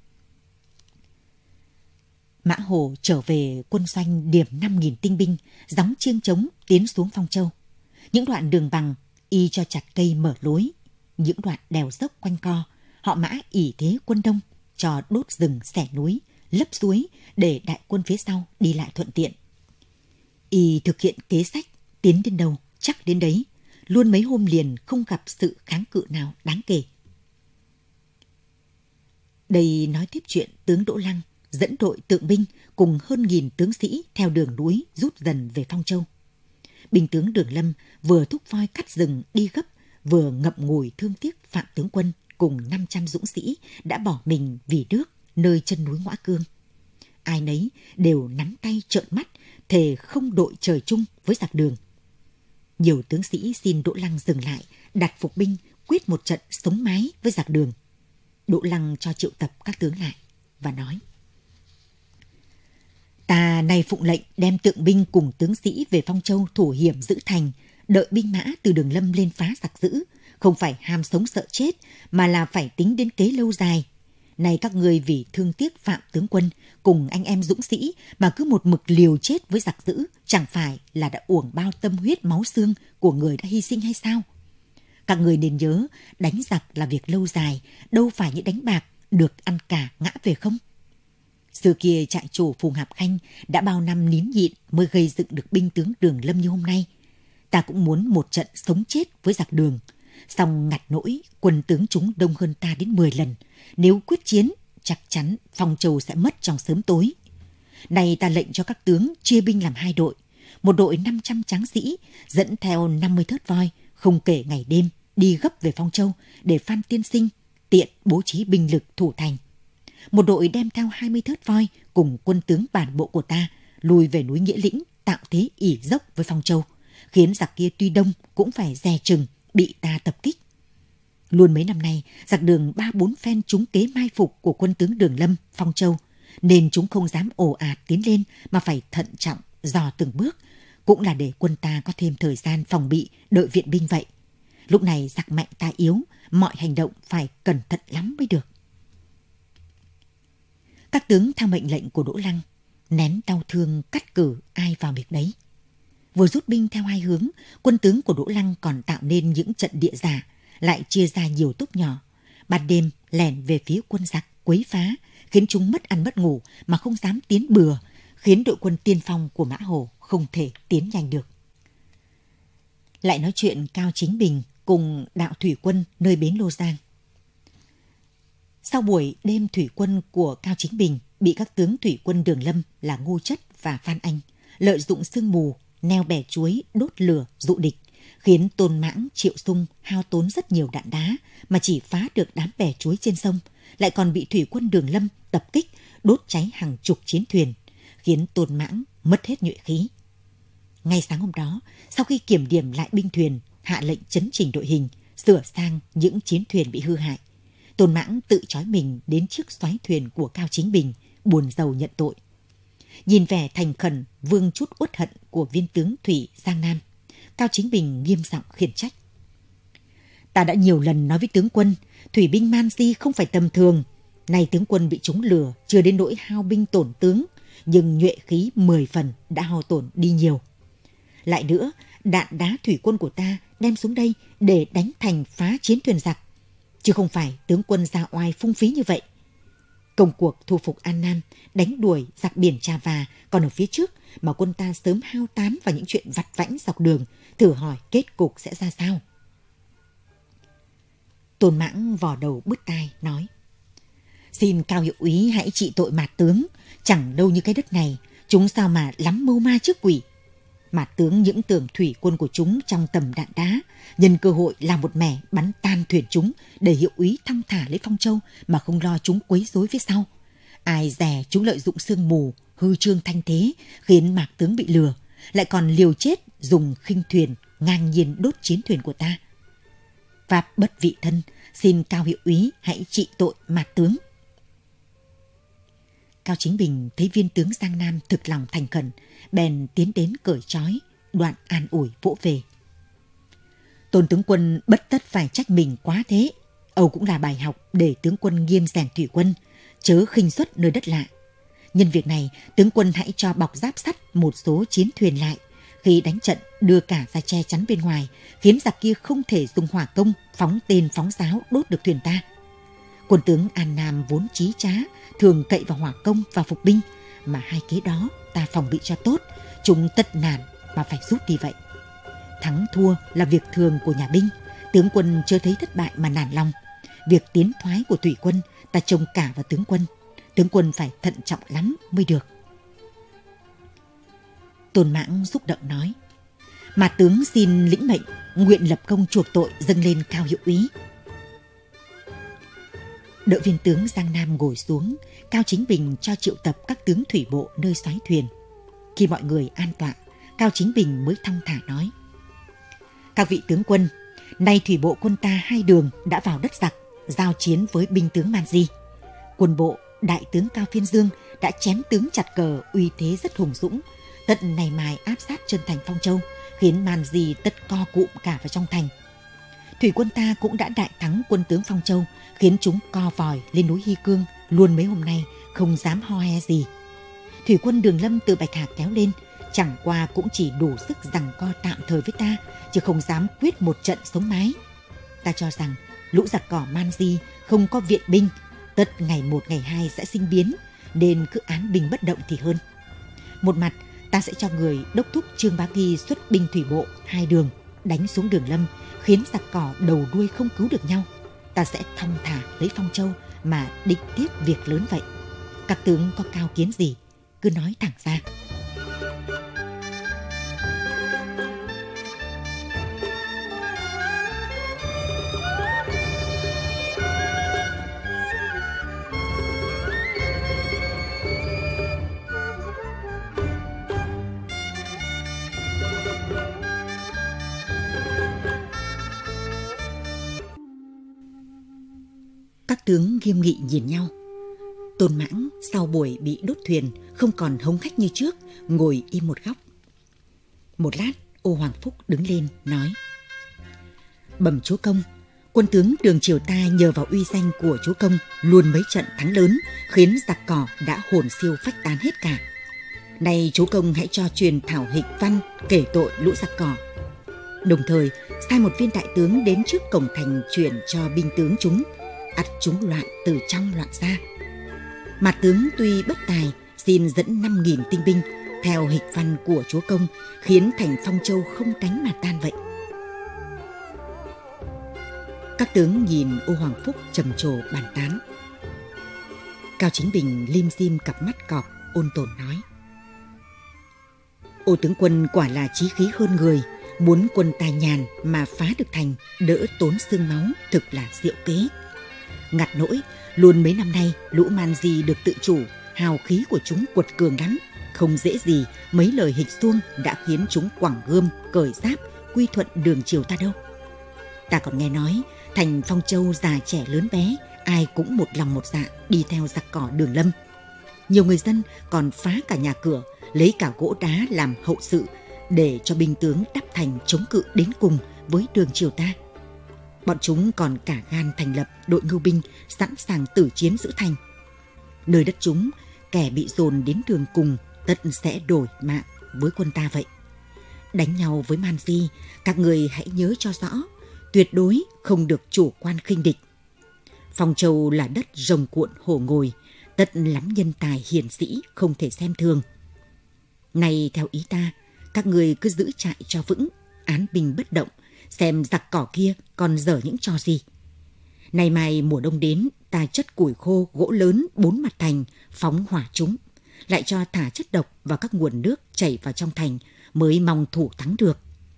Mã Hồ trở về quân doanh điểm 5.000 tinh binh, gióng chiêng trống tiến xuống Phong Châu. Những đoạn đường bằng, y cho chặt cây mở lối. Những đoạn đèo dốc quanh co, họ Mã ỷ thế quân đông, cho đốt rừng xẻ núi, lấp suối để đại quân phía sau đi lại thuận tiện. Y thực hiện kế sách, tiến đến đâu chắc đến đấy, luôn mấy hôm liền không gặp sự kháng cự nào đáng kể. Đây nói tiếp chuyện tướng Đỗ Lăng dẫn đội tượng binh cùng hơn 1.000 tướng sĩ theo đường núi rút dần về Phong Châu. Binh tướng Đường Lâm vừa thúc voi cắt rừng đi gấp, vừa ngậm ngùi thương tiếc Phạm tướng quân cùng 500 dũng sĩ đã bỏ mình vì nước nơi chân núi Ngoã Cương. Ai nấy đều nắm tay trợn mắt, thề không đội trời chung với giặc Đường. Nhiều tướng sĩ xin Đỗ Lăng dừng lại, đặt phục binh, quyết một trận sống mái với giặc Đường. Đỗ Lăng cho triệu tập các tướng lại và nói: Ta nay phụng lệnh đem tượng binh cùng tướng sĩ về Phong Châu thủ hiểm giữ thành, đợi binh mã từ Đường Lâm lên phá giặc dữ, không phải ham sống sợ chết, mà là phải tính đến kế lâu dài. Này các ngươi vì thương tiếc Phạm tướng quân cùng anh em dũng sĩ mà cứ một mực liều chết với giặc dữ, chẳng phải là đã uổng bao tâm huyết máu xương của người đã hy sinh hay sao? Các người nên nhớ, đánh giặc là việc lâu dài, đâu phải như đánh bạc, được ăn cả ngã về không? Xưa kia trại chủ Phùng Hạp Khanh đã bao năm nín nhịn mới gây dựng được binh tướng Đường Lâm như hôm nay. Ta cũng muốn một trận sống chết với giặc Đường. Song ngặt nỗi quân tướng chúng đông hơn ta đến 10 lần. Nếu quyết chiến, chắc chắn Phong Châu sẽ mất trong sớm tối. Này ta lệnh cho các tướng chia binh làm 2 đội. Một đội 500 tráng sĩ dẫn theo 50 thớt voi, không kể ngày đêm, đi gấp về Phong Châu để Phan tiên sinh tiện bố trí binh lực thủ thành. Một đội đem theo 20 thớt voi cùng quân tướng bản bộ của ta lùi về núi Nghĩa Lĩnh, tạo thế ỉ dốc với Phong Châu, khiến giặc kia tuy đông cũng phải dè chừng bị ta tập kích. Luôn mấy năm nay, giặc Đường 3-4 phen trúng kế mai phục của quân tướng Đường Lâm, Phong Châu, nên chúng không dám ồ ạt tiến lên mà phải thận trọng dò từng bước, cũng là để quân ta có thêm thời gian phòng bị đợi viện binh vậy. Lúc này giặc mạnh ta yếu, mọi hành động phải cẩn thận lắm mới được. Các tướng theo mệnh lệnh của Đỗ Lăng, nén đau thương cắt cử ai vào việc đấy. Vừa rút binh theo 2 hướng, quân tướng của Đỗ Lăng còn tạo nên những trận địa giả, lại chia ra nhiều tốp nhỏ. Ban đêm lẻn về phía quân giặc quấy phá, khiến chúng mất ăn mất ngủ mà không dám tiến bừa, khiến đội quân tiên phong của Mã Hồ không thể tiến nhanh được. Lại nói chuyện Cao Chính Bình cùng đạo thủy quân nơi bến Lô Giang. Sau buổi đêm thủy quân của Cao Chính Bình bị các tướng thủy quân Đường Lâm là Ngô Chất và Phan Anh lợi dụng sương mù, neo bè chuối, đốt lửa dụ địch, khiến Tôn Mãng, Triệu Sung hao tốn rất nhiều đạn đá mà chỉ phá được đám bè chuối trên sông, lại còn bị thủy quân Đường Lâm tập kích, đốt cháy hàng chục chiến thuyền, khiến Tôn Mãng mất hết nhuệ khí. Ngay sáng hôm đó, sau khi kiểm điểm lại binh thuyền, hạ lệnh chấn chỉnh đội hình, sửa sang những chiến thuyền bị hư hại, Tôn Mãng tự trói mình đến chiếc xoáy thuyền của Cao Chính Bình, buồn rầu nhận tội. Nhìn vẻ thành khẩn, vương chút uất hận của viên tướng thủy Giang Nam, Cao Chính Bình nghiêm giọng khiển trách: Ta đã nhiều lần nói với tướng quân, thủy binh Man Di không phải tầm thường. Nay tướng quân bị chúng lừa, chưa đến nỗi hao binh tổn tướng, nhưng nhuệ khí 10 phần đã hao tổn đi nhiều. Lại nữa, đạn đá thủy quân của ta đem xuống đây để đánh thành phá chiến thuyền giặc, chứ không phải tướng quân ra oai phung phí như vậy. Công cuộc thu phục An Nam, đánh đuổi giặc biển Trà Và còn ở phía trước, mà quân ta sớm hao tán vào những chuyện vặt vãnh dọc đường, thử hỏi kết cục sẽ ra sao. Tôn Mãng vò đầu bứt tai nói: Xin Cao hiệu úy hãy trị tội Mạt tướng, chẳng đâu như cái đất này, chúng sao mà lắm mưu ma trước quỷ. Mạt tướng những tưởng thủy quân của chúng trong tầm đạn đá, nhân cơ hội làm một mẻ bắn tan thuyền chúng để hiệu úy thong thả lấy Phong Châu mà không lo chúng quấy rối phía sau. Ai dè chúng lợi dụng sương mù, hư trương thanh thế, khiến Mạc tướng bị lừa, lại còn liều chết dùng khinh thuyền ngang nhiên đốt chiến thuyền của ta. Pháp bất vị thân, xin Cao hiệu úy hãy trị tội Mạt tướng. Cao Chính Bình thấy viên tướng Giang Nam thực lòng thành khẩn, bèn tiến đến cởi trói, đoạn an ủi vỗ về. Tôn tướng quân bất tất phải trách mình quá thế. Âu cũng là bài học để tướng quân nghiêm rèn thủy quân, chớ khinh suất nơi đất lạ. Nhân việc này, tướng quân hãy cho bọc giáp sắt một số chiến thuyền lại. Khi đánh trận, đưa cả ra che chắn bên ngoài, khiến giặc kia không thể dùng hỏa công, phóng tên phóng giáo đốt được thuyền ta. Quân tướng An Nam vốn chí trá, thường cậy vào hỏa công và phục binh, mà hai kế đó ta phòng bị cho tốt, chúng tất nản mà phải rút đi vậy. Thắng thua là việc thường của nhà binh, tướng quân chưa thấy thất bại mà nản lòng. Việc tiến thoái của thủy quân ta trông cả vào tướng quân phải thận trọng lắm mới được. Tôn Mãng xúc động nói: Mà tướng xin lĩnh mệnh, nguyện lập công chuộc tội dâng lên Cao hiệu úy. Đợi viên tướng Giang Nam ngồi xuống, Cao Chính Bình cho triệu tập các tướng thủy bộ nơi soái thuyền. Khi mọi người an tọa, Cao Chính Bình mới thong thả nói: Các vị tướng quân, nay thủy bộ quân ta hai đường đã vào đất giặc, giao chiến với binh tướng Man Di. Quân bộ đại tướng Cao Phiên Dương đã chém tướng chặt cờ, uy thế rất hùng dũng, tận ngày mai áp sát chân thành Phong Châu, khiến Man Di tất co cụm cả vào trong thành. Thủy quân ta cũng đã đại thắng quân tướng Phong Châu, khiến chúng co vòi lên núi Hy Cương luôn mấy hôm nay, không dám ho he gì. Thủy quân Đường Lâm từ Bạch Hạc kéo lên, chẳng qua cũng chỉ đủ sức giằng co tạm thời với ta, chứ không dám quyết một trận sống mái. Ta cho rằng lũ giặc cỏ Man Di không có viện binh, tất ngày một ngày hai sẽ sinh biến, nên cứ án binh bất động thì hơn. Một mặt, ta sẽ cho người đốc thúc Trương Bá Nghi xuất binh thủy bộ hai đường đánh xuống Đường Lâm, khiến giặc cỏ đầu đuôi không cứu được nhau. Ta sẽ thong thả lấy Phong Châu mà định tiếp việc lớn vậy. Các tướng có cao kiến gì, cứ nói thẳng ra. Các tướng nghiêm nghị nhìn nhau. Tôn Mãng sau buổi bị đốt thuyền không còn hống hách như trước, ngồi im một góc. Một lát, Ô Hoàng Phúc đứng lên nói: Bẩm chúa công, quân tướng Đường Triều ta nhờ vào uy danh của chúa công luôn mấy trận thắng lớn, khiến giặc cỏ đã hồn siêu phách tán hết cả. Nay chúa công hãy cho truyền thảo hịch văn kể tội lũ giặc cỏ. Đồng thời sai một viên đại tướng đến trước cổng thành chuyển cho binh tướng chúng, ắt chúng loạn từ trong loạn ra. Mà tướng tuy bất tài, xin dẫn 5.000 tinh binh theo hịch văn của chúa công, khiến thành Phong Châu không cánh mà tan vậy. Các tướng nhìn Ô Hoàng Phúc trầm trồ bàn tán. Cao Chính Bình lim dim cặp mắt cọp, ôn tồn nói: Ô tướng quân quả là chí khí hơn người, muốn quân ta nhàn mà phá được thành, đỡ tốn xương máu, thực là diệu kế. Ngặt nỗi luôn mấy năm nay lũ Man Di được tự chủ, hào khí của chúng quật cường lắm, không dễ gì mấy lời hịch xuông đã khiến chúng quẳng gươm cởi giáp quy thuận Đường Triều ta đâu. Ta còn nghe nói thành Phong Châu già trẻ lớn bé ai cũng một lòng một dạ đi theo giặc cỏ Đường Lâm. Nhiều người dân còn phá cả nhà cửa, lấy cả gỗ đá làm hậu sự để cho binh tướng đắp thành chống cự đến cùng với Đường Triều ta. Bọn chúng còn cả gan thành lập đội ngưu binh sẵn sàng tử chiến giữ thành. Nơi đất chúng, kẻ bị dồn đến đường cùng tất sẽ đổi mạng với quân ta vậy. Đánh nhau với Man Di, các người hãy nhớ cho rõ, tuyệt đối không được chủ quan khinh địch. Phong Châu là đất rồng cuộn hổ ngồi, tất lắm nhân tài hiển sĩ không thể xem thường. Này theo ý ta, các người cứ giữ trại cho vững, án binh bất động, xem giặc cỏ kia còn dở những trò gì. Nay mai mùa đông đến, ta chất củi khô gỗ lớn 4 mặt thành, phóng hỏa chúng, lại cho thả chất độc vào các nguồn nước chảy vào trong thành, mới mong thủ thắng được.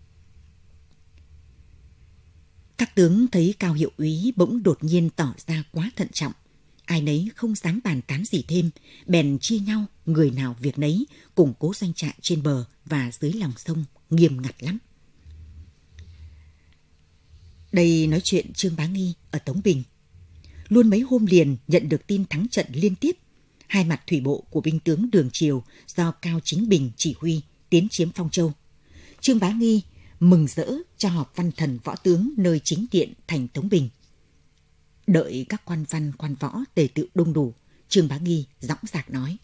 Các tướng thấy Cao hiệu úy bỗng đột nhiên tỏ ra quá thận trọng, ai nấy không dám bàn tán gì thêm, bèn chia nhau người nào việc nấy, củng cố doanh trại trên bờ và dưới lòng sông nghiêm ngặt lắm. Đây nói chuyện Trương Bá Nghi ở Tống Bình. Luôn mấy hôm liền nhận được tin thắng trận liên tiếp, hai mặt thủy bộ của binh tướng Đường Triều do Cao Chính Bình chỉ huy tiến chiếm Phong Châu. Trương Bá Nghi mừng rỡ cho họp văn thần võ tướng nơi chính điện thành Tống Bình. Đợi các quan văn quan võ tề tựu đông đủ, Trương Bá Nghi dõng dạc nói: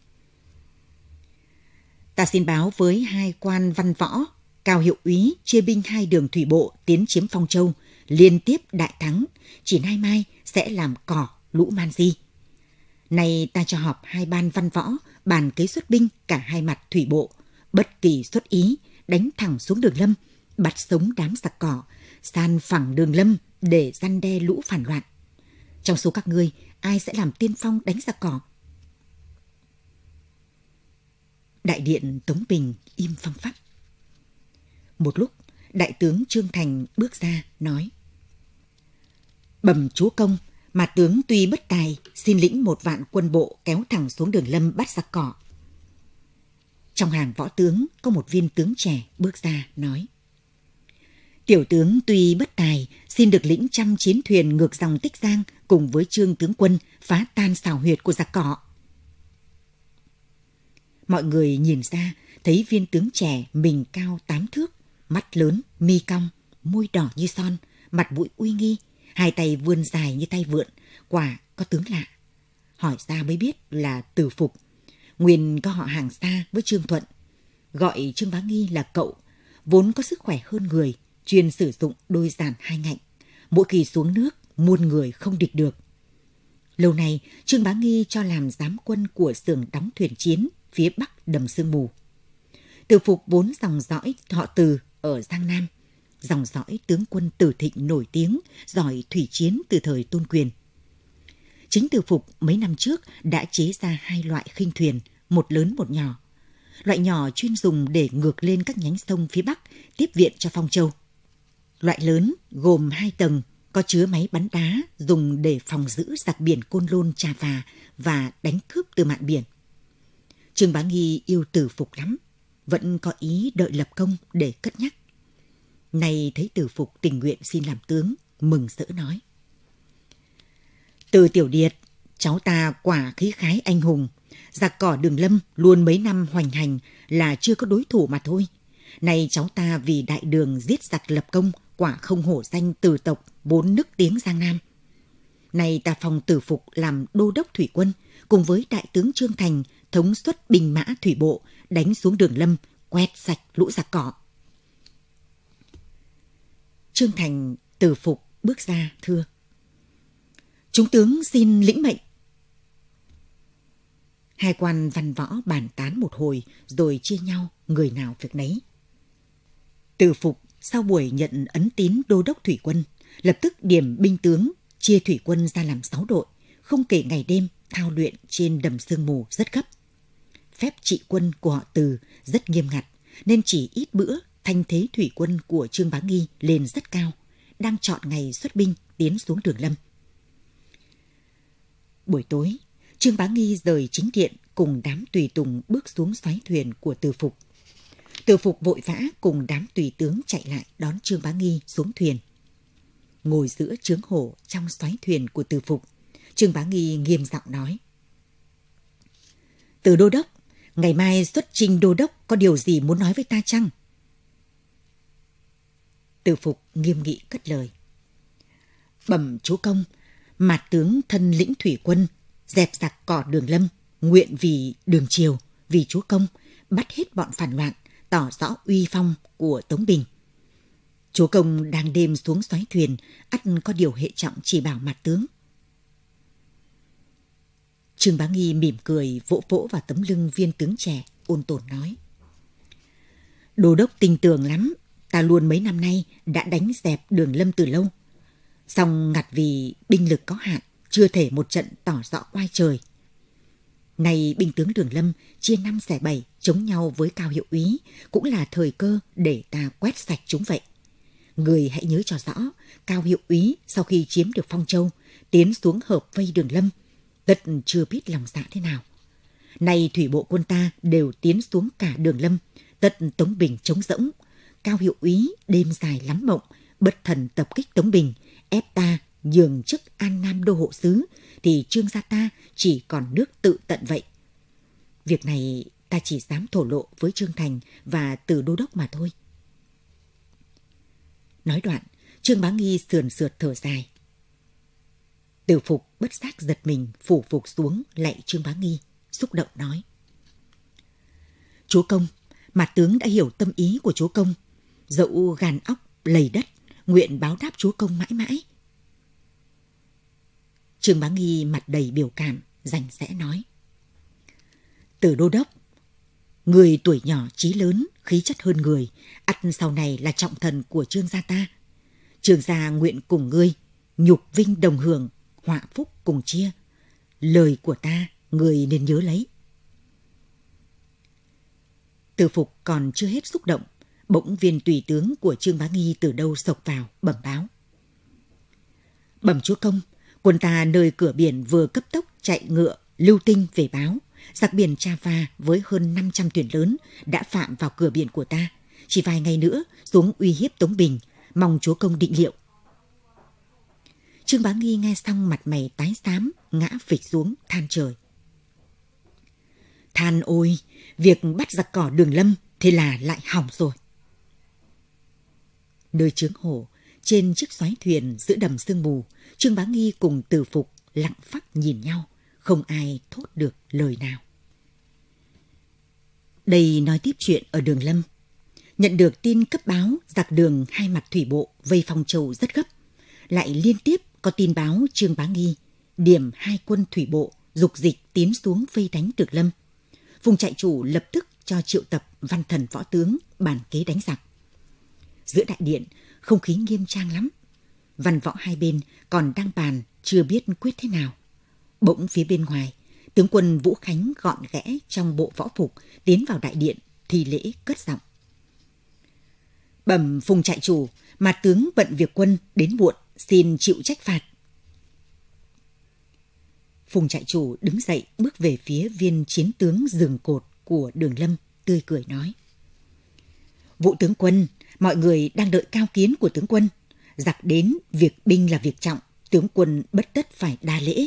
Ta xin báo với hai quan văn võ, Cao hiệu úy chia binh hai đường thủy bộ tiến chiếm Phong Châu, liên tiếp đại thắng, chỉ nay mai sẽ làm cỏ lũ man di. Nay ta cho họp hai ban văn võ bàn kế xuất binh cả hai mặt thủy bộ, bất kỳ xuất ý đánh thẳng xuống Đường Lâm, bắt sống đám giặc cỏ, san phẳng Đường Lâm để răn đe lũ phản loạn. Trong số các ngươi, ai sẽ làm tiên phong đánh giặc cỏ? Đại điện Tống Bình im phăng phắc. Một lúc, đại tướng Trương Thành bước ra nói: Bẩm chúa công, mà tướng tuy bất tài, xin lĩnh 1 vạn quân bộ kéo thẳng xuống Đường Lâm bắt giặc cỏ. Trong hàng võ tướng có một viên tướng trẻ bước ra nói: Tiểu tướng tuy bất tài, xin được lĩnh 100 chiến thuyền ngược dòng Tích Giang cùng với Trương tướng quân phá tan xào huyệt của giặc cỏ. Mọi người nhìn ra thấy viên tướng trẻ mình cao 8 thước, mắt lớn, mi cong, môi đỏ như son, mặt mũi uy nghi, hai tay vươn dài như tay vượn, quả có tướng lạ. Hỏi ra mới biết là Từ Phục, nguyên có họ hàng xa với Trương Thuận, gọi Trương Bá Nghi là cậu, vốn có sức khỏe hơn người, chuyên sử dụng đôi giản hai ngạnh, mỗi khi xuống nước muôn người không địch được. Lâu nay Trương Bá Nghi cho làm giám quân của xưởng đóng thuyền chiến phía bắc đầm Sương Mù. Từ Phục vốn dòng dõi họ Từ ở Giang Nam, dòng dõi tướng quân Từ Thịnh nổi tiếng, giỏi thủy chiến từ thời Tôn Quyền. Chính Từ Phục mấy năm trước đã chế ra 2 loại khinh thuyền, một lớn một nhỏ. Loại nhỏ chuyên dùng để ngược lên các nhánh sông phía Bắc, tiếp viện cho Phong Châu. Loại lớn gồm 2 tầng, có chứa máy bắn đá dùng để phòng giữ giặc biển Côn Lôn, Trà Và và đánh cướp từ mạn biển. Trương Bá Nghi yêu Từ Phục lắm, vẫn có ý đợi lập công để cất nhắc. Nay thấy Từ Phục tình nguyện xin làm tướng, mừng rỡ nói: Từ Tiểu Điệt, cháu ta quả khí khái anh hùng, giặc cỏ Đường Lâm luôn mấy năm hoành hành là chưa có đối thủ mà thôi. Nay cháu ta vì đại đường giết giặc lập công, quả không hổ danh Từ tộc 4 nức tiếng Giang Nam. Nay ta phong Từ Phục làm đô đốc thủy quân, cùng với đại tướng Trương Thành thống suất binh mã thủy bộ đánh xuống Đường Lâm, quét sạch lũ giặc cỏ. Trương Thành Từ Phục bước ra thưa: Chúng tướng xin lĩnh mệnh. Hai quan văn võ bàn tán một hồi rồi chia nhau người nào việc nấy. Từ Phục sau buổi nhận ấn tín đô đốc thủy quân, lập tức điểm binh tướng, chia thủy quân ra làm 6 đội, không kể ngày đêm thao luyện trên đầm Sương Mù rất gấp. Phép trị quân của họ Từ rất nghiêm ngặt, nên chỉ ít bữa thanh thế thủy quân của Trương Bá Nghi lên rất cao, đang chọn ngày xuất binh tiến xuống Đường Lâm. Buổi tối, Trương Bá Nghi rời chính điện cùng đám tùy tùng bước xuống xoáy thuyền của Từ Phục. Từ Phục vội vã cùng đám tùy tướng chạy lại đón Trương Bá Nghi xuống thuyền. Ngồi giữa trướng hổ trong xoáy thuyền của Từ Phục, Trương Bá Nghi nghiêm giọng nói: Từ đô đốc, ngày mai xuất chinh đô đốc có điều gì muốn nói với ta chăng? Từ Phục nghiêm nghị cất lời: Bẩm chúa công, mạt tướng thân lĩnh thủy quân, dẹp giặc cỏ Đường Lâm, nguyện vì Đường Triều, vì chúa công, bắt hết bọn phản loạn, tỏ rõ uy phong của Tống Bình. Chúa công đang đêm xuống xoáy thuyền, ắt có điều hệ trọng chỉ bảo mạt tướng. Trương Bá Nghi mỉm cười vỗ vỗ vào tấm lưng viên tướng trẻ, ôn tồn nói: Đô đốc tin tưởng lắm, ta luôn mấy năm nay đã đánh dẹp Đường Lâm từ lâu. Song ngặt vì binh lực có hạn, chưa thể một trận tỏ rõ oai trời. Nay binh tướng Đường Lâm chia 5 xẻ 7 chống nhau với Cao hiệu úy, cũng là thời cơ để ta quét sạch chúng vậy. Người hãy nhớ cho rõ, Cao hiệu úy sau khi chiếm được Phong Châu, tiến xuống hợp vây Đường Lâm, tất chưa biết lòng dạ thế nào. Nay thủy bộ quân ta đều tiến xuống cả Đường Lâm, tất Tống Bình trống rỗng. Cao hiệu úy đêm dài lắm mộng, bất thần tập kích Tống Bình, ép ta nhường chức An Nam đô hộ sứ, thì Trương gia ta chỉ còn nước tự tận vậy. Việc này ta chỉ dám thổ lộ với Trương Thành và Từ đô đốc mà thôi. Nói đoạn, Trương Bá Nghi sườn sượt thở dài. Từ Phục bất giác giật mình, phủ phục xuống lạy Trương Bá Nghi, xúc động nói: Chúa công, Mạt tướng đã hiểu tâm ý của chúa công, dẫu gan óc lầy đất, nguyện báo đáp chúa công mãi mãi. Trương Bá Nghi mặt đầy biểu cảm, rành rẽ nói: Từ đô đốc, người tuổi nhỏ trí lớn, khí chất hơn người, ắt sau này là trọng thần của Trương gia ta. Trương gia nguyện cùng ngươi nhục vinh đồng hưởng, họa phúc cùng chia. Lời của ta người nên nhớ lấy. Từ Phục còn chưa hết xúc động, bỗng viên tùy tướng của Trương Bá Nghi từ đâu xộc vào bẩm báo: Bẩm chúa công, quân ta nơi cửa biển vừa cấp tốc chạy ngựa lưu tinh về báo, giặc biển Java với hơn 500 thuyền lớn đã phạm vào cửa biển của ta, chỉ vài ngày nữa xuống uy hiếp Tống Bình, mong chúa công định liệu. Trương Bá Nghi nghe xong mặt mày tái xám, ngã phịch xuống than trời: Than ôi, việc bắt giặc cỏ Đường Lâm thế là lại hỏng rồi. Nơi chướng hồ, trên chiếc xoáy thuyền giữa đầm sương mù, Trương Bá Nghi cùng Từ Phục lặng phắc nhìn nhau, không ai thốt được lời nào. Đây nói tiếp chuyện ở Đường Lâm. Nhận được tin cấp báo giặc Đường hai mặt thủy bộ vây Phong Châu rất gấp, lại liên tiếp có tin báo Trương Bá Nghi điểm hai quân thủy bộ dục dịch tiến xuống vây đánh Đường Lâm. Phùng trại chủ lập tức cho triệu tập văn thần võ tướng bàn kế đánh giặc. Giữa đại điện, không khí nghiêm trang lắm. Văn võ hai bên còn đang bàn chưa biết quyết thế nào. Bỗng phía bên ngoài, tướng quân Vũ Khánh gọn ghẽ trong bộ võ phục tiến vào đại điện thì lễ cất giọng: Bẩm Phùng trại chủ, mà tướng bận việc quân đến muộn, xin chịu trách phạt. Phùng trại chủ đứng dậy bước về phía viên chiến tướng giường cột của Đường Lâm, tươi cười nói: Vũ tướng quân, mọi người đang đợi cao kiến của tướng quân. Giặc đến, việc binh là việc trọng, tướng quân bất tất phải đa lễ.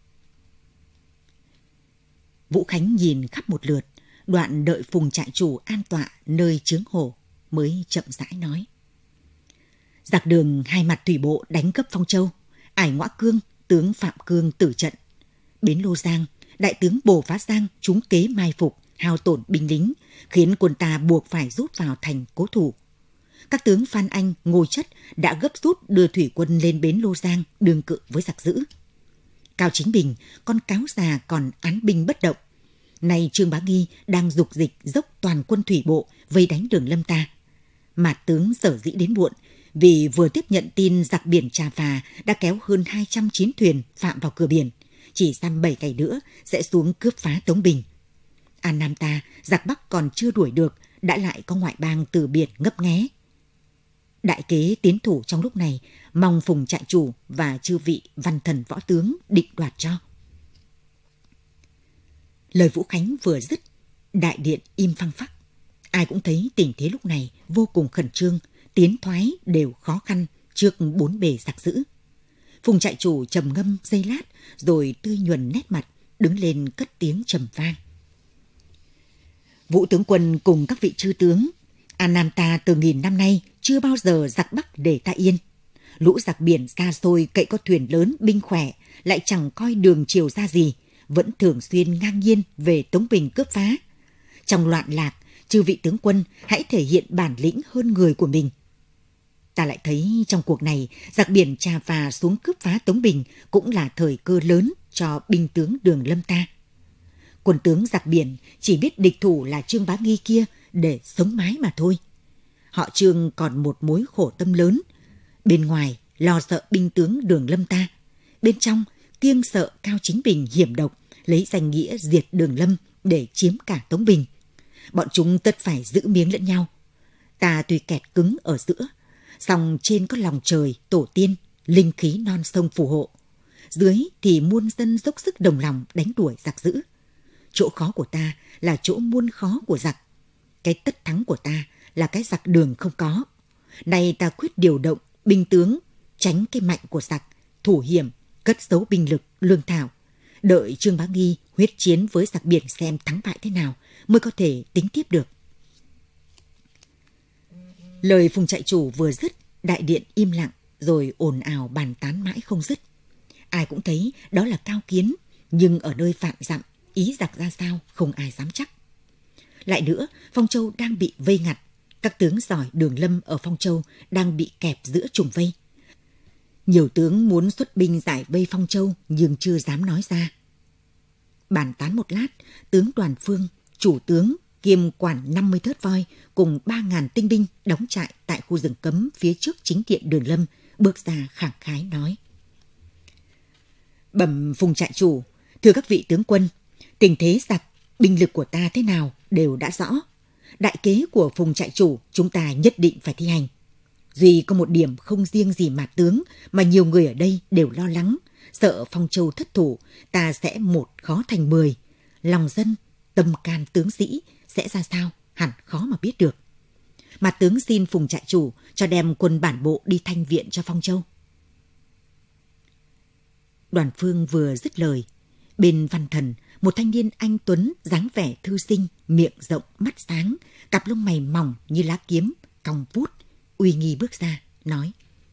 Vũ Khánh nhìn khắp một lượt, đoạn đợi Phùng trại chủ an tọa nơi chướng hồ, mới chậm rãi nói: Giặc Đường hai mặt thủy bộ đánh gấp Phong Châu, Ải Ngõa Cương, tướng Phạm Cương tử trận. Bến Lô Giang, đại tướng Bồ Phá Giang trúng kế mai phục, hao tổn binh lính, khiến quân ta buộc phải rút vào thành cố thủ. Các tướng Phan Anh, Ngô Chất đã gấp rút đưa thủy quân lên bến Lô Giang đương cự với giặc dữ. Cao Chính Bình, con cáo già còn án binh bất động. Nay Trương Bá Nghi đang dục dịch dốc toàn quân thủy bộ vây đánh Đường Lâm ta. Mạt tướng sở dĩ đến muộn vì vừa tiếp nhận tin giặc biển Trà Phà đã kéo hơn 200 chiến thuyền phạm vào cửa biển, chỉ dăm 7 ngày nữa sẽ xuống cướp phá Tống Bình. An Nam ta, giặc Bắc còn chưa đuổi được, đã lại có ngoại bang từ biển ngấp nghé. Đại kế tiến thủ trong lúc này, mong Phùng trại chủ và chư vị văn thần võ tướng định đoạt cho. Lời Vũ Khánh vừa dứt, đại điện im phăng phắc. Ai cũng thấy tình thế lúc này vô cùng khẩn trương, tiến thoái đều khó khăn trước bốn bề giặc dữ. Phùng trại chủ trầm ngâm giây lát, rồi tươi nhuần nét mặt, đứng lên cất tiếng trầm vang: Vũ tướng quân cùng các vị chư tướng, An Nam ta từ nghìn năm nay chưa bao giờ giặc Bắc để ta yên. Lũ giặc biển xa xôi cậy có thuyền lớn binh khỏe, lại chẳng coi đường chiều ra gì, vẫn thường xuyên ngang nhiên về Tống Bình cướp phá. Trong loạn lạc, chư vị tướng quân hãy thể hiện bản lĩnh hơn người của mình. Ta lại thấy trong cuộc này, giặc biển Trà Phà xuống cướp phá Tống Bình cũng là thời cơ lớn cho binh tướng Đường Lâm ta. Quân tướng giặc biển chỉ biết địch thủ là Trương Bá Nghi kia để sống mái mà thôi. Họ Trương còn một mối khổ tâm lớn. Bên ngoài lo sợ binh tướng Đường Lâm ta, bên trong kiêng sợ Cao Chính Bình hiểm độc lấy danh nghĩa diệt Đường Lâm để chiếm cả Tống Bình. Bọn chúng tất phải giữ miếng lẫn nhau. Ta tuy kẹt cứng ở giữa, song trên có lòng trời, tổ tiên, linh khí non sông phù hộ. Dưới thì muôn dân dốc sức đồng lòng đánh đuổi giặc dữ. Chỗ khó của ta là chỗ muôn khó của giặc. Cái tất thắng của ta là cái giặc Đường không có. Nay ta quyết điều động binh tướng, tránh cái mạnh của giặc, thủ hiểm, cất giấu binh lực, lương thảo. đợi Trương Bá Nghi huyết chiến với giặc biển xem thắng bại thế nào mới có thể tính tiếp được. Lời Phùng trại chủ vừa dứt, đại điện im lặng rồi ồn ào bàn tán mãi không dứt. Ai cũng thấy đó là Cao Kiến, nhưng ở nơi vạn dặm, ý giặc ra sao không ai dám chắc. Lại nữa, Phong Châu đang bị vây ngặt, các tướng giỏi Đường Lâm ở Phong Châu đang bị kẹp giữa trùng vây. Nhiều tướng muốn xuất binh giải vây Phong Châu nhưng chưa dám nói ra. Bàn tán một lát, tướng Đoàn Phương, chủ tướng kiêm quản 50 thớt voi cùng 3.000 tinh binh đóng trại tại khu rừng cấm phía trước chính điện Đường Lâm bước ra khẳng khái nói: Bẩm Phùng trại chủ, thưa các vị tướng quân, tình thế giặc, binh lực của ta thế nào đều đã rõ. Đại kế của Phùng trại chủ chúng ta nhất định phải thi hành. Duy có một điểm không riêng gì mà tướng mà nhiều người ở đây đều lo lắng, sợ Phong Châu thất thủ, ta sẽ một khó thành 10. Lòng dân, tâm can tướng sĩ sẽ ra sao hẳn khó mà biết được. Mà tướng xin Phùng trại chủ cho đem quân bản bộ đi thanh viện cho Phong Châu. Đoàn Phương vừa dứt lời, bên văn thần, một thanh niên anh tuấn dáng vẻ thư sinh, miệng rộng, mắt sáng, cặp lông mày mỏng như lá kiếm, cong vút, uy nghi bước ra, nói: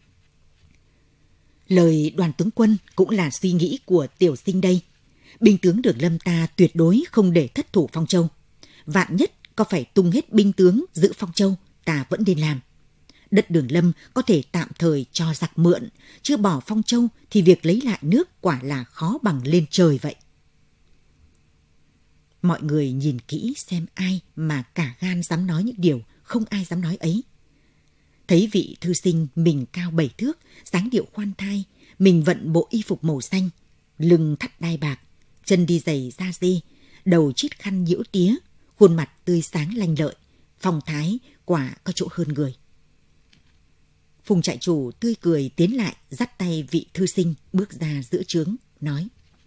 Lời Đoàn tướng quân cũng là suy nghĩ của tiểu sinh đây. Binh tướng Đường Lâm ta tuyệt đối không để thất thủ Phong Châu. Vạn nhất có phải tung hết binh tướng giữ Phong Châu, ta vẫn nên làm. Đất Đường Lâm có thể tạm thời cho giặc mượn, chưa bỏ Phong Châu thì việc lấy lại nước quả là khó bằng lên trời vậy. Mọi người nhìn kỹ xem ai mà cả gan dám nói những điều không ai dám nói ấy. Thấy vị thư sinh mình cao 7 thước, dáng điệu khoan thai, mình vận bộ y phục màu xanh, lưng thắt đai bạc, chân đi giày da dê, đầu chít khăn nhiễu tía, khuôn mặt tươi sáng lanh lợi, phong thái quả có chỗ hơn người. Phùng trại chủ tươi cười tiến lại, dắt tay vị thư sinh bước ra giữa trướng, nói: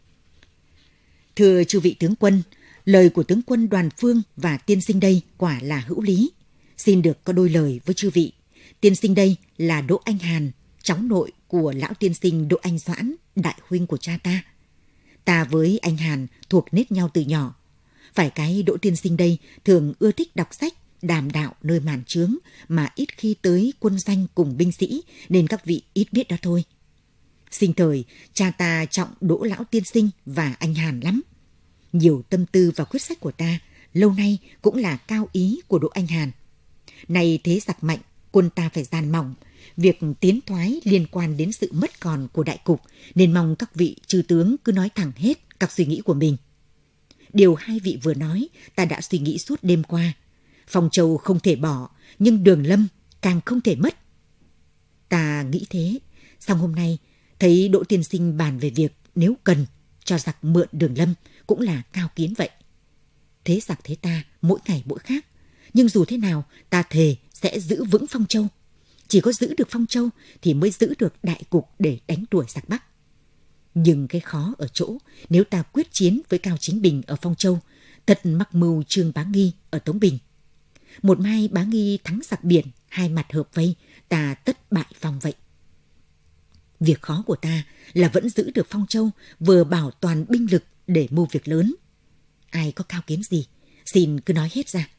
Thưa chư vị tướng quân, lời của tướng quân Đoàn Phương và tiên sinh đây quả là hữu lý. Xin được có đôi lời với chư vị. Tiên sinh đây là Đỗ Anh Hàn, cháu nội của lão tiên sinh Đỗ Anh Doãn, đại huynh của cha ta. Ta với anh Hàn thuộc nết nhau từ nhỏ. Phải cái Đỗ tiên sinh đây thường ưa thích đọc sách, đàm đạo nơi màn trướng mà ít khi tới quân doanh cùng binh sĩ nên các vị ít biết đó thôi. Sinh thời, cha ta trọng Đỗ lão tiên sinh và anh Hàn lắm. Nhiều tâm tư và quyết sách của ta lâu nay cũng là cao ý của Đỗ Anh Hàn. Nay thế giặc mạnh, quân ta phải gian mỏng. Việc tiến thoái liên quan đến sự mất còn của đại cục, nên mong các vị chư tướng cứ nói thẳng hết các suy nghĩ của mình. Điều hai vị vừa nói, ta đã suy nghĩ suốt đêm qua. Phong Châu không thể bỏ, nhưng Đường Lâm càng không thể mất. Ta nghĩ thế, xong hôm nay thấy Đỗ tiên sinh bàn về việc nếu cần cho giặc mượn Đường Lâm cũng là cao kiến vậy. Thế giặc thế ta mỗi ngày mỗi khác, nhưng dù thế nào ta thề sẽ giữ vững Phong Châu. Chỉ có giữ được Phong Châu thì mới giữ được đại cục để đánh đuổi giặc Bắc. Nhưng cái khó ở chỗ nếu ta quyết chiến với Cao Chính Bình ở Phong Châu, thật mắc mưu Trương Bá Nghi ở Tống Bình. Một mai Bá Nghi thắng giặc biển, hai mặt hợp vây, ta tất bại vong vậy. Việc khó của ta là vẫn giữ được Phong Châu, vừa bảo toàn binh lực để mưu việc lớn. Ai có cao kiến gì, xin cứ nói hết ra.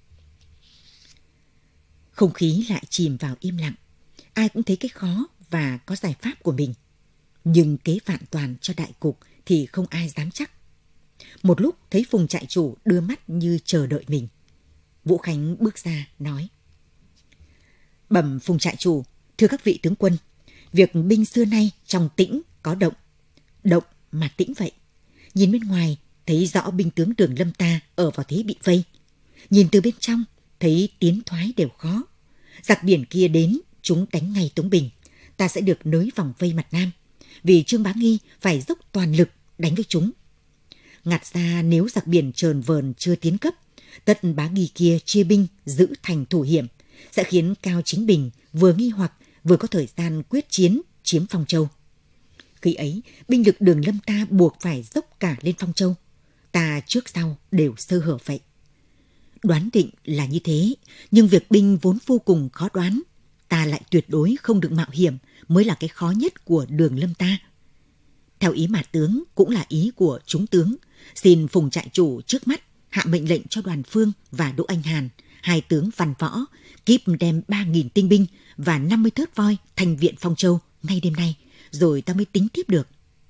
Không khí lại chìm vào im lặng. Ai cũng thấy cái khó và có giải pháp của mình. Nhưng kế vạn toàn cho đại cục thì không ai dám chắc. Một lúc thấy Phùng trại chủ đưa mắt như chờ đợi mình. Vũ Khánh bước ra nói: Bẩm Phùng trại chủ, thưa các vị tướng quân, việc binh xưa nay trong tĩnh có động. Động mà tĩnh vậy. Nhìn bên ngoài thấy rõ binh tướng Đường Lâm ta ở vào thế bị vây. Nhìn từ bên trong thấy tiến thoái đều khó. Giặc biển kia đến, chúng đánh ngay Tống Bình. Ta sẽ được nới vòng vây mặt Nam. Vì Trương Bá Nghi phải dốc toàn lực đánh với chúng. Ngặt ra nếu giặc biển trờn vờn chưa tiến cấp, tất Bá Nghi kia chia binh giữ thành thủ hiểm, sẽ khiến Cao Chính Bình vừa nghi hoặc vừa có thời gian quyết chiến chiếm Phong Châu. Khi ấy, binh lực Đường Lâm ta buộc phải dốc cả lên Phong Châu. Ta trước sau đều sơ hở vậy. Đoán định là như thế, nhưng việc binh vốn vô cùng khó đoán. Ta lại tuyệt đối không được mạo hiểm mới là cái khó nhất của Đường Lâm ta. Theo ý Mạt tướng cũng là ý của chúng tướng, xin Phùng trại chủ trước mắt hạ mệnh lệnh cho Đoàn Phương và Đỗ Anh Hàn, hai tướng văn võ, kíp đem 3.000 tinh binh và 50 thớt voi thành viện Phong Châu ngay đêm nay, rồi ta mới tính tiếp được.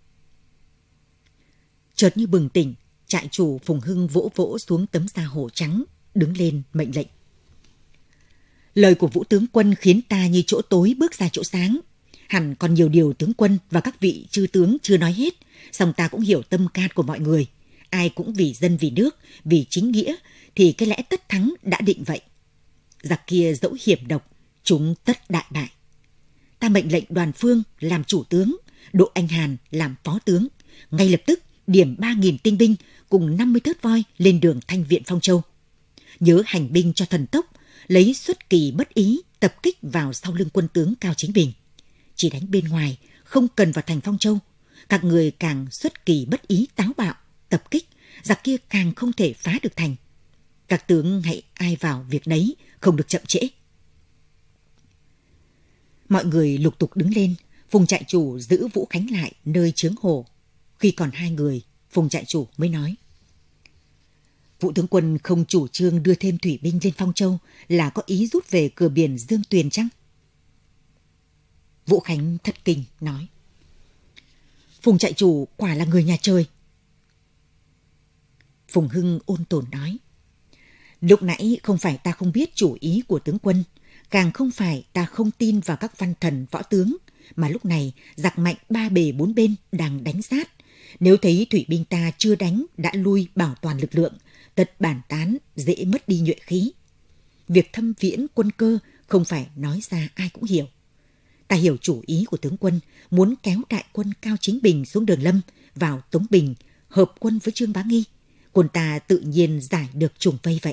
Chợt như bừng tỉnh, trại chủ Phùng Hưng vỗ vỗ xuống tấm da hổ trắng, đứng lên mệnh lệnh. Lời của Vũ tướng quân khiến ta như chỗ tối bước ra chỗ sáng. Hẳn còn nhiều điều tướng quân và các vị chư tướng chưa nói hết, song ta cũng hiểu tâm can của mọi người. Ai cũng vì dân vì nước, vì chính nghĩa, thì cái lẽ tất thắng đã định vậy. Giặc kia dẫu hiểm độc, chúng tất đại bại. Ta mệnh lệnh Đoàn Phương làm chủ tướng, Đỗ Anh Hàn làm phó tướng, ngay lập tức điểm 3.000 tinh binh cùng 50 thớt voi lên đường thanh viện Phong Châu. Nhớ hành binh cho thần tốc, lấy xuất kỳ bất ý tập kích vào sau lưng quân tướng Cao Chính Bình. Chỉ đánh bên ngoài, không cần vào thành Phong Châu. Các người càng xuất kỳ bất ý táo bạo, tập kích, giặc kia càng không thể phá được thành. Các tướng hãy ai vào việc nấy, không được chậm trễ. Mọi người lục tục đứng lên, Phùng trại chủ giữ Vũ Khánh lại nơi chướng hồ. Khi còn hai người, Phùng trại chủ mới nói: Vũ tướng quân không chủ trương đưa thêm thủy binh lên Phong Châu là có ý rút về cửa biển Dương Tuyền chăng? Vũ Khánh thất kinh nói: Phùng trại chủ quả là người nhà trời. Phùng Hưng ôn tồn nói: Lúc nãy không phải ta không biết chủ ý của tướng quân, càng không phải ta không tin vào các văn thần võ tướng, mà lúc này giặc mạnh ba bề bốn bên đang đánh sát. Nếu thấy thủy binh ta chưa đánh đã lui bảo toàn lực lượng, tật bản tán dễ mất đi nhuệ khí. Việc thâm viễn quân cơ không phải nói ra ai cũng hiểu. Ta hiểu chủ ý của tướng quân, muốn kéo đại quân Cao Chính Bình xuống Đường Lâm, vào Tống Bình, hợp quân với Trương Bá Nghi. Quân ta tự nhiên giải được trùng vây vậy.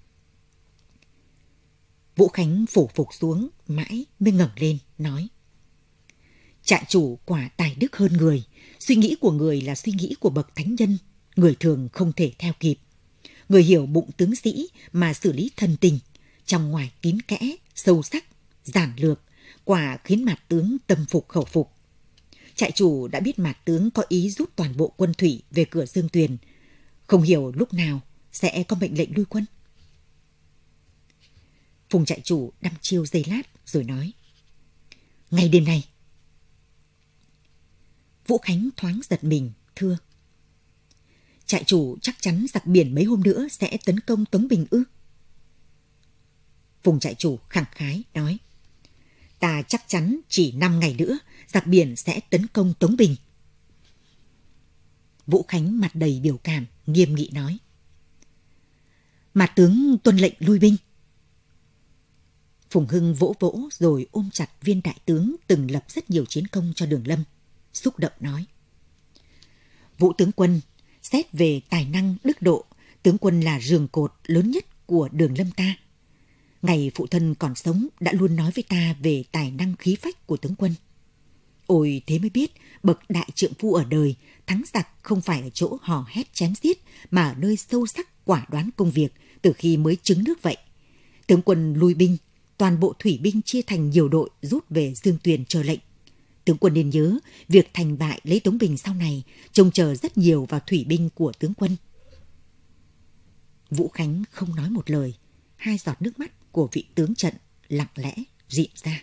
Vũ Khánh phủ phục xuống, mãi mới ngẩng lên, nói: Trại chủ quả tài đức hơn người, suy nghĩ của người là suy nghĩ của bậc thánh nhân, người thường không thể theo kịp. Người hiểu bụng tướng sĩ mà xử lý thần tình, trong ngoài kín kẽ, sâu sắc, giản lược, quả khiến Mạt tướng tâm phục khẩu phục. Trại chủ đã biết Mạt tướng có ý rút toàn bộ quân thủy về cửa Dương Tuyền, không hiểu lúc nào sẽ có mệnh lệnh lui quân. Phùng trại chủ đăm chiêu giây lát rồi nói: Ngay đêm nay. Vũ Khánh thoáng giật mình, thưa: Trại chủ chắc chắn giặc biển mấy hôm nữa sẽ tấn công Tống Bình ư? Phùng trại chủ khẳng khái nói: Ta chắc chắn chỉ 5 ngày nữa giặc biển sẽ tấn công Tống Bình. Vũ Khánh mặt đầy biểu cảm, nghiêm nghị nói: Mạt tướng tuân lệnh lui binh. Phùng Hưng vỗ vỗ rồi ôm chặt viên đại tướng từng lập rất nhiều chiến công cho Đường Lâm, xúc động nói: Vũ tướng quân, xét về tài năng đức độ, tướng quân là giường cột lớn nhất của Đường Lâm ta. Ngày phụ thân còn sống đã luôn nói với ta về tài năng khí phách của tướng quân. Ôi thế mới biết bậc đại trượng phu ở đời, thắng giặc không phải ở chỗ hò hét chém giết, mà ở nơi sâu sắc quả đoán công việc từ khi mới trứng nước vậy. Tướng quân lui binh, toàn bộ thủy binh chia thành nhiều đội rút về Dương Tuyền chờ lệnh. Tướng quân nên nhớ, việc thành bại lấy Tống Bình sau này trông chờ rất nhiều vào thủy binh của tướng quân. Vũ Khánh không nói một lời, hai giọt nước mắt của vị tướng trận lặng lẽ rịn ra.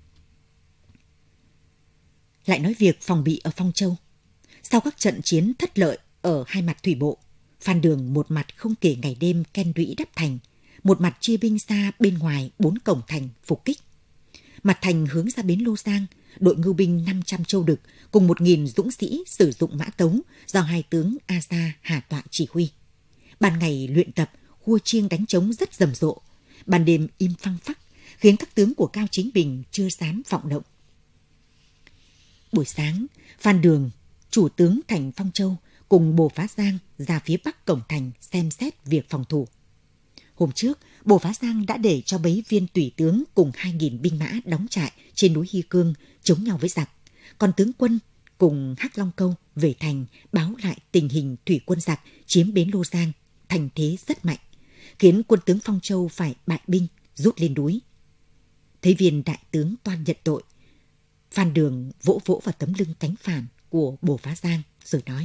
Lại nói việc phòng bị ở Phong Châu. Sau các trận chiến thất lợi ở hai mặt thủy bộ, Phan Đường một mặt không kể ngày đêm ken lũy đắp thành, một mặt chia binh ra bên ngoài 4 cổng thành phục kích. Mặt thành hướng ra bến Lô Giang, đội ngưu binh 500 châu đực cùng 1.000 dũng sĩ sử dụng mã tống do hai tướng A Gia, Hà Tọa chỉ huy. Ban ngày luyện tập, khua chiêng đánh trống rất rầm rộ, ban đêm im phăng phắc, khiến các tướng của Cao Chính Bình chưa dám vọng động. Buổi sáng, Phan Đường, chủ tướng thành Phong Châu, cùng Bồ Phá Giang ra phía bắc cổng thành xem xét việc phòng thủ. Hôm trước, Bồ Phá Giang đã để cho bấy viên tùy tướng cùng 2.000 binh mã đóng trại trên núi Hy Cương chống nhau với giặc. Còn tướng quân cùng Hắc Long Câu về thành báo lại tình hình thủy quân giặc chiếm bến Lô Giang, thành thế rất mạnh, khiến quân tướng Phong Châu phải bại binh rút lên núi. Thấy viên đại tướng toan nhận tội, Phan Đường vỗ vỗ vào tấm lưng cánh phản của Bồ Phá Giang rồi nói: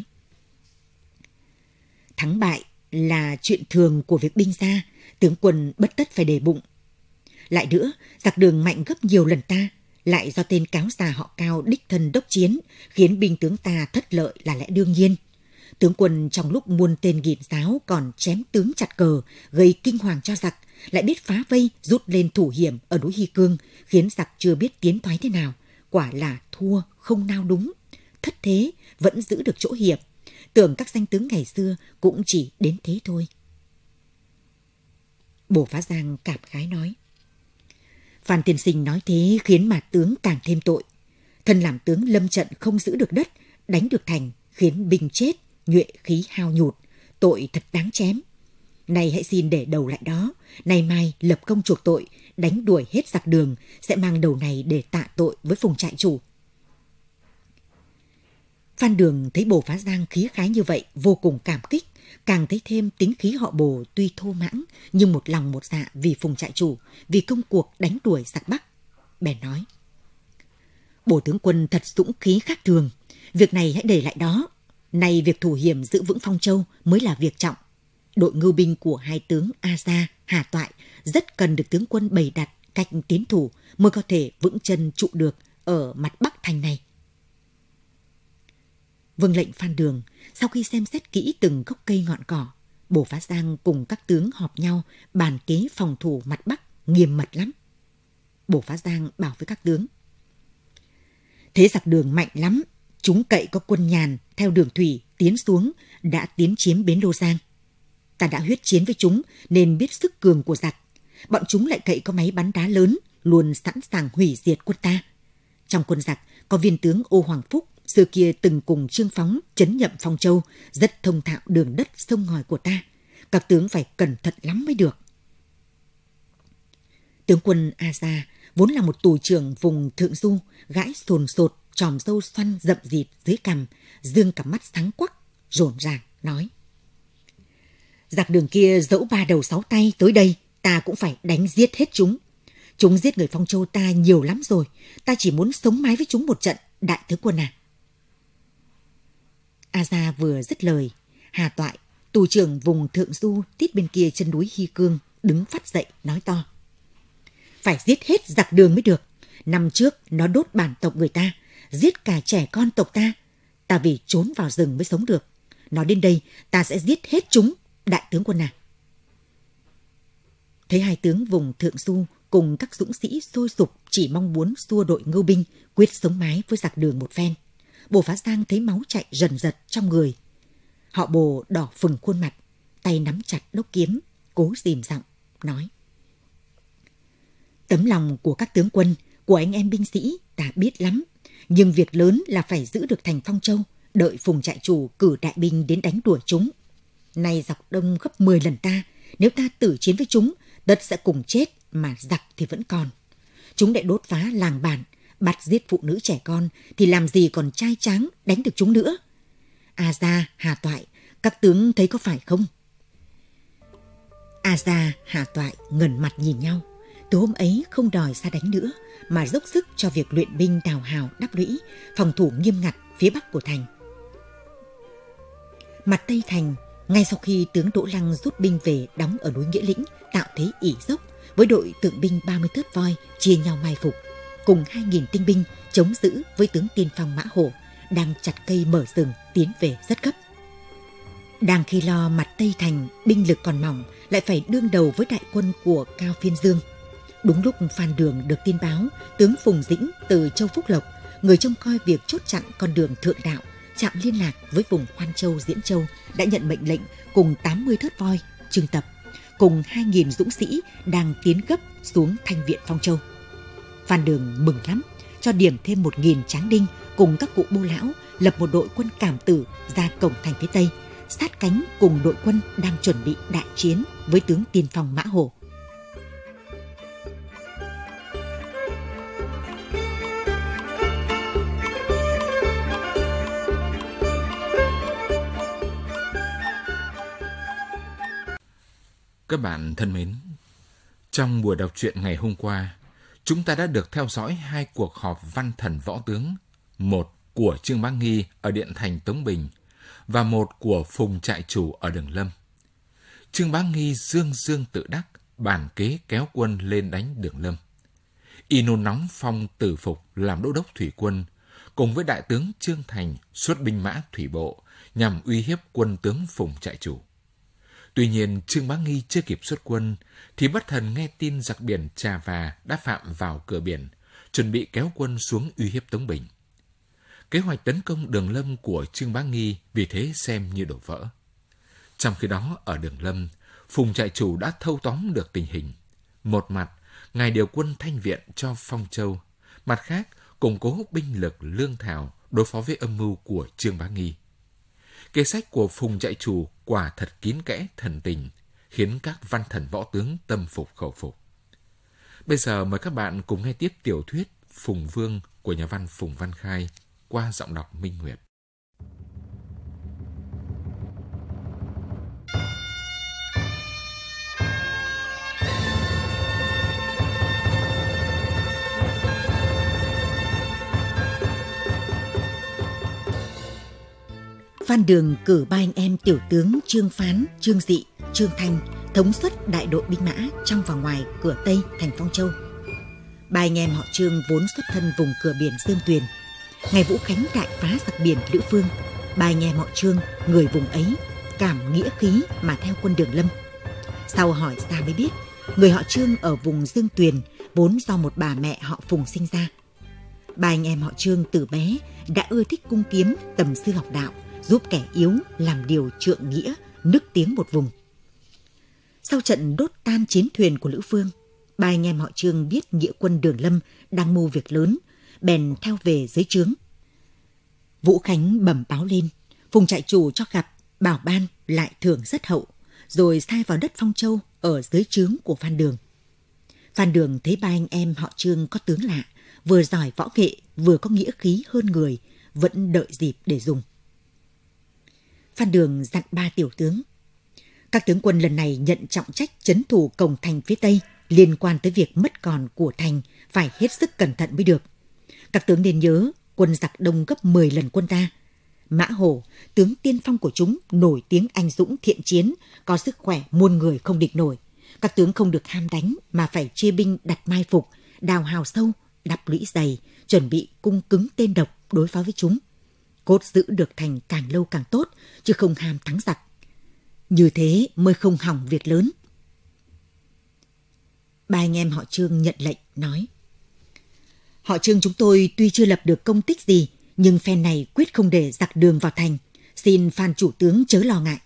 Thắng bại là chuyện thường của việc binh gia, tướng quân bất tất phải để bụng. Lại nữa, giặc Đường mạnh gấp nhiều lần ta, lại do tên cáo già họ Cao đích thân đốc chiến, khiến binh tướng ta thất lợi là lẽ đương nhiên. Tướng quân trong lúc muôn tên nghịn giáo còn chém tướng chặt cờ, gây kinh hoàng cho giặc, lại biết phá vây rút lên thủ hiểm ở núi Hy Cương, khiến giặc chưa biết tiến thoái thế nào. Quả là thua không nao đúng, thất thế vẫn giữ được chỗ hiểm. Tưởng các danh tướng ngày xưa cũng chỉ đến thế thôi. Bồ Phá Giang cảm khái nói: Phan tiên sinh nói thế khiến mà tướng càng thêm tội. Thân làm tướng lâm trận không giữ được đất, đánh được thành, khiến binh chết, nhuệ khí hao nhụt, tội thật đáng chém. Này hãy xin để đầu lại đó, nay mai lập công chuộc tội, đánh đuổi hết giặc Đường, sẽ mang đầu này để tạ tội với Phùng trại chủ. Phan Đường thấy Bồ Phá Giang khí khái như vậy, vô cùng cảm kích, càng thấy thêm tính khí họ Bồ tuy thô mãng, nhưng một lòng một dạ vì Phùng trại chủ, vì công cuộc đánh đuổi giặc Bắc. Bèn nói: Bồ tướng quân thật dũng khí khác thường, việc này hãy để lại đó. Nay việc thủ hiểm giữ vững Phong Châu mới là việc trọng. Đội ngưu binh của hai tướng A Gia, Hà Toại rất cần được tướng quân bày đặt cách tiến thủ mới có thể vững chân trụ được ở mặt Bắc thành này. Vâng lệnh Phan Đường, sau khi xem xét kỹ từng gốc cây ngọn cỏ, Bồ Phá Giang cùng các tướng họp nhau bàn kế phòng thủ mặt Bắc nghiêm mật lắm. Bồ Phá Giang bảo với các tướng: Thế giặc Đường mạnh lắm, chúng cậy có quân Nhàn theo đường thủy tiến xuống, đã tiến chiếm bến Lô Giang. Ta đã huyết chiến với chúng nên biết sức cường của giặc. Bọn chúng lại cậy có máy bắn đá lớn, luôn sẵn sàng hủy diệt quân ta. Trong quân giặc có viên tướng Ô Hoàng Phúc, xưa kia từng cùng Trương Phóng trấn nhậm Phong Châu, rất thông thạo đường đất sông ngòi của ta. Các tướng phải cẩn thận lắm mới được. Tướng quân A Gia vốn là một tù trưởng vùng Thượng Du, gãi sồn sột, tròm râu xoăn rậm rịt dưới cằm, dương cặp mắt sáng quắc, rộn ràng nói: Giặc Đường kia dẫu 3 đầu 6 tay tới đây, ta cũng phải đánh giết hết chúng. Chúng giết người Phong Châu ta nhiều lắm rồi, ta chỉ muốn sống mái với chúng một trận, đại tướng quân à. A Gia vừa dứt lời, Hà Toại, tù trưởng vùng Thượng Du tít bên kia chân núi Hy Cương, đứng phắt dậy nói to: Phải giết hết giặc Đường mới được. Năm trước nó đốt bản tộc người ta, giết cả trẻ con tộc ta. Ta vì trốn vào rừng mới sống được. Nó đến đây, ta sẽ giết hết chúng, đại tướng quân à. Thấy hai tướng vùng Thượng Du cùng các dũng sĩ sôi sục chỉ mong muốn xua đội ngưu binh, quyết sống mái với giặc Đường một phen, Bồ Phá Giang thấy máu chạy rần rật trong người. Họ Bồ đỏ phừng khuôn mặt, tay nắm chặt đốc kiếm, cố dìm giọng nói: Tấm lòng của các tướng quân, của anh em binh sĩ ta biết lắm, nhưng việc lớn là phải giữ được thành Phong Châu, đợi Phùng trại chủ cử đại binh đến đánh đuổi chúng. Nay giặc đông gấp 10 lần ta, nếu ta tử chiến với chúng, tất sẽ cùng chết, mà giặc thì vẫn còn. Chúng lại đốt phá làng bản, bắt giết phụ nữ trẻ con, thì làm gì còn trai tráng đánh được chúng nữa. A Gia, Hà Toại, các tướng thấy có phải không? A Gia, Hà Toại ngẩng mặt nhìn nhau. Từ hôm ấy không đòi ra đánh nữa, mà dốc sức cho việc luyện binh đào hào đắp lũy, phòng thủ nghiêm ngặt phía bắc của thành. Mặt Tây thành, ngay sau khi tướng Đỗ Lăng rút binh về đóng ở núi Nghĩa Lĩnh, tạo thế ỷ dốc, với đội tượng binh 30 thớt voi chia nhau mai phục, cùng 2.000 tinh binh chống giữ với tướng tiên phong Mã Hổ đang chặt cây mở rừng tiến về rất gấp. Đang khi lo mặt Tây thành binh lực còn mỏng, lại phải đương đầu với đại quân của Cao Phiên Dương. Đúng lúc Phan Đường được tin báo, tướng Phùng Dĩnh từ Châu Phúc Lộc, người trông coi việc chốt chặn con đường thượng đạo, trạm liên lạc với vùng Hoan Châu, Diễn Châu, đã nhận mệnh lệnh cùng 80 thớt voi trưng tập, cùng 2.000 dũng sĩ đang tiến gấp xuống Thanh Viện Phong Châu. Phan Đường mừng lắm, cho điểm thêm 1.000 tráng đinh cùng các cụ bô lão, lập một đội quân cảm tử ra cổng thành phía Tây, sát cánh cùng đội quân đang chuẩn bị đại chiến với tướng tiên phong Mã Hổ. Các bạn thân mến, trong buổi đọc truyện ngày hôm qua, chúng ta đã được theo dõi 2 cuộc họp văn thần võ tướng. 1. của Trương Bá Nghi ở Điện Thành Tống Bình và một của Phùng trại chủ ở Đường Lâm. Trương Bá Nghi dương dương tự đắc, bàn kế kéo quân lên đánh Đường Lâm. Y nôn nóng phong Từ Phục làm đô đốc thủy quân, cùng với đại tướng Trương Thành xuất binh mã thủy bộ nhằm uy hiếp quân tướng Phùng trại chủ. Tuy nhiên, Trương Bá Nghi chưa kịp xuất quân, thì bất thần nghe tin giặc biển Trà Và đã phạm vào cửa biển, chuẩn bị kéo quân xuống uy hiếp Tống Bình. Kế hoạch tấn công Đường Lâm của Trương Bá Nghi vì thế xem như đổ vỡ. Trong khi đó, ở Đường Lâm, Phùng trại chủ đã thâu tóm được tình hình. Một mặt, ngài điều quân thanh viện cho Phong Châu, mặt khác, củng cố binh lực lương thảo đối phó với âm mưu của Trương Bá Nghi. Kế sách của Phùng trại chủ quả thật kín kẽ thần tình, khiến các văn thần võ tướng tâm phục khẩu phục. Bây giờ mời các bạn cùng nghe tiếp tiểu thuyết Phùng Vương của nhà văn Phùng Văn Khai qua giọng đọc Minh Nguyệt. Phan Đường cử ba anh em tiểu tướng Trương Phán, Trương Dị, Trương Thanh thống suất đại đội binh mã trong và ngoài cửa Tây thành Phong Châu. Ba anh em họ Trương vốn xuất thân vùng cửa biển Dương Tuyền. Ngày Vũ Khánh đại phá giặc biển Lữ Phương, ba anh em họ Trương, người vùng ấy, cảm nghĩa khí mà theo quân Đường Lâm. Sau hỏi ra mới biết, người họ Trương ở vùng Dương Tuyền vốn do một bà mẹ họ Phùng sinh ra. Ba anh em họ Trương từ bé đã ưa thích cung kiếm, tầm sư học đạo, giúp kẻ yếu làm điều trượng nghĩa, nức tiếng một vùng. Sau trận đốt tan chiến thuyền của Lữ Phương, ba anh em họ Trương biết nghĩa quân Đường Lâm đang mưu việc lớn, bèn theo về dưới trướng. Vũ Khánh bẩm báo lên, Phùng trại chủ cho gặp, bảo ban lại thưởng rất hậu, rồi sai vào đất Phong Châu ở dưới trướng của Phan Đường. Phan Đường thấy ba anh em họ Trương có tướng lạ, vừa giỏi võ nghệ, vừa có nghĩa khí hơn người, vẫn đợi dịp để dùng. Phan Đường dặn ba tiểu tướng: các tướng quân lần này nhận trọng trách trấn thủ cổng thành phía Tây, liên quan tới việc mất còn của thành, phải hết sức cẩn thận mới được. Các tướng nên nhớ, quân giặc đông gấp 10 lần quân ta. Mã Hổ, tướng tiên phong của chúng, nổi tiếng anh dũng thiện chiến, có sức khỏe muôn người không địch nổi. Các tướng không được ham đánh mà phải chia binh đặt mai phục, đào hào sâu, đắp lũy dày, chuẩn bị cung cứng tên độc đối phó với chúng. Cốt giữ được thành càng lâu càng tốt, chứ không ham thắng giặc. Như thế mới không hỏng việc lớn. Ba anh em họ Trương nhận lệnh, nói: họ Trương chúng tôi tuy chưa lập được công tích gì, nhưng phen này quyết không để giặc Đường vào thành. Xin Phan chủ tướng chớ lo ngại.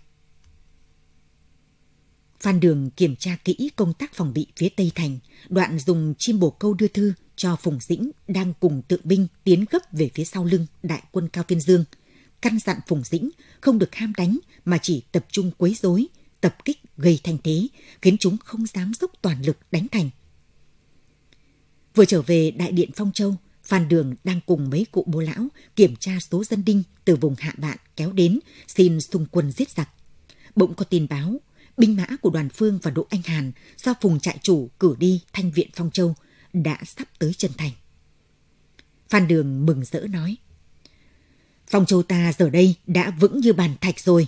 Phan Đường kiểm tra kỹ công tác phòng bị phía Tây thành, đoạn dùng chim bồ câu đưa thư cho Phùng Dĩnh đang cùng tượng binh tiến gấp về phía sau lưng đại quân Cao Phiên Dương, căn dặn Phùng Dĩnh không được ham đánh mà chỉ tập trung quấy rối, tập kích gây thanh thế, khiến chúng không dám dốc toàn lực đánh thành. Vừa trở về đại điện Phong Châu, Phan Đường đang cùng mấy cụ bố lão kiểm tra số dân đinh từ vùng Hạ Bạn kéo đến xin xung quân giết giặc. Bỗng có tin báo, binh mã của Đoàn Phương và Đỗ Anh Hàn do Phùng trại chủ cử đi thanh viện Phong Châu đã sắp tới chân thành. Phan Đường mừng rỡ nói: Phong Châu ta giờ đây đã vững như bàn thạch rồi.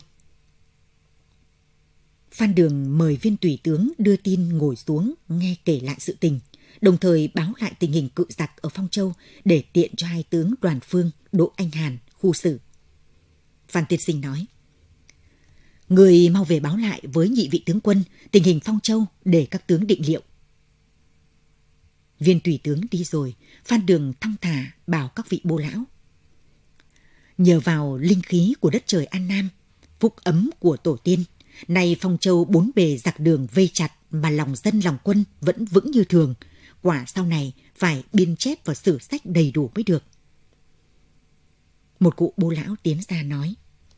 Phan Đường mời viên tùy tướng đưa tin ngồi xuống nghe kể lại sự tình, đồng thời báo lại tình hình cự giặc ở Phong Châu để tiện cho hai tướng Đoàn Phương, Đỗ Anh Hàn khu xử. Phan tiên sinh nói: người mau về báo lại với nhị vị tướng quân tình hình Phong Châu để các tướng định liệu. Viên tùy tướng đi rồi, Phan Đường thong thả bảo các vị bô lão: nhờ vào linh khí của đất trời An Nam, phúc ấm của tổ tiên, nay Phong Châu bốn bề giặc Đường vây chặt mà lòng dân lòng quân vẫn vững như thường. Quả sau này phải biên chép vào sử sách đầy đủ mới được. Một cụ bô lão tiến ra nói: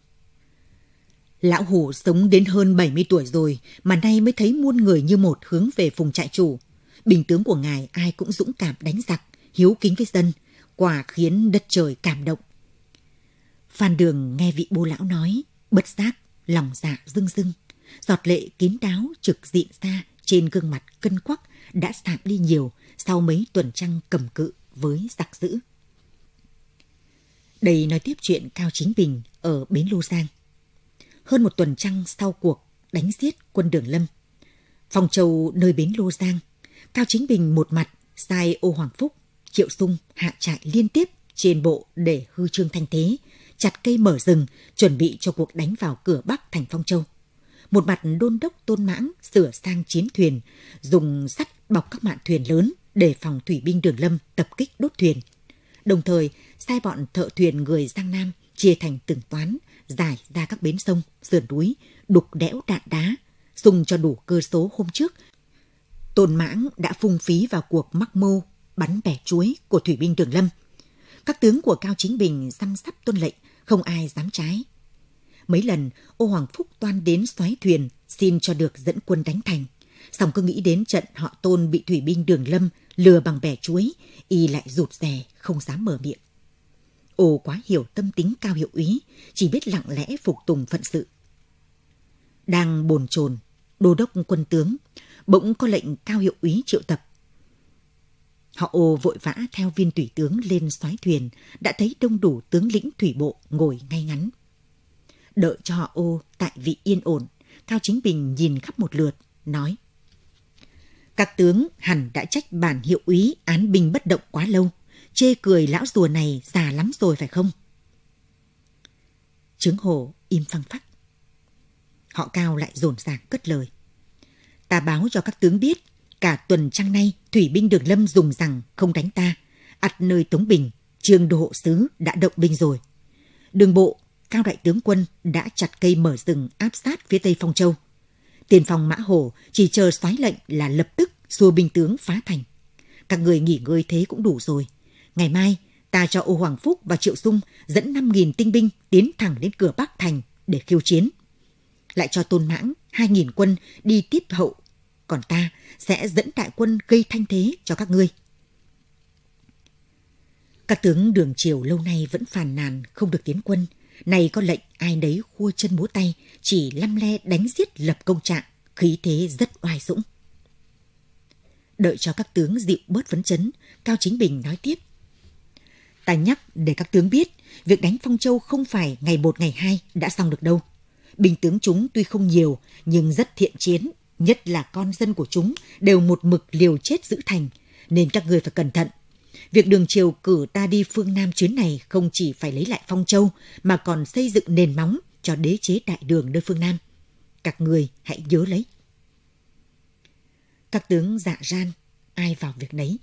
lão Hủ sống đến hơn 70 tuổi rồi mà nay mới thấy muôn người như một hướng về Phùng trại chủ. Binh tướng của ngài ai cũng dũng cảm đánh giặc, hiếu kính với dân, quả khiến đất trời cảm động. Phan Đường nghe vị bô lão nói, bất giác lòng dạ rưng rưng, giọt lệ kín đáo trực diện ra trên gương mặt cân quắc đã sạm đi nhiều sau mấy tuần trăng cầm cự với giặc dữ. Đây nói tiếp chuyện Cao Chính Bình ở bến Lô Giang. Hơn một tuần trăng sau cuộc đánh giết quân Đường Lâm, Phong Châu nơi bến Lô Giang, Cao Chính Bình một mặt sai Ô Hoàng Phúc, Triệu Sung hạ trại liên tiếp trên bộ để hư trương thanh thế, chặt cây mở rừng, chuẩn bị cho cuộc đánh vào cửa Bắc thành Phong Châu. Một mặt đôn đốc Tôn Mãng sửa sang chiến thuyền, dùng sắt bọc các mạn thuyền lớn để phòng thủy binh Đường Lâm tập kích đốt thuyền. Đồng thời sai bọn thợ thuyền người Giang Nam chia thành từng toán, giải ra các bến sông, sườn núi, đục đẽo đạn đá, dùng cho đủ cơ số hôm trước. Tôn Mãng đã phung phí vào cuộc mắc mưu bắn bẻ chuối của thủy binh Đường Lâm. Các tướng của Cao Chính Bình răm sắp tuân lệnh, không ai dám trái. Mấy lần Ô Hoàng Phúc toan đến soái thuyền xin cho được dẫn quân đánh thành, song cứ nghĩ đến trận họ Tôn bị thủy binh Đường Lâm lừa bằng bẻ chuối, y lại rụt rè không dám mở miệng. Ô quá hiểu tâm tính Cao hiệu úy, chỉ biết lặng lẽ phục tùng phận sự. Đang bồn chồn, đô đốc quân tướng bỗng có lệnh Cao hiệu úy triệu tập. Họ Ô vội vã theo viên thủy tướng lên soái thuyền, đã thấy đông đủ tướng lĩnh thủy bộ ngồi ngay ngắn. Đợi cho họ Ô tại vị yên ổn, Cao Chính Bình nhìn khắp một lượt, nói: các tướng hẳn đã trách bản hiệu úy án binh bất động quá lâu, chê cười lão rùa này già lắm rồi phải không? Trướng Hổ im phăng phắc. Họ Cao lại dồn dàng cất lời: ta báo cho các tướng biết, cả tuần trăng nay thủy binh Đường Lâm dùng rằng không đánh ta, ắt nơi Tống Bình, Trương đô hộ sứ đã động binh rồi. Đường bộ, Cao đại tướng quân đã chặt cây mở rừng áp sát phía tây Phong Châu. Tiền phòng Mã Hổ chỉ chờ soái lệnh là lập tức xua binh tướng phá thành. Các người nghỉ ngơi thế cũng đủ rồi. Ngày mai ta cho Ô Hoàng Phúc và Triệu Sung dẫn 5.000 tinh binh tiến thẳng đến cửa Bắc thành để khiêu chiến. Lại cho Tôn Mãng 2.000 quân đi tiếp hậu, còn ta sẽ dẫn đại quân gây thanh thế cho các ngươi. Các tướng Đường Triều lâu nay vẫn phàn nàn không được tiến quân, này có lệnh ai nấy khua chân múa tay, chỉ lăm le đánh giết lập công trạng, khí thế rất oai dũng. Đợi cho các tướng dịu bớt phấn chấn, Cao Chính Bình nói tiếp: ta nhắc để các tướng biết, việc đánh Phong Châu không phải ngày 1 ngày 2 đã xong được đâu. Binh tướng chúng tuy không nhiều nhưng rất thiện chiến, nhất là con dân của chúng đều một mực liều chết giữ thành, nên các ngươi phải cẩn thận. Việc Đường Triều cử ta đi phương Nam chuyến này không chỉ phải lấy lại Phong Châu mà còn xây dựng nền móng cho đế chế đại đường nơi phương Nam. Các ngươi hãy nhớ lấy. Các tướng dạ ran, ai vào việc nấy.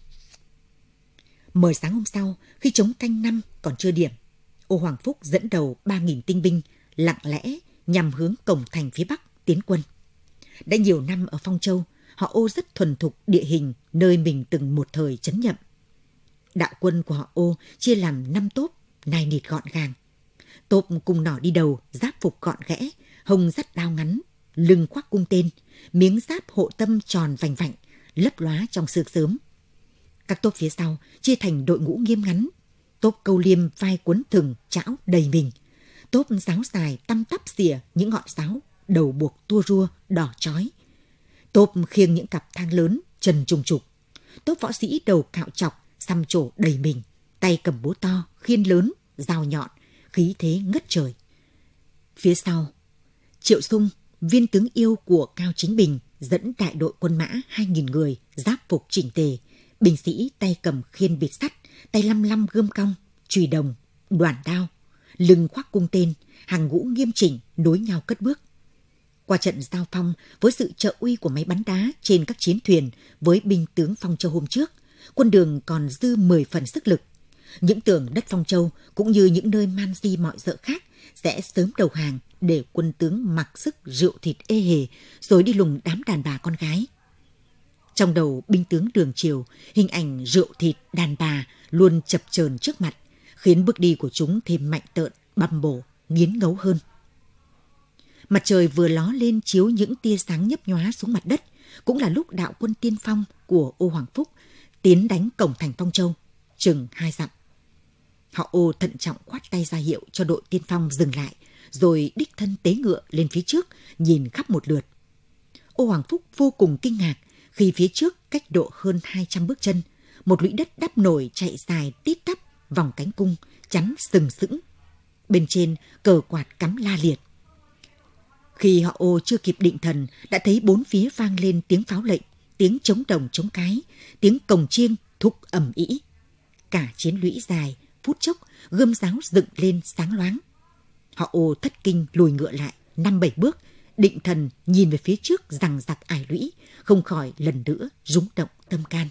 Mờ sáng hôm sau, khi trống canh năm còn chưa điểm, Ô Hoàng Phúc dẫn đầu 3.000 tinh binh lặng lẽ nhằm hướng cổng thành phía Bắc tiến quân. Đã nhiều năm ở Phong Châu, họ Ô rất thuần thục địa hình nơi mình từng một thời trấn nhậm. Đạo quân của họ Ô chia làm 5 tốp, nai nịt gọn gàng. Tốp cung nỏ đi đầu, giáp phục gọn ghẽ, hông dắt đao ngắn, lưng khoác cung tên, miếng giáp hộ tâm tròn vành vạnh, lấp lóa trong sương sớm. Các tốp phía sau chia thành đội ngũ nghiêm ngắn. Tốp câu liêm vai cuốn thừng, chảo đầy mình. Tốp giáo dài tăm tắp xìa những ngọn giáo, đầu buộc tua rua, đỏ chói. Tốp khiêng những cặp thang lớn, chân trùng trục. Tốp võ sĩ đầu cạo chọc, xăm trổ đầy mình, tay cầm búa to, khiên lớn, dao nhọn, khí thế ngất trời. Phía sau, Triệu Sung, viên tướng yêu của Cao Chính Bình, dẫn đại đội quân mã 2.000 người, giáp phục chỉnh tề, binh sĩ tay cầm khiên bịt sắt, tay lăm lăm gươm cong, chùy đồng, đoản đao, lưng khoác cung tên, hàng ngũ nghiêm chỉnh nối nhau cất bước. Qua trận giao phong với sự trợ uy của máy bắn đá trên các chiến thuyền với binh tướng Phong Châu hôm trước, quân Đường còn dư 10 phần sức lực. Những tưởng đất Phong Châu cũng như những nơi man di mọi dợ khác sẽ sớm đầu hàng để quân tướng mặc sức rượu thịt ê hề rồi đi lùng đám đàn bà con gái. Trong đầu binh tướng Đường Triều, hình ảnh rượu thịt đàn bà luôn chập chờn trước mặt, khiến bước đi của chúng thêm mạnh tợn, băm bổ, nghiến ngấu hơn. Mặt trời vừa ló lên chiếu những tia sáng nhấp nhóa xuống mặt đất, cũng là lúc đạo quân tiên phong của Ô Hoàng Phúc tiến đánh cổng thành Phong Châu, chừng 2 dặm. Họ Ô thận trọng khoát tay ra hiệu cho đội tiên phong dừng lại, rồi đích thân tế ngựa lên phía trước, nhìn khắp một lượt. Ô Hoàng Phúc vô cùng kinh ngạc khi phía trước cách độ hơn 200 bước chân, một lũy đất đắp nổi chạy dài tít tắp vòng cánh cung, chắn sừng sững. Bên trên cờ quạt cắm la liệt. Khi họ Ô chưa kịp định thần, đã thấy bốn phía vang lên tiếng pháo lệnh, tiếng trống đồng trống cái, tiếng cồng chiêng thúc ầm ĩ. Cả chiến lũy dài, phút chốc gươm giáo dựng lên sáng loáng. Họ Ô thất kinh lùi ngựa lại 5-7 bước, định thần nhìn về phía trước giằng giặc ải lũy, không khỏi lần nữa rúng động tâm can.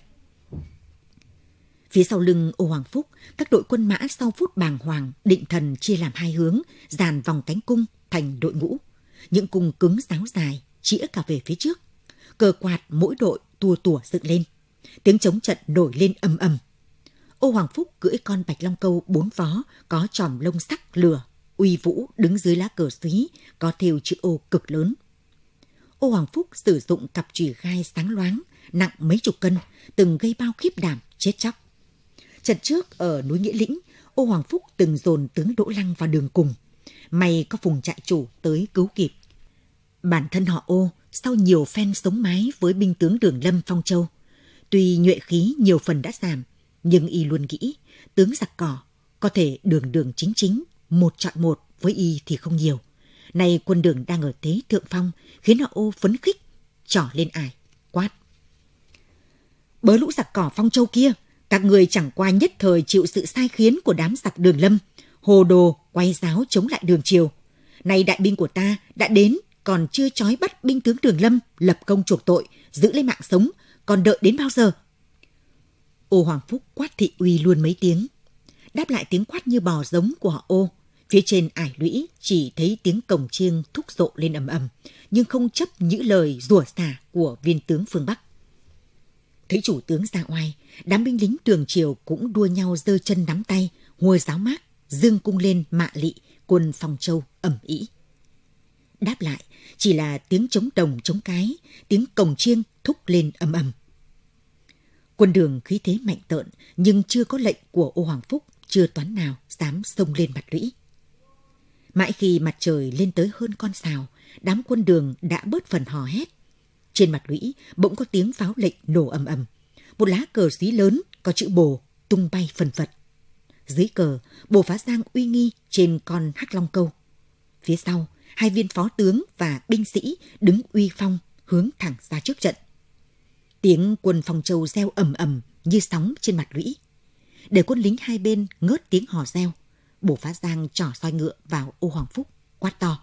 Phía sau lưng Ô Hoàng Phúc, các đội quân mã sau phút bàng hoàng định thần chia làm hai hướng, dàn vòng cánh cung thành đội ngũ. Những cung cứng giáo dài chĩa cả về phía trước. Cờ quạt mỗi đội tua tủa dựng lên. Tiếng trống trận nổi lên ầm ầm. Ô Hoàng Phúc cưỡi con bạch long câu 4 vó có chòm lông sắc lửa, uy vũ đứng dưới lá cờ xúy có thêu chữ Ô cực lớn. Ô Hoàng Phúc sử dụng cặp chùy gai sáng loáng, nặng mấy chục cân, từng gây bao khiếp đảm chết chóc. Trận trước ở núi Nghĩa Lĩnh, Ô Hoàng Phúc từng dồn tướng Đỗ Lăng vào đường cùng. May có Phùng trại chủ tới cứu kịp. Bản thân họ Ô sau nhiều phen sống mái với binh tướng Đường Lâm Phong Châu, tuy nhuệ khí nhiều phần đã giảm, nhưng y luôn nghĩ tướng giặc cỏ có thể đường chính chính, một chọi một với y thì không nhiều. Nay quân Đường đang ở thế thượng phong, khiến họ Ô phấn khích, trỏ lên ải, quát: "Bớ lũ giặc cỏ Phong Châu kia, các người chẳng qua nhất thời chịu sự sai khiến của đám giặc Đường Lâm, hồ đồ quay giáo chống lại Đường Triều. Nay đại binh của ta đã đến, còn chưa trói bắt binh tướng Đường Lâm, lập công chuộc tội, giữ lấy mạng sống, còn đợi đến bao giờ?" Ô Hoàng Phúc quát thị uy luôn mấy tiếng. Đáp lại tiếng quát như bò giống của họ Ô, phía trên ải lũy chỉ thấy tiếng cồng chiêng thúc rộ lên ầm ầm, nhưng không chấp những lời rủa xả của viên tướng phương Bắc. Thấy chủ tướng ra oai, đám binh lính Đường Triều cũng đua nhau giơ chân nắm tay, huôi giáo mác, dương cung lên mạ lị quân Phong Châu ầm ĩ. Đáp lại chỉ là tiếng trống đồng trống cái, tiếng cồng chiêng thúc lên ầm ầm. Quân Đường khí thế mạnh tợn, nhưng chưa có lệnh của Ô Hoàng Phúc, chưa toán nào dám xông lên mặt lũy. Mãi khi mặt trời lên tới hơn con sào, đám quân Đường đã bớt phần hò hét. Trên mặt lũy bỗng có tiếng pháo lệnh nổ ầm ầm. Một lá cờ xí lớn có chữ Bồ tung bay phần phật. Dưới cờ, Bồ Phá Giang uy nghi trên con hắc long câu. Phía sau, hai viên phó tướng và binh sĩ đứng uy phong hướng thẳng ra trước trận. Tiếng quân Phong Châu reo ầm ầm như sóng trên mặt lũy. Để quân lính hai bên ngớt tiếng hò reo, Bồ Phá Giang trỏ soi ngựa vào Ô Hoàng Phúc, quát to: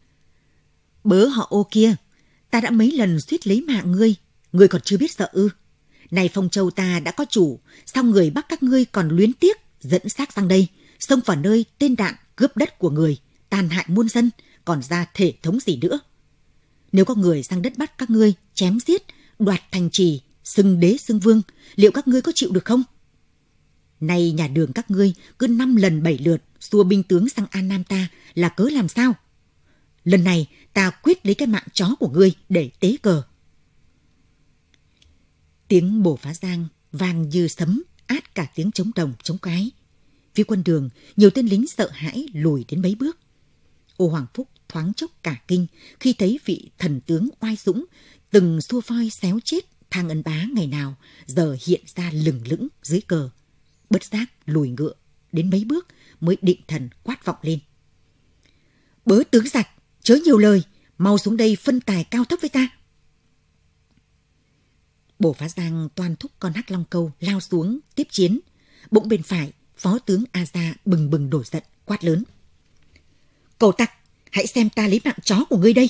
"Bớ họ Ô kia, ta đã mấy lần suýt lấy mạng ngươi còn chưa biết sợ ư? Này Phong Châu ta đã có chủ, sao người Bắc các ngươi còn luyến tiếc dẫn xác sang đây, xông vào nơi tên đạn cướp đất của người, tàn hại muôn dân, còn ra thể thống gì nữa? Nếu có người sang đất Bắc các ngươi chém giết, đoạt thành trì, xưng đế xưng vương, liệu các ngươi có chịu được không? Nay nhà Đường các ngươi cứ 5 lần 7 lượt xua binh tướng sang An Nam ta là cớ làm sao? Lần này ta quyết lấy cái mạng chó của ngươi để tế cờ." Tiếng Bồ Phá Giang vang như sấm, át cả tiếng trống đồng trống cái. Phía quân Đường, nhiều tên lính sợ hãi lùi đến mấy bước. Ô Hoàng Phúc thoáng chốc cả kinh khi thấy vị thần tướng oai dũng từng xua voi xéo chết Thang Ân Bá ngày nào giờ hiện ra lừng lững dưới cờ. Bất giác lùi ngựa đến mấy bước mới định thần quát vọng lên: "Bớ tướng giặc, chớ nhiều lời, mau xuống đây phân tài cao thấp với ta." Bồ Phá Giang toan thúc con hắc long câu lao xuống tiếp chiến. Bỗng bên phải, phó tướng A Gia bừng bừng nổi giận quát lớn: "Cẩu tặc, hãy xem ta lấy mạng chó của ngươi đây!"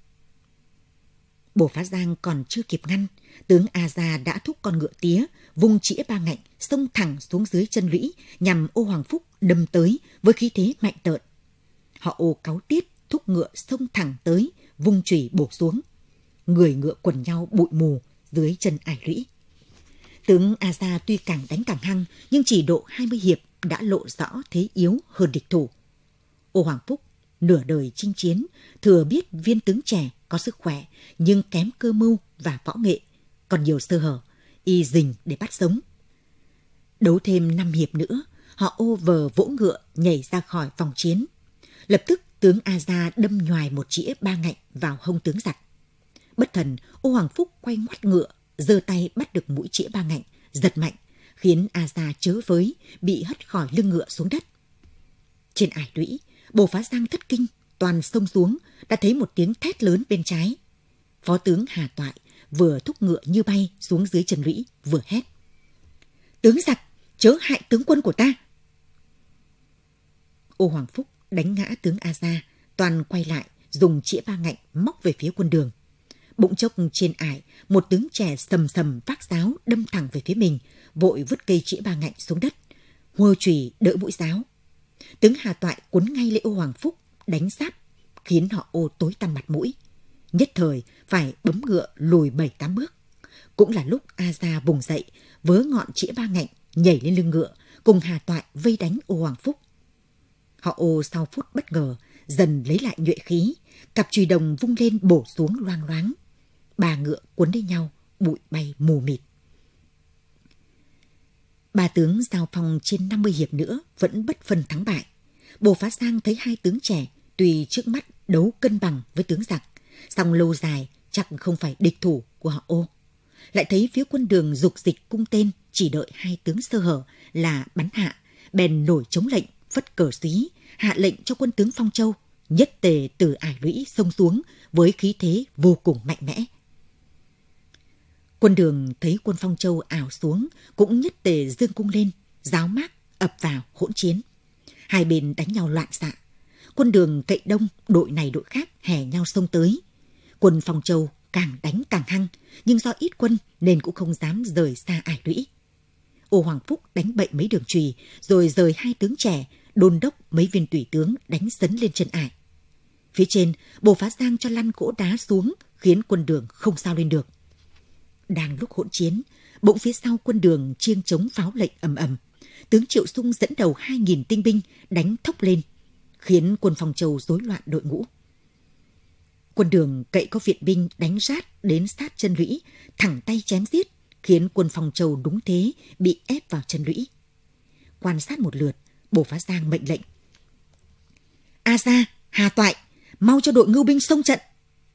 Bồ Phá Giang còn chưa kịp ngăn, tướng A Gia đã thúc con ngựa tía, vung chĩa ba ngạnh, xông thẳng xuống dưới chân lũy, nhằm Ô Hoàng Phúc đâm tới với khí thế mạnh tợn. Họ Ô cáu tiết, thúc ngựa xông thẳng tới, vung chùy bổ xuống. Người ngựa quần nhau bụi mù dưới chân ải lũy. Tướng A Gia tuy càng đánh càng hăng, nhưng chỉ độ 20 hiệp đã lộ rõ thế yếu hơn địch thủ. Ô Hoàng Phúc nửa đời chinh chiến, thừa biết viên tướng trẻ có sức khỏe nhưng kém cơ mưu và võ nghệ, còn nhiều sơ hở, y rình để bắt sống. Đấu thêm 5 hiệp nữa, họ Ô vờ vỗ ngựa nhảy ra khỏi vòng chiến. Lập tức tướng A Gia đâm nhoài một chĩa ba ngạnh vào hông tướng giặc. Bất thần, Ô Hoàng Phúc quay ngoắt ngựa, giơ tay bắt được mũi chĩa ba ngạnh, giật mạnh, khiến A Gia chớ với, bị hất khỏi lưng ngựa xuống đất. Trên ải lũy, Bồ Phá Giang thất kinh, toàn xông xuống, đã thấy một tiếng thét lớn bên trái. Phó tướng Hà Toại vừa thúc ngựa như bay xuống dưới chân lũy, vừa hét: tướng giặc, chớ hại tướng quân của ta. Ô Hoàng Phúc đánh ngã tướng A Gia, toàn quay lại dùng chĩa ba ngạnh móc về phía quân Đường. Bỗng chốc trên ải, một tướng trẻ sầm sầm vác giáo đâm thẳng về phía mình, vội vứt cây chĩa ba ngạnh xuống đất, huơ chùy đỡ mũi giáo. Tướng Hà Toại cuốn ngay lấy Ô Hoàng Phúc, đánh giáp, khiến họ Ô tối tăm mặt mũi. Nhất thời phải bấm ngựa lùi 7-8 bước. Cũng là lúc A Gia vùng dậy, vớ ngọn chĩa ba ngạnh nhảy lên lưng ngựa, cùng Hà Toại vây đánh Ô Hoàng Phúc. Họ Ô sau phút bất ngờ dần lấy lại nhuệ khí, cặp chùy đồng vung lên bổ xuống loang loáng. Ba ngựa cuốn lấy nhau, bụi bay mù mịt. Ba tướng giao phong trên 50 hiệp nữa vẫn bất phân thắng bại. Bồ Phá Giang thấy hai tướng trẻ tuy trước mắt đấu cân bằng với tướng giặc, song lâu dài chắc không phải địch thủ của họ Ô. Lại thấy phía quân Đường dục dịch cung tên, chỉ đợi hai tướng sơ hở là bắn hạ, bèn nổi chống lệnh, phất cờ xí, hạ lệnh cho quân tướng Phong Châu nhất tề từ ải lũy xông xuống với khí thế vô cùng mạnh mẽ. Quân Đường thấy quân Phong Châu ảo xuống, cũng nhất tề giương cung lên, giáo mác ập vào hỗn chiến. Hai bên đánh nhau loạn xạ. Quân Đường cậy đông, đội này đội khác hè nhau xông tới. Quân Phong Châu càng đánh càng hăng, nhưng do ít quân nên cũng không dám rời xa ải lũy. Ô Hoàng Phúc đánh bậy mấy đường chùy, rồi rời hai tướng trẻ, đôn đốc mấy viên tùy tướng đánh sấn lên chân ải. Phía trên, Bồ Phá Giang cho lăn gỗ đá xuống, khiến quân Đường không sao lên được. Đang lúc hỗn chiến, bỗng phía sau quân Đường chiêng trống pháo lệnh ầm ầm. Tướng Triệu Sung dẫn đầu 2.000 tinh binh đánh thốc lên, khiến quân Phong Châu rối loạn đội ngũ. Quân Đường cậy có viện binh đánh rát đến sát chân lũy, thẳng tay chém giết, khiến quân Phong Châu đúng thế bị ép vào chân lũy. Quan sát một lượt, Bồ Phá Giang mệnh lệnh: A Gia, Hà Toại, mau cho đội ngưu binh xông trận.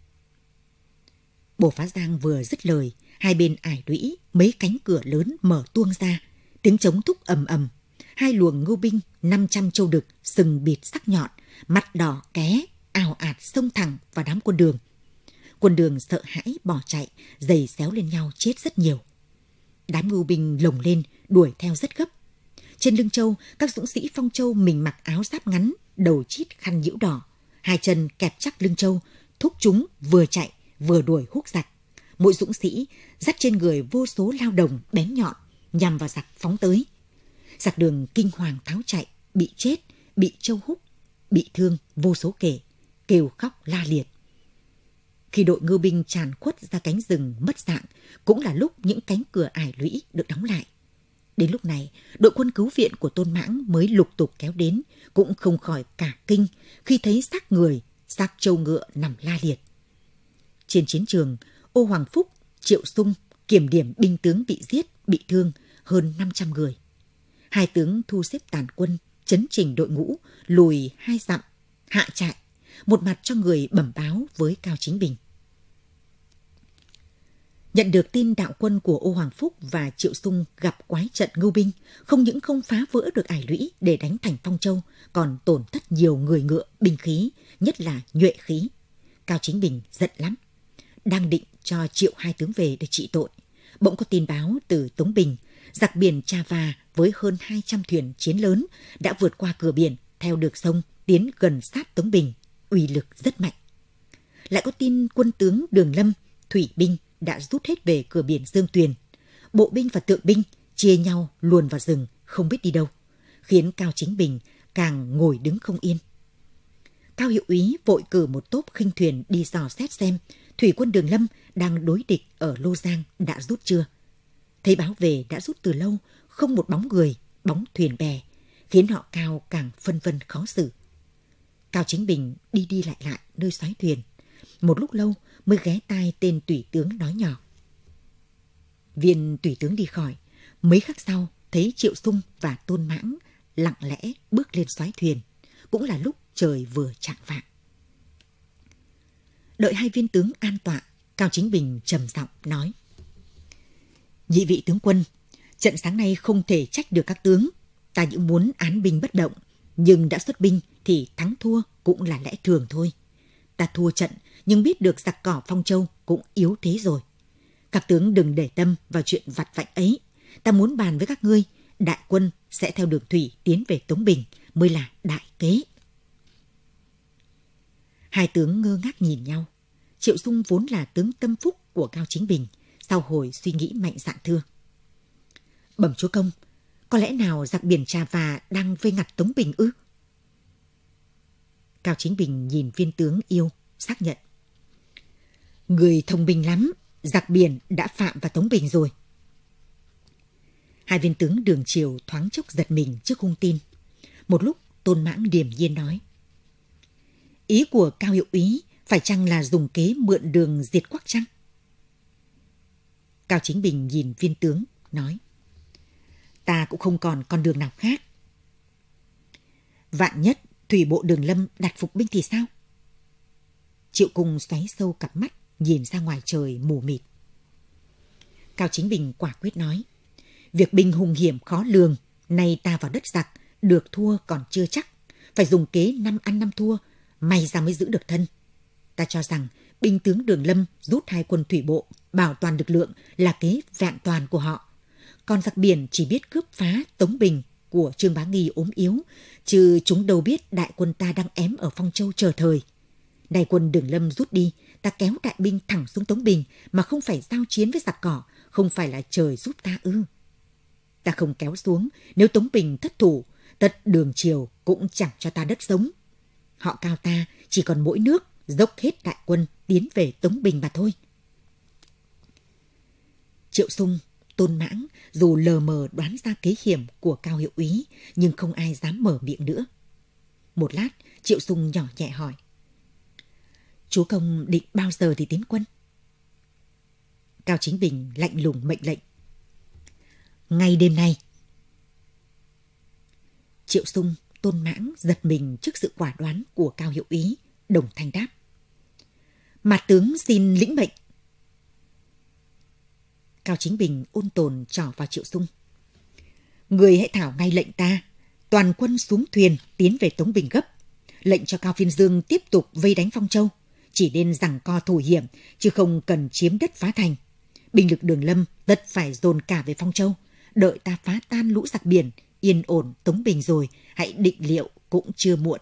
Bồ Phá Giang vừa dứt lời, hai bên ải lũy mấy cánh cửa lớn mở tuông ra, tiếng trống thúc ầm ầm. Hai luồng ngưu binh 500 châu đực sừng bịt sắc nhọn, mặt đỏ ké, ào ạt xông thẳng vào đám quân Đường. Quân Đường sợ hãi bỏ chạy, giày xéo lên nhau chết rất nhiều. Đám ngưu binh lồng lên đuổi theo rất gấp. Trên lưng châu, các dũng sĩ Phong Châu mình mặc áo giáp ngắn, đầu chít khăn nhiễu đỏ, hai chân kẹp chắc lưng châu, thúc chúng vừa chạy vừa đuổi húc giặc. Mỗi dũng sĩ dắt trên người vô số lao đồng bén nhọn nhằm vào giặc phóng tới. Giặc Đường kinh hoàng tháo chạy, bị chết, bị châu húc, bị thương vô số kể, kêu khóc la liệt. Khi đội ngưu binh tràn khuất ra cánh rừng mất dạng, cũng là lúc những cánh cửa ải lũy được đóng lại. Đến lúc này, đội quân cứu viện của Tôn Mãng mới lục tục kéo đến, cũng không khỏi cả kinh khi thấy xác người, xác trâu ngựa nằm la liệt. Trên chiến trường, Ô Hoàng Phúc, Triệu Sung kiểm điểm binh tướng bị giết, bị thương hơn 500 người. Hai tướng thu xếp tàn quân, chấn chỉnh đội ngũ, lùi 2 dặm, hạ trại, một mặt cho người bẩm báo với Cao Chính Bình. Nhận được tin đạo quân của Ô Hoàng Phúc và Triệu Sung gặp quái trận ngưu binh, không những không phá vỡ được ải lũy để đánh thành Phong Châu, còn tổn thất nhiều người ngựa, binh khí, nhất là nhuệ khí. Cao Chính Bình giận lắm, đang định cho Triệu hai tướng về để trị tội. Bỗng có tin báo từ Tống Bình, giặc biển Trà Và với hơn 200 thuyền chiến lớn đã vượt qua cửa biển theo được sông tiến gần sát Tống Bình, uy lực rất mạnh. Lại có tin quân tướng Đường Lâm, thủy binh đã rút hết về cửa biển Dương Tuyền. Bộ binh và tượng binh chia nhau luồn vào rừng, không biết đi đâu, khiến Cao Chính Bình càng ngồi đứng không yên. Cao hiệu úy vội cử một tốp khinh thuyền đi dò xét xem thủy quân Đường Lâm đang đối địch ở Lô Giang đã rút chưa. Thấy báo về đã rút từ lâu, không một bóng người, bóng thuyền bè, khiến họ Cao càng phân vân khó xử. Cao Chính Bình đi lại nơi xoáy thuyền, một lúc lâu mới ghé tai tên tùy tướng nói nhỏ. Viên tùy tướng đi khỏi, mấy khắc sau thấy Triệu Sung và Tôn Mãng lặng lẽ bước lên xoáy thuyền, cũng là lúc trời vừa chạng vạng. Đợi hai viên tướng an tọa, Cao Chính Bình trầm giọng nói: Nhị vị tướng quân, trận sáng nay không thể trách được các tướng, ta những muốn án binh bất động, Nhưng đã xuất binh thì thắng thua cũng là lẽ thường thôi. Ta thua trận nhưng biết được giặc cỏ Phong Châu cũng yếu thế rồi. Các tướng đừng để tâm vào chuyện vặt vãnh ấy. Ta muốn bàn với các ngươi, đại quân sẽ theo đường thủy tiến về Tống Bình mới là đại kế. Hai tướng ngơ ngác nhìn nhau. Triệu Dung vốn là tướng tâm phúc của Cao Chính Bình, sau hồi suy nghĩ mạnh dạn thưa: Bẩm chúa công, có lẽ nào giặc biển Trà Và đang vây ngặt Tống Bình ư? Cao Chính Bình nhìn viên tướng yêu, xác nhận: Người thông minh lắm, giặc biển đã phạm vào Tống Bình rồi. Hai viên tướng Đường Triều thoáng chốc giật mình trước hung tin. Một lúc Tôn Mãng điềm nhiên nói: Ý của Cao hiệu úy phải chăng là dùng kế mượn đường diệt Quắc chăng? Cao Chính Bình nhìn viên tướng, nói: Ta cũng không còn con đường nào khác. Vạn nhất thủy bộ Đường Lâm đặt phục binh thì sao? Triệu Cung xoáy sâu cặp mắt, nhìn ra ngoài trời mù mịt. Cao Chính Bình quả quyết nói: Việc binh hung hiểm khó lường, nay ta vào đất giặc, được thua còn chưa chắc. Phải dùng kế 5 ăn 5 thua, may ra mới giữ được thân. Ta cho rằng binh tướng Đường Lâm rút hai quân thủy bộ, bảo toàn lực lượng là kế vẹn toàn của họ. Còn giặc biển chỉ biết cướp phá Tống Bình của Trương Bá Nghi ốm yếu, chứ chúng đâu biết đại quân ta đang ém ở Phong Châu chờ thời. Đại quân Đường Lâm rút đi, ta kéo đại binh thẳng xuống Tống Bình mà không phải giao chiến với giặc cỏ, không phải là trời giúp ta ư? Ta không kéo xuống, nếu Tống Bình thất thủ, tất Đường Triều cũng chẳng cho ta đất sống. Họ Cao ta chỉ còn mỗi nước, dốc hết đại quân tiến về Tống Bình mà thôi. Triệu Sung, Tôn Mãng dù lờ mờ đoán ra kế hiểm của Cao hiệu úy, nhưng không ai dám mở miệng nữa. Một lát, Triệu Sung nhỏ nhẹ hỏi: Chúa công định bao giờ thì tiến quân? Cao Chính Bình lạnh lùng mệnh lệnh: Ngay đêm nay. Triệu Sung, Tôn Mãng giật mình trước sự quả đoán của Cao hiệu úy, đồng thanh đáp: Mạt tướng xin lĩnh mệnh. Cao Chính Bình ôn tồn trỏ vào Triệu Sung: Người hãy thảo ngay lệnh ta, toàn quân xuống thuyền tiến về Tống Bình gấp, lệnh cho Cao Phiên Dương tiếp tục vây đánh Phong Châu, chỉ nên giằng co thủ hiểm, chứ không cần chiếm đất phá thành. Binh lực Đường Lâm tất phải dồn cả về Phong Châu, đợi ta phá tan lũ giặc biển, yên ổn Tống Bình rồi, hãy định liệu cũng chưa muộn.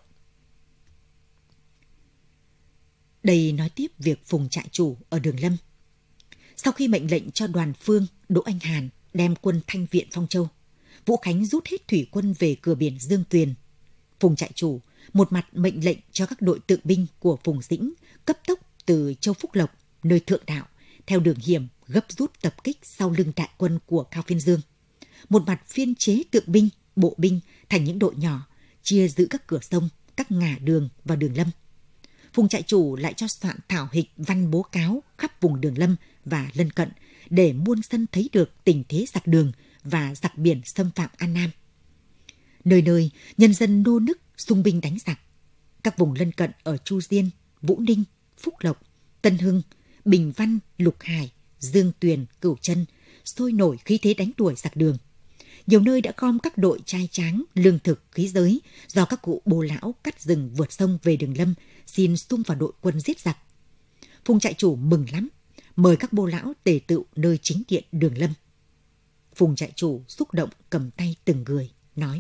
Đây nói tiếp việc Phùng trại chủ ở Đường Lâm. Sau khi mệnh lệnh cho Đoàn Phương, Đỗ Anh Hàn đem quân thanh viện Phong Châu, Vũ Khánh rút hết thủy quân về cửa biển Dương Tuyền. Phùng trại chủ một mặt mệnh lệnh cho các đội tượng binh của Phùng Dĩnh cấp tốc từ Châu Phúc Lộc, nơi thượng đạo, theo đường hiểm gấp rút tập kích sau lưng đại quân của Cao Phiên Dương. Một mặt phiên chế tượng binh, bộ binh thành những đội nhỏ, chia giữ các cửa sông, các ngả đường và Đường Lâm. Phùng trại chủ lại cho soạn thảo hịch văn bố cáo khắp vùng Đường Lâm và lân cận để muôn dân thấy được tình thế giặc đường và giặc biển xâm phạm An Nam. Nơi nơi nhân dân nô nức xung binh đánh giặc. Các vùng lân cận ở Chu Diên, Vũ Ninh, Phúc Lộc, Tân Hưng, Bình Văn, Lục Hải, Dương Tuyền, Cửu Chân sôi nổi khí thế đánh đuổi giặc đường. Nhiều nơi đã gom các đội trai tráng, lương thực, khí giới do các cụ bồ lão cắt rừng vượt sông về Đường Lâm xin xung vào đội quân giết giặc. Phùng trại chủ mừng lắm, mời các bô lão tề tựu nơi chính điện Đường Lâm. Phùng trại chủ xúc động cầm tay từng người, nói: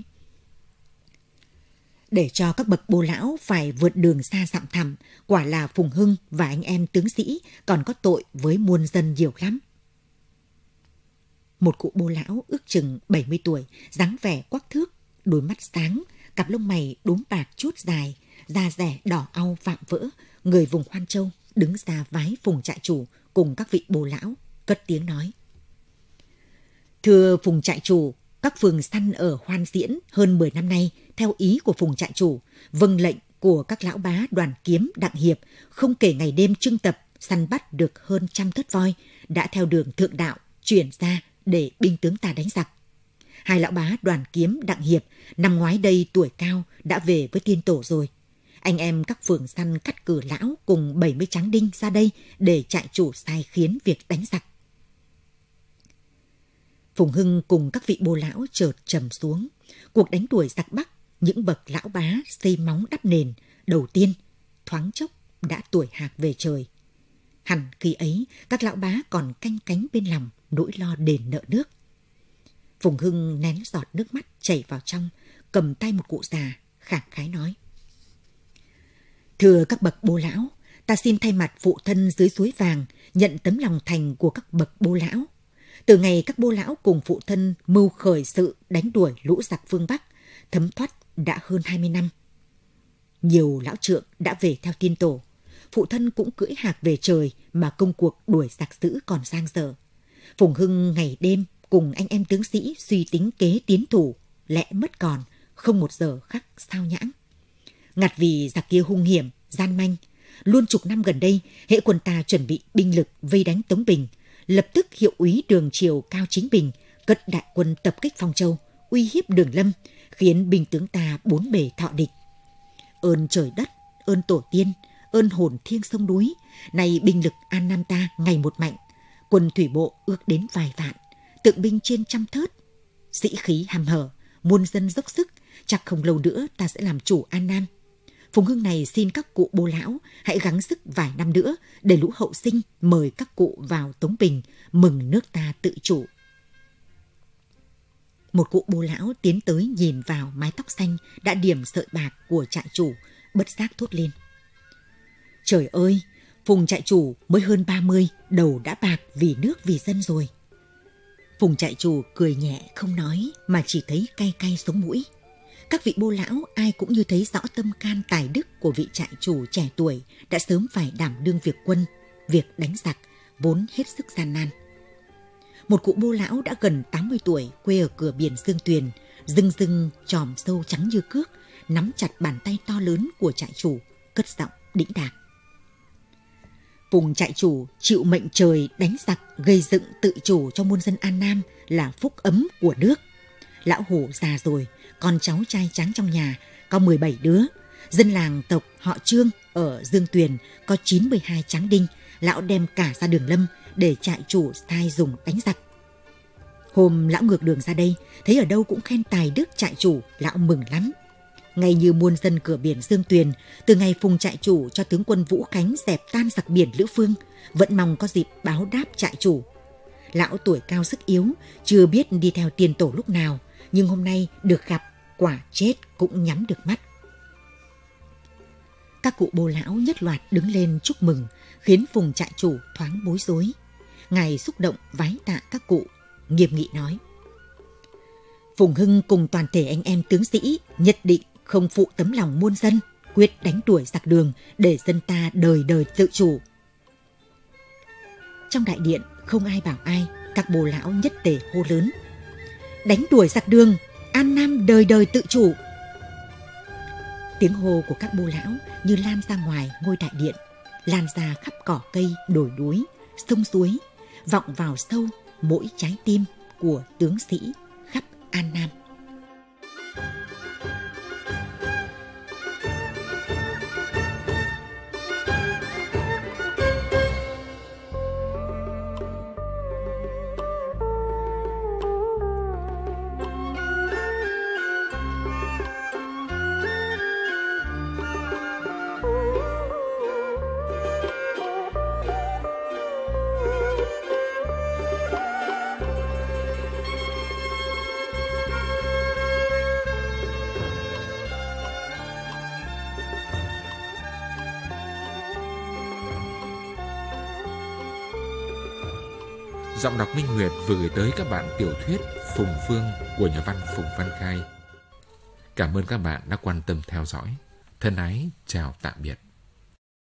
Để cho các bậc bô lão phải vượt đường xa dặm thẳm, quả là Phùng Hưng và anh em tướng sĩ còn có tội với muôn dân nhiều lắm. Một cụ bô lão ước chừng 70 tuổi, dáng vẻ quắc thước, đôi mắt sáng, cặp lông mày đốm bạc chuốt dài, da dẻ đỏ au vạm vỡ, người vùng Hoan Châu, đứng ra vái Phùng trại chủ cùng các vị bô lão, cất tiếng nói: Thưa Phùng trại chủ, các phường săn ở Hoan Diễn hơn 10 năm nay, theo ý của Phùng trại chủ, vâng lệnh của các lão bá Đoàn Kiếm, Đặng Hiệp, không kể ngày đêm trưng tập, săn bắt được hơn 100 thớt voi, đã theo đường thượng đạo, chuyển ra để binh tướng ta đánh giặc. Hai lão bá Đoàn Kiếm, Đặng Hiệp, năm ngoái đây tuổi cao, đã về với tiên tổ rồi. Anh em các phường săn cắt cử lão cùng 70 tráng đinh ra đây để trại chủ sai khiến việc đánh giặc. Phùng Hưng cùng các vị bô lão chợt trầm xuống. Cuộc đánh đuổi giặc Bắc những bậc lão bá xây móng đắp nền đầu tiên thoáng chốc đã tuổi hạc về trời. Hẳn khi ấy các lão bá còn canh cánh bên lòng nỗi lo đền nợ nước. Phùng Hưng nén giọt nước mắt chảy vào trong, cầm tay một cụ già, khẳng khái nói: Thưa các bậc bô lão, ta xin thay mặt phụ thân dưới suối vàng nhận tấm lòng thành của các bậc bô lão. Từ ngày các bô lão cùng phụ thân mưu khởi sự đánh đuổi lũ giặc phương Bắc, thấm thoát đã hơn 20 năm. Nhiều lão trượng đã về theo tiên tổ, phụ thân cũng cưỡi hạc về trời mà công cuộc đuổi giặc dữ còn dang dở. Phùng Hưng ngày đêm cùng anh em tướng sĩ suy tính kế tiến thủ, lẽ mất còn, không một giờ khắc sao nhãng. Ngặt vì giặc kia hung hiểm, gian manh, luôn chục năm gần đây, hễ quân ta chuẩn bị binh lực vây đánh Tống Bình, lập tức hiệu úy Đường Triều Cao Chính Bình cất đại quân tập kích Phong Châu, uy hiếp Đường Lâm, khiến binh tướng ta bốn bề thọ địch. Ơn trời đất, ơn tổ tiên, ơn hồn thiêng sông núi, nay binh lực An Nam ta ngày một mạnh, quân thủy bộ ước đến vài vạn, tượng binh trên trăm thớt, sĩ khí hăm hở, muôn dân dốc sức, chắc không lâu nữa ta sẽ làm chủ An Nam. Phùng Hưng này xin các cụ bô lão hãy gắng sức vài năm nữa để lũ hậu sinh mời các cụ vào Tống Bình mừng nước ta tự chủ. Một cụ bô lão tiến tới nhìn vào mái tóc xanh đã điểm sợi bạc của trại chủ, bất giác thốt lên: Trời ơi, Phùng trại chủ mới hơn 30, đầu đã bạc vì nước vì dân rồi. Phùng trại chủ cười nhẹ không nói mà chỉ thấy cay cay sống mũi. Các vị bô lão ai cũng như thấy rõ tâm can tài đức của vị trại chủ trẻ tuổi đã sớm phải đảm đương việc quân, việc đánh giặc, vốn hết sức gian nan. Một cụ bô lão đã gần 80 tuổi, quê ở cửa biển Dương Tuyền, rưng rưng tròm sâu trắng như cước, nắm chặt bàn tay to lớn của trại chủ, cất giọng đĩnh đạc: Phùng trại chủ chịu mệnh trời đánh giặc, gây dựng tự chủ cho muôn dân An Nam là phúc ấm của nước. Lão hổ già rồi, con cháu trai tráng trong nhà có 17 đứa. Dân làng tộc họ Trương ở Dương Tuyền có 92 tráng đinh. Lão đem cả ra Đường Lâm để trại chủ sai dùng đánh giặc. Hôm lão ngược đường ra đây, thấy ở đâu cũng khen tài đức trại chủ, lão mừng lắm. Ngay như muôn dân cửa biển Dương Tuyền, từ ngày Phùng trại chủ cho tướng quân Vũ Khánh dẹp tan giặc biển Lữ Phương, vẫn mong có dịp báo đáp trại chủ. Lão tuổi cao sức yếu, chưa biết đi theo tiền tổ lúc nào, nhưng hôm nay được gặp, quả chết cũng nhắm được mắt. Các cụ bô lão nhất loạt đứng lên chúc mừng, khiến Phùng trại chủ thoáng bối rối. Ngài xúc động vái tạ các cụ, nghiêm nghị nói: Phùng Hưng cùng toàn thể anh em tướng sĩ nhất định không phụ tấm lòng muôn dân, quyết đánh đuổi giặc Đường để dân ta đời đời tự chủ. Trong đại điện không ai bảo ai, các bô lão nhất tề hô lớn: Đánh đuổi giặc Đường, An Nam đời đời tự chủ. Tiếng hô của các bô lão như lan ra ngoài ngôi đại điện, lan ra khắp cỏ cây, đồi núi, sông suối, vọng vào sâu mỗi trái tim của tướng sĩ khắp An Nam. Giọng đọc Minh Nguyệt vừa gửi tới các bạn tiểu thuyết Phùng Phương của nhà văn Phùng Văn Khai. Cảm ơn các bạn đã quan tâm theo dõi. Thân ái, chào tạm biệt.